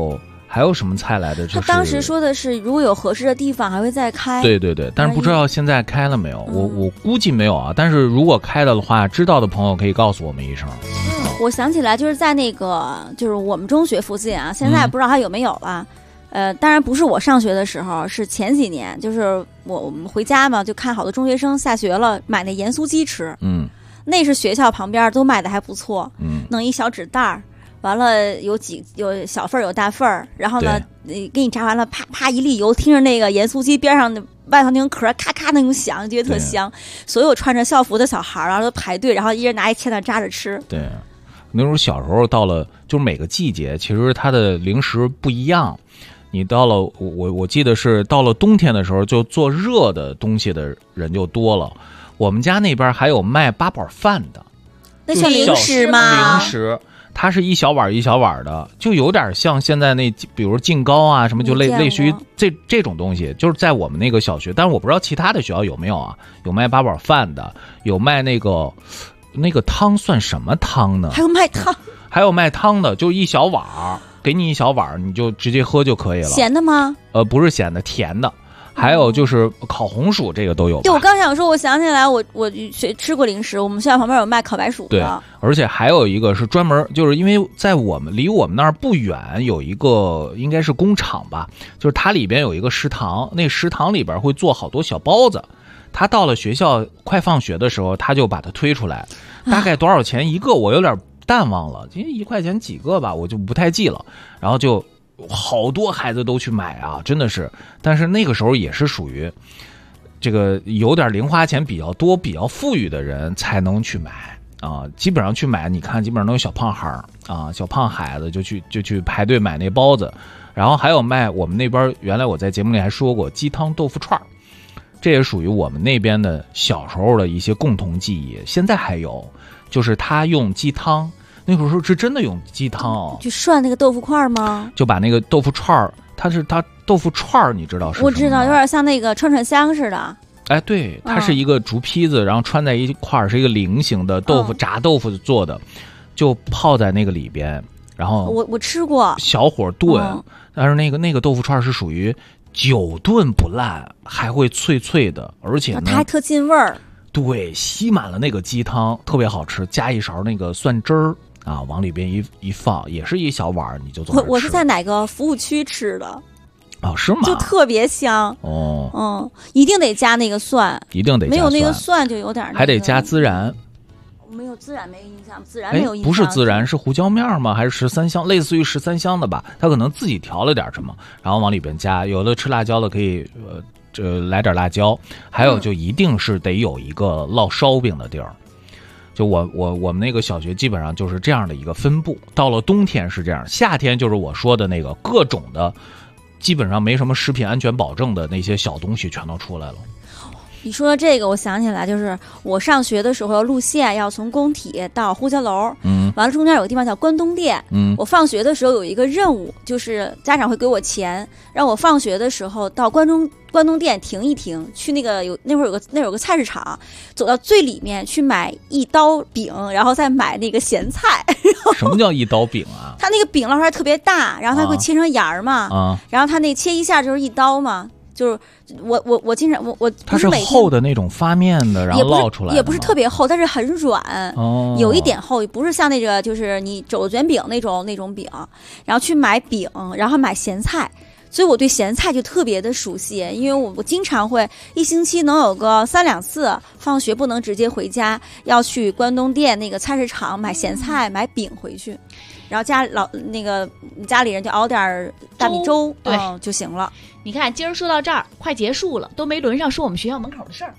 还有什么菜来的？就是他当时说的是，如果有合适的地方还会再开。 对对对，但是不知道现在开了没有，我估计没有啊。但是如果开了的话，知道的朋友可以告诉我们一声。 我想起来，就是在那个就是我们中学附近啊，现在不知道还有没有了。当然不是我上学的时候，是前几年，就是我们回家嘛，就看好多中学生下学了买那盐酥鸡吃。那是学校旁边都卖的还不错。弄一小纸袋儿。完了有小份有大份儿，然后呢，给你炸完了，啪啪一粒油，听着那个盐酥鸡边上的外头那种壳咔咔那种响，觉得特香。所有穿着校服的小孩然后都排队，然后一人拿一签子扎着吃。 对，那时候小时候到了，就是每个季节其实它的零食不一样。你到了我记得是到了冬天的时候，就做热的东西的人就多了。我们家那边还有卖八宝饭的， 那是零食吗？ 零食。它是一小碗一小碗的，就有点像现在那，比如劲糕啊什么，就类似于这种东西，就是在我们那个小学，但是我不知道其他的学校有没有啊？有卖八宝饭的，有卖那个汤算什么汤呢？ 还有卖汤， 还有卖汤的，就一小碗，给你一小碗，你就直接喝就可以了。 咸的吗？ 不是咸的，甜的。还有就是烤红薯，这个都有。 对，我刚想说，我想起来，我吃过零食，我们学校旁边有卖烤白薯的。 对，而且还有一个是专门，就是因为在离我们那儿不远有一个应该是工厂吧，就是它里边有一个食堂，那食堂里边会做好多小包子。他到了学校快放学的时候，他就把它推出来，大概多少钱一个，我有点淡忘了，因为1块钱几个吧，我就不太记了。然后就好多孩子都去买啊，真的是。但是那个时候也是属于这个有点零花钱比较多、比较富裕的人才能去买啊。基本上去买，你看基本上都有小胖孩啊，小胖孩子就去排队买那包子。然后还有卖我们那边，原来我在节目里还说过鸡汤豆腐串，这也属于我们那边的小时候的一些共同记忆。现在还有，就是他用鸡汤。那个时候是真的用鸡汤去涮那个豆腐块吗？ 就把那个豆腐串它豆腐串你知道是什么吗？ 我知道，有点像那个串串香似的。 哎，对，它是一个竹坯子，然后穿在一块是一个菱形的豆腐，炸豆腐做的，就泡在那个里边，然后我吃过， 小火炖，但是那个豆腐串是属于久炖不烂，还会脆脆的，而且呢它还特进味儿。 对，吸满了那个鸡汤，特别好吃，加一勺那个蒜汁儿。啊，往里边一放，也是一小碗，你就坐那吃。 我是在哪个服务区吃的？ 哦，是吗？ 就特别香哦。 一定得加那个蒜， 一定得加没有那个蒜就有点还得加孜然。 没有孜然没印象，孜然没有印象。 不是孜然，是胡椒面吗？还是13香？类似于13香的吧？他可能自己调了点什么，然后往里边加。有的吃辣椒的可以来点辣椒，还有就一定是得有一个烙烧饼的地儿。就我们那个小学基本上就是这样的一个分布。到了冬天是这样，夏天就是我说的那个各种的，基本上没什么食品安全保证的那些小东西全都出来了。 你说的这个，我想起来，就是我上学的时候，路线要从工体到呼家楼，完了中间有个地方叫关东店，我放学的时候有一个任务，就是家长会给我钱，让我放学的时候到关东店停一停，去那会儿有个菜市场，走到最里面去买一刀饼，然后再买那个咸菜。 什么叫一刀饼啊？ 它那个饼烙出来特别大，然后它会切成沿儿嘛，然后它那切一下就是一刀嘛。就是我经常我它是厚的那种发面的，然后烙出来的也不是特别厚，但是很软，有一点厚，不是像那个就是你肘子卷饼那种饼。然后去买饼，然后买咸菜，所以我对咸菜就特别的熟悉，因为我经常会一星期能有个3-2次，放学不能直接回家，要去关东店那个菜市场买咸菜买饼回去。然后家里人就熬点大米粥， 对， 就行了。 你看，今儿说到这儿，快结束了，都没轮上说我们学校门口的事儿。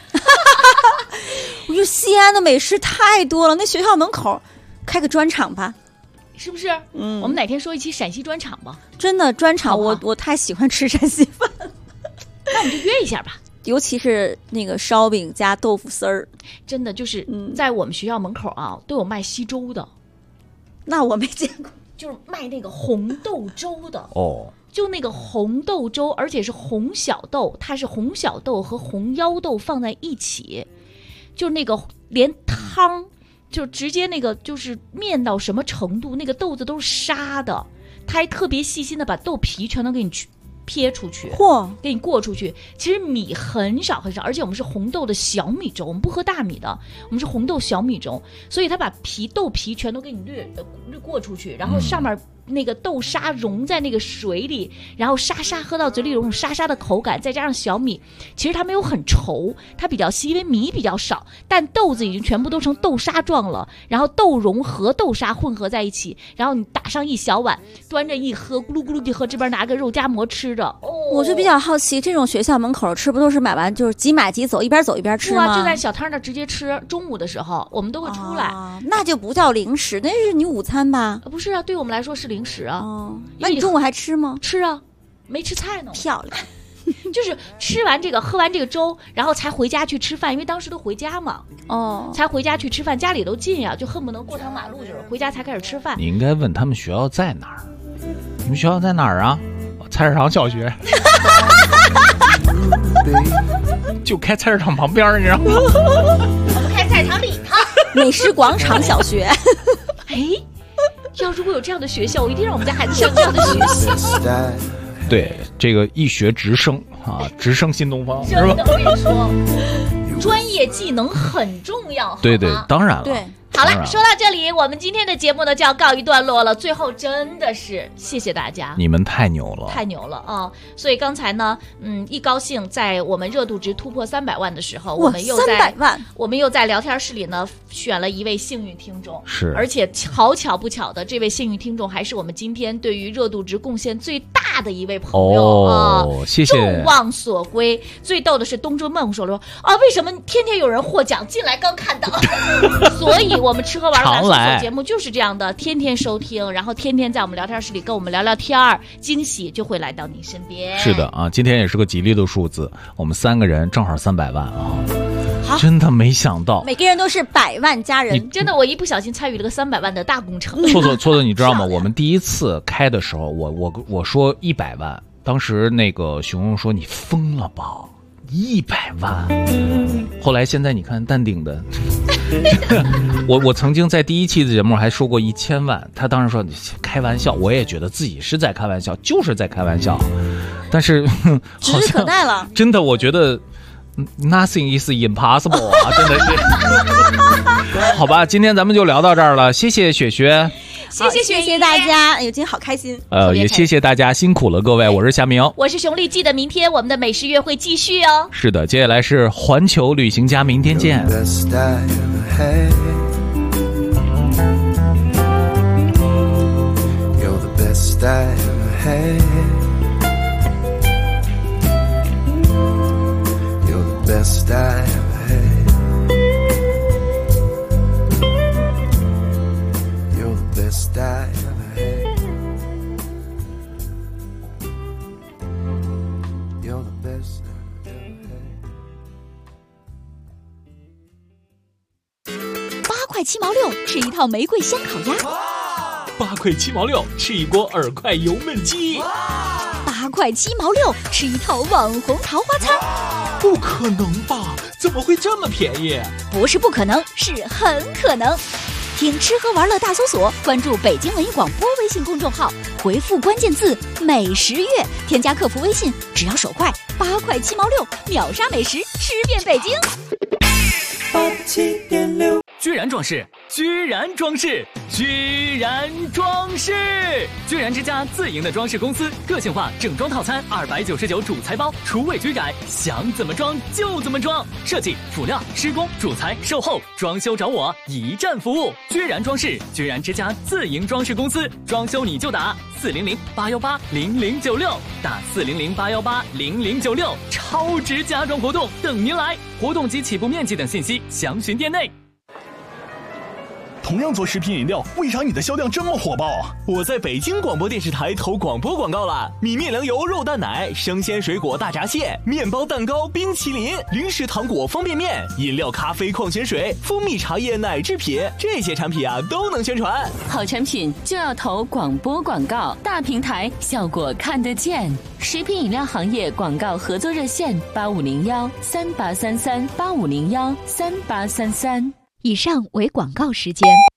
我觉得西安的美食太多了，那学校门口开个专场吧， 是不是？我们哪天说一期陕西专场吧？ 真的专场，我太喜欢吃陕西饭了。 那我们就约一下吧。 尤其是那个烧饼加豆腐丝儿， 真的就是在我们学校门口啊，都有卖稀粥的。 那我没见过， 就是卖那个红豆粥的哦， 就那个红豆粥，而且是红小豆，它是红小豆和红腰豆放在一起，就那个连汤就直接那个就是面到什么程度，那个豆子都是沙的， 他还特别细心的把豆皮全都给你撇出去，给你过出去。其实米很少很少，而且我们是红豆的小米粥，我们不喝大米的，我们是红豆小米粥，所以他把豆皮全都给你略过出去，然后上面那个豆沙融在那个水里，然后沙沙喝到嘴里有种沙沙的口感，再加上小米，其实它没有很稠，它比较稀，因为米比较少，但豆子已经全部都成豆沙状了，然后豆蓉和豆沙混合在一起，然后你打上一小碗，端着一喝，咕噜咕噜地喝，这边拿个肉夹馍吃着。 我就比较好奇，这种学校门口吃不都是买完就是即买即走，一边走一边吃吗？ 就在小摊那直接吃，中午的时候我们都会出来。 那就不叫零食，那是你午餐吧？ 不是啊，对我们来说是零食啊。 那你中午还吃吗？ 吃啊，没吃菜呢。 漂亮。 就是吃完这个喝完这个粥，然后才回家去吃饭，因为当时都回家嘛，才回家去吃饭，家里都近呀，就恨不能过趟马路就是回家才开始吃饭。 你应该问他们学校在哪儿？你们学校在哪儿啊？菜市场小学。就开菜市场旁边，你知道吗？ 我们开菜市场里头， 美食广场小学。 哎，如果有这样的学校，我一定让我们家孩子上这样的学校。 对，这个一学直升啊，直升新东方，是吧？ 我跟你说，专业技能很重要。 对对，当然了。 对。好了，说到这里，我们今天的节目呢就要告一段落了。最后真的是谢谢大家， 你们太牛了， 太牛了啊！所以刚才呢，一高兴在我们热度值突破300万的时候，我们又在聊天室里呢选了一位幸运听众， 是， 而且好巧不巧的，这位幸运听众还是我们今天对于热度值贡献最大的一位朋友谢谢， 众望所归。最逗的是东周梦说了为什么天天有人获奖？进来刚看到，所以。我们吃喝玩乐大搜索节目就是这样的，天天收听，然后天天在我们聊天室里跟我们聊聊天儿，惊喜就会来到你身边。 是的啊，今天也是个吉利的数字，我们3个人正好300万啊！ 好， 真的没想到， 每个人都是100万家人。 真的，我一不小心参与了个300万的大工程。 错错，你知道吗？我们第一次开的时候，我说100万，当时那个熊说你疯了吧，100万。后来现在你看淡定的。我曾经在第1期的节目还说过1000万，他当时说开玩笑，我也觉得自己是在开玩笑，就是在开玩笑，但是指日可待了。 真的，我觉得 nothing is impossible 啊，真的是。好吧，今天咱们就聊到这儿了，谢谢雪雪。 谢谢大家，哎呦，今天好开心。 也谢谢大家辛苦了，各位，我是夏明， 我是熊丽，记得明天我们的美食月会继续哦。 是的，接下来是环球旅行家，明天见。 8块7毛6，吃一套玫瑰香烤鸭 ；8块7毛6，吃一锅耳块油焖鸡 ；8块7毛6，吃一套网红桃花餐。 不可能吧？怎么会这么便宜？ 不是不可能，是很可能。听吃喝玩乐大搜索，关注北京文艺广播微信公众号，回复关键字美食月，添加客服微信，只要手快，8块7毛6，秒杀美食，吃遍北京。 87.6，居然装饰，居然装饰，居然装饰，居然之家自营的装饰公司，个性化整装套餐299主材包，厨卫居改，想怎么装就怎么装，设计、辅料、施工、主材、售后、装修找我，一站服务。居然装饰，居然之家自营装饰公司，装修你就打400-818-0096，打400-818-0096，超值家装活动等您来，活动及起步面积等信息详询店内。 同样做食品饮料，为啥你的销量这么火爆啊？ 我在北京广播电视台投广播广告了，米面粮油肉蛋奶、生鲜水果大闸蟹、面包蛋糕、冰淇淋、零食糖果方便面、饮料咖啡矿泉水、蜂蜜茶叶奶制品，这些产品啊都能宣传。 好产品就要投广播广告，大平台效果看得见。食品饮料行业广告合作热线8501-3833，8501-3833。 以上为广告时间。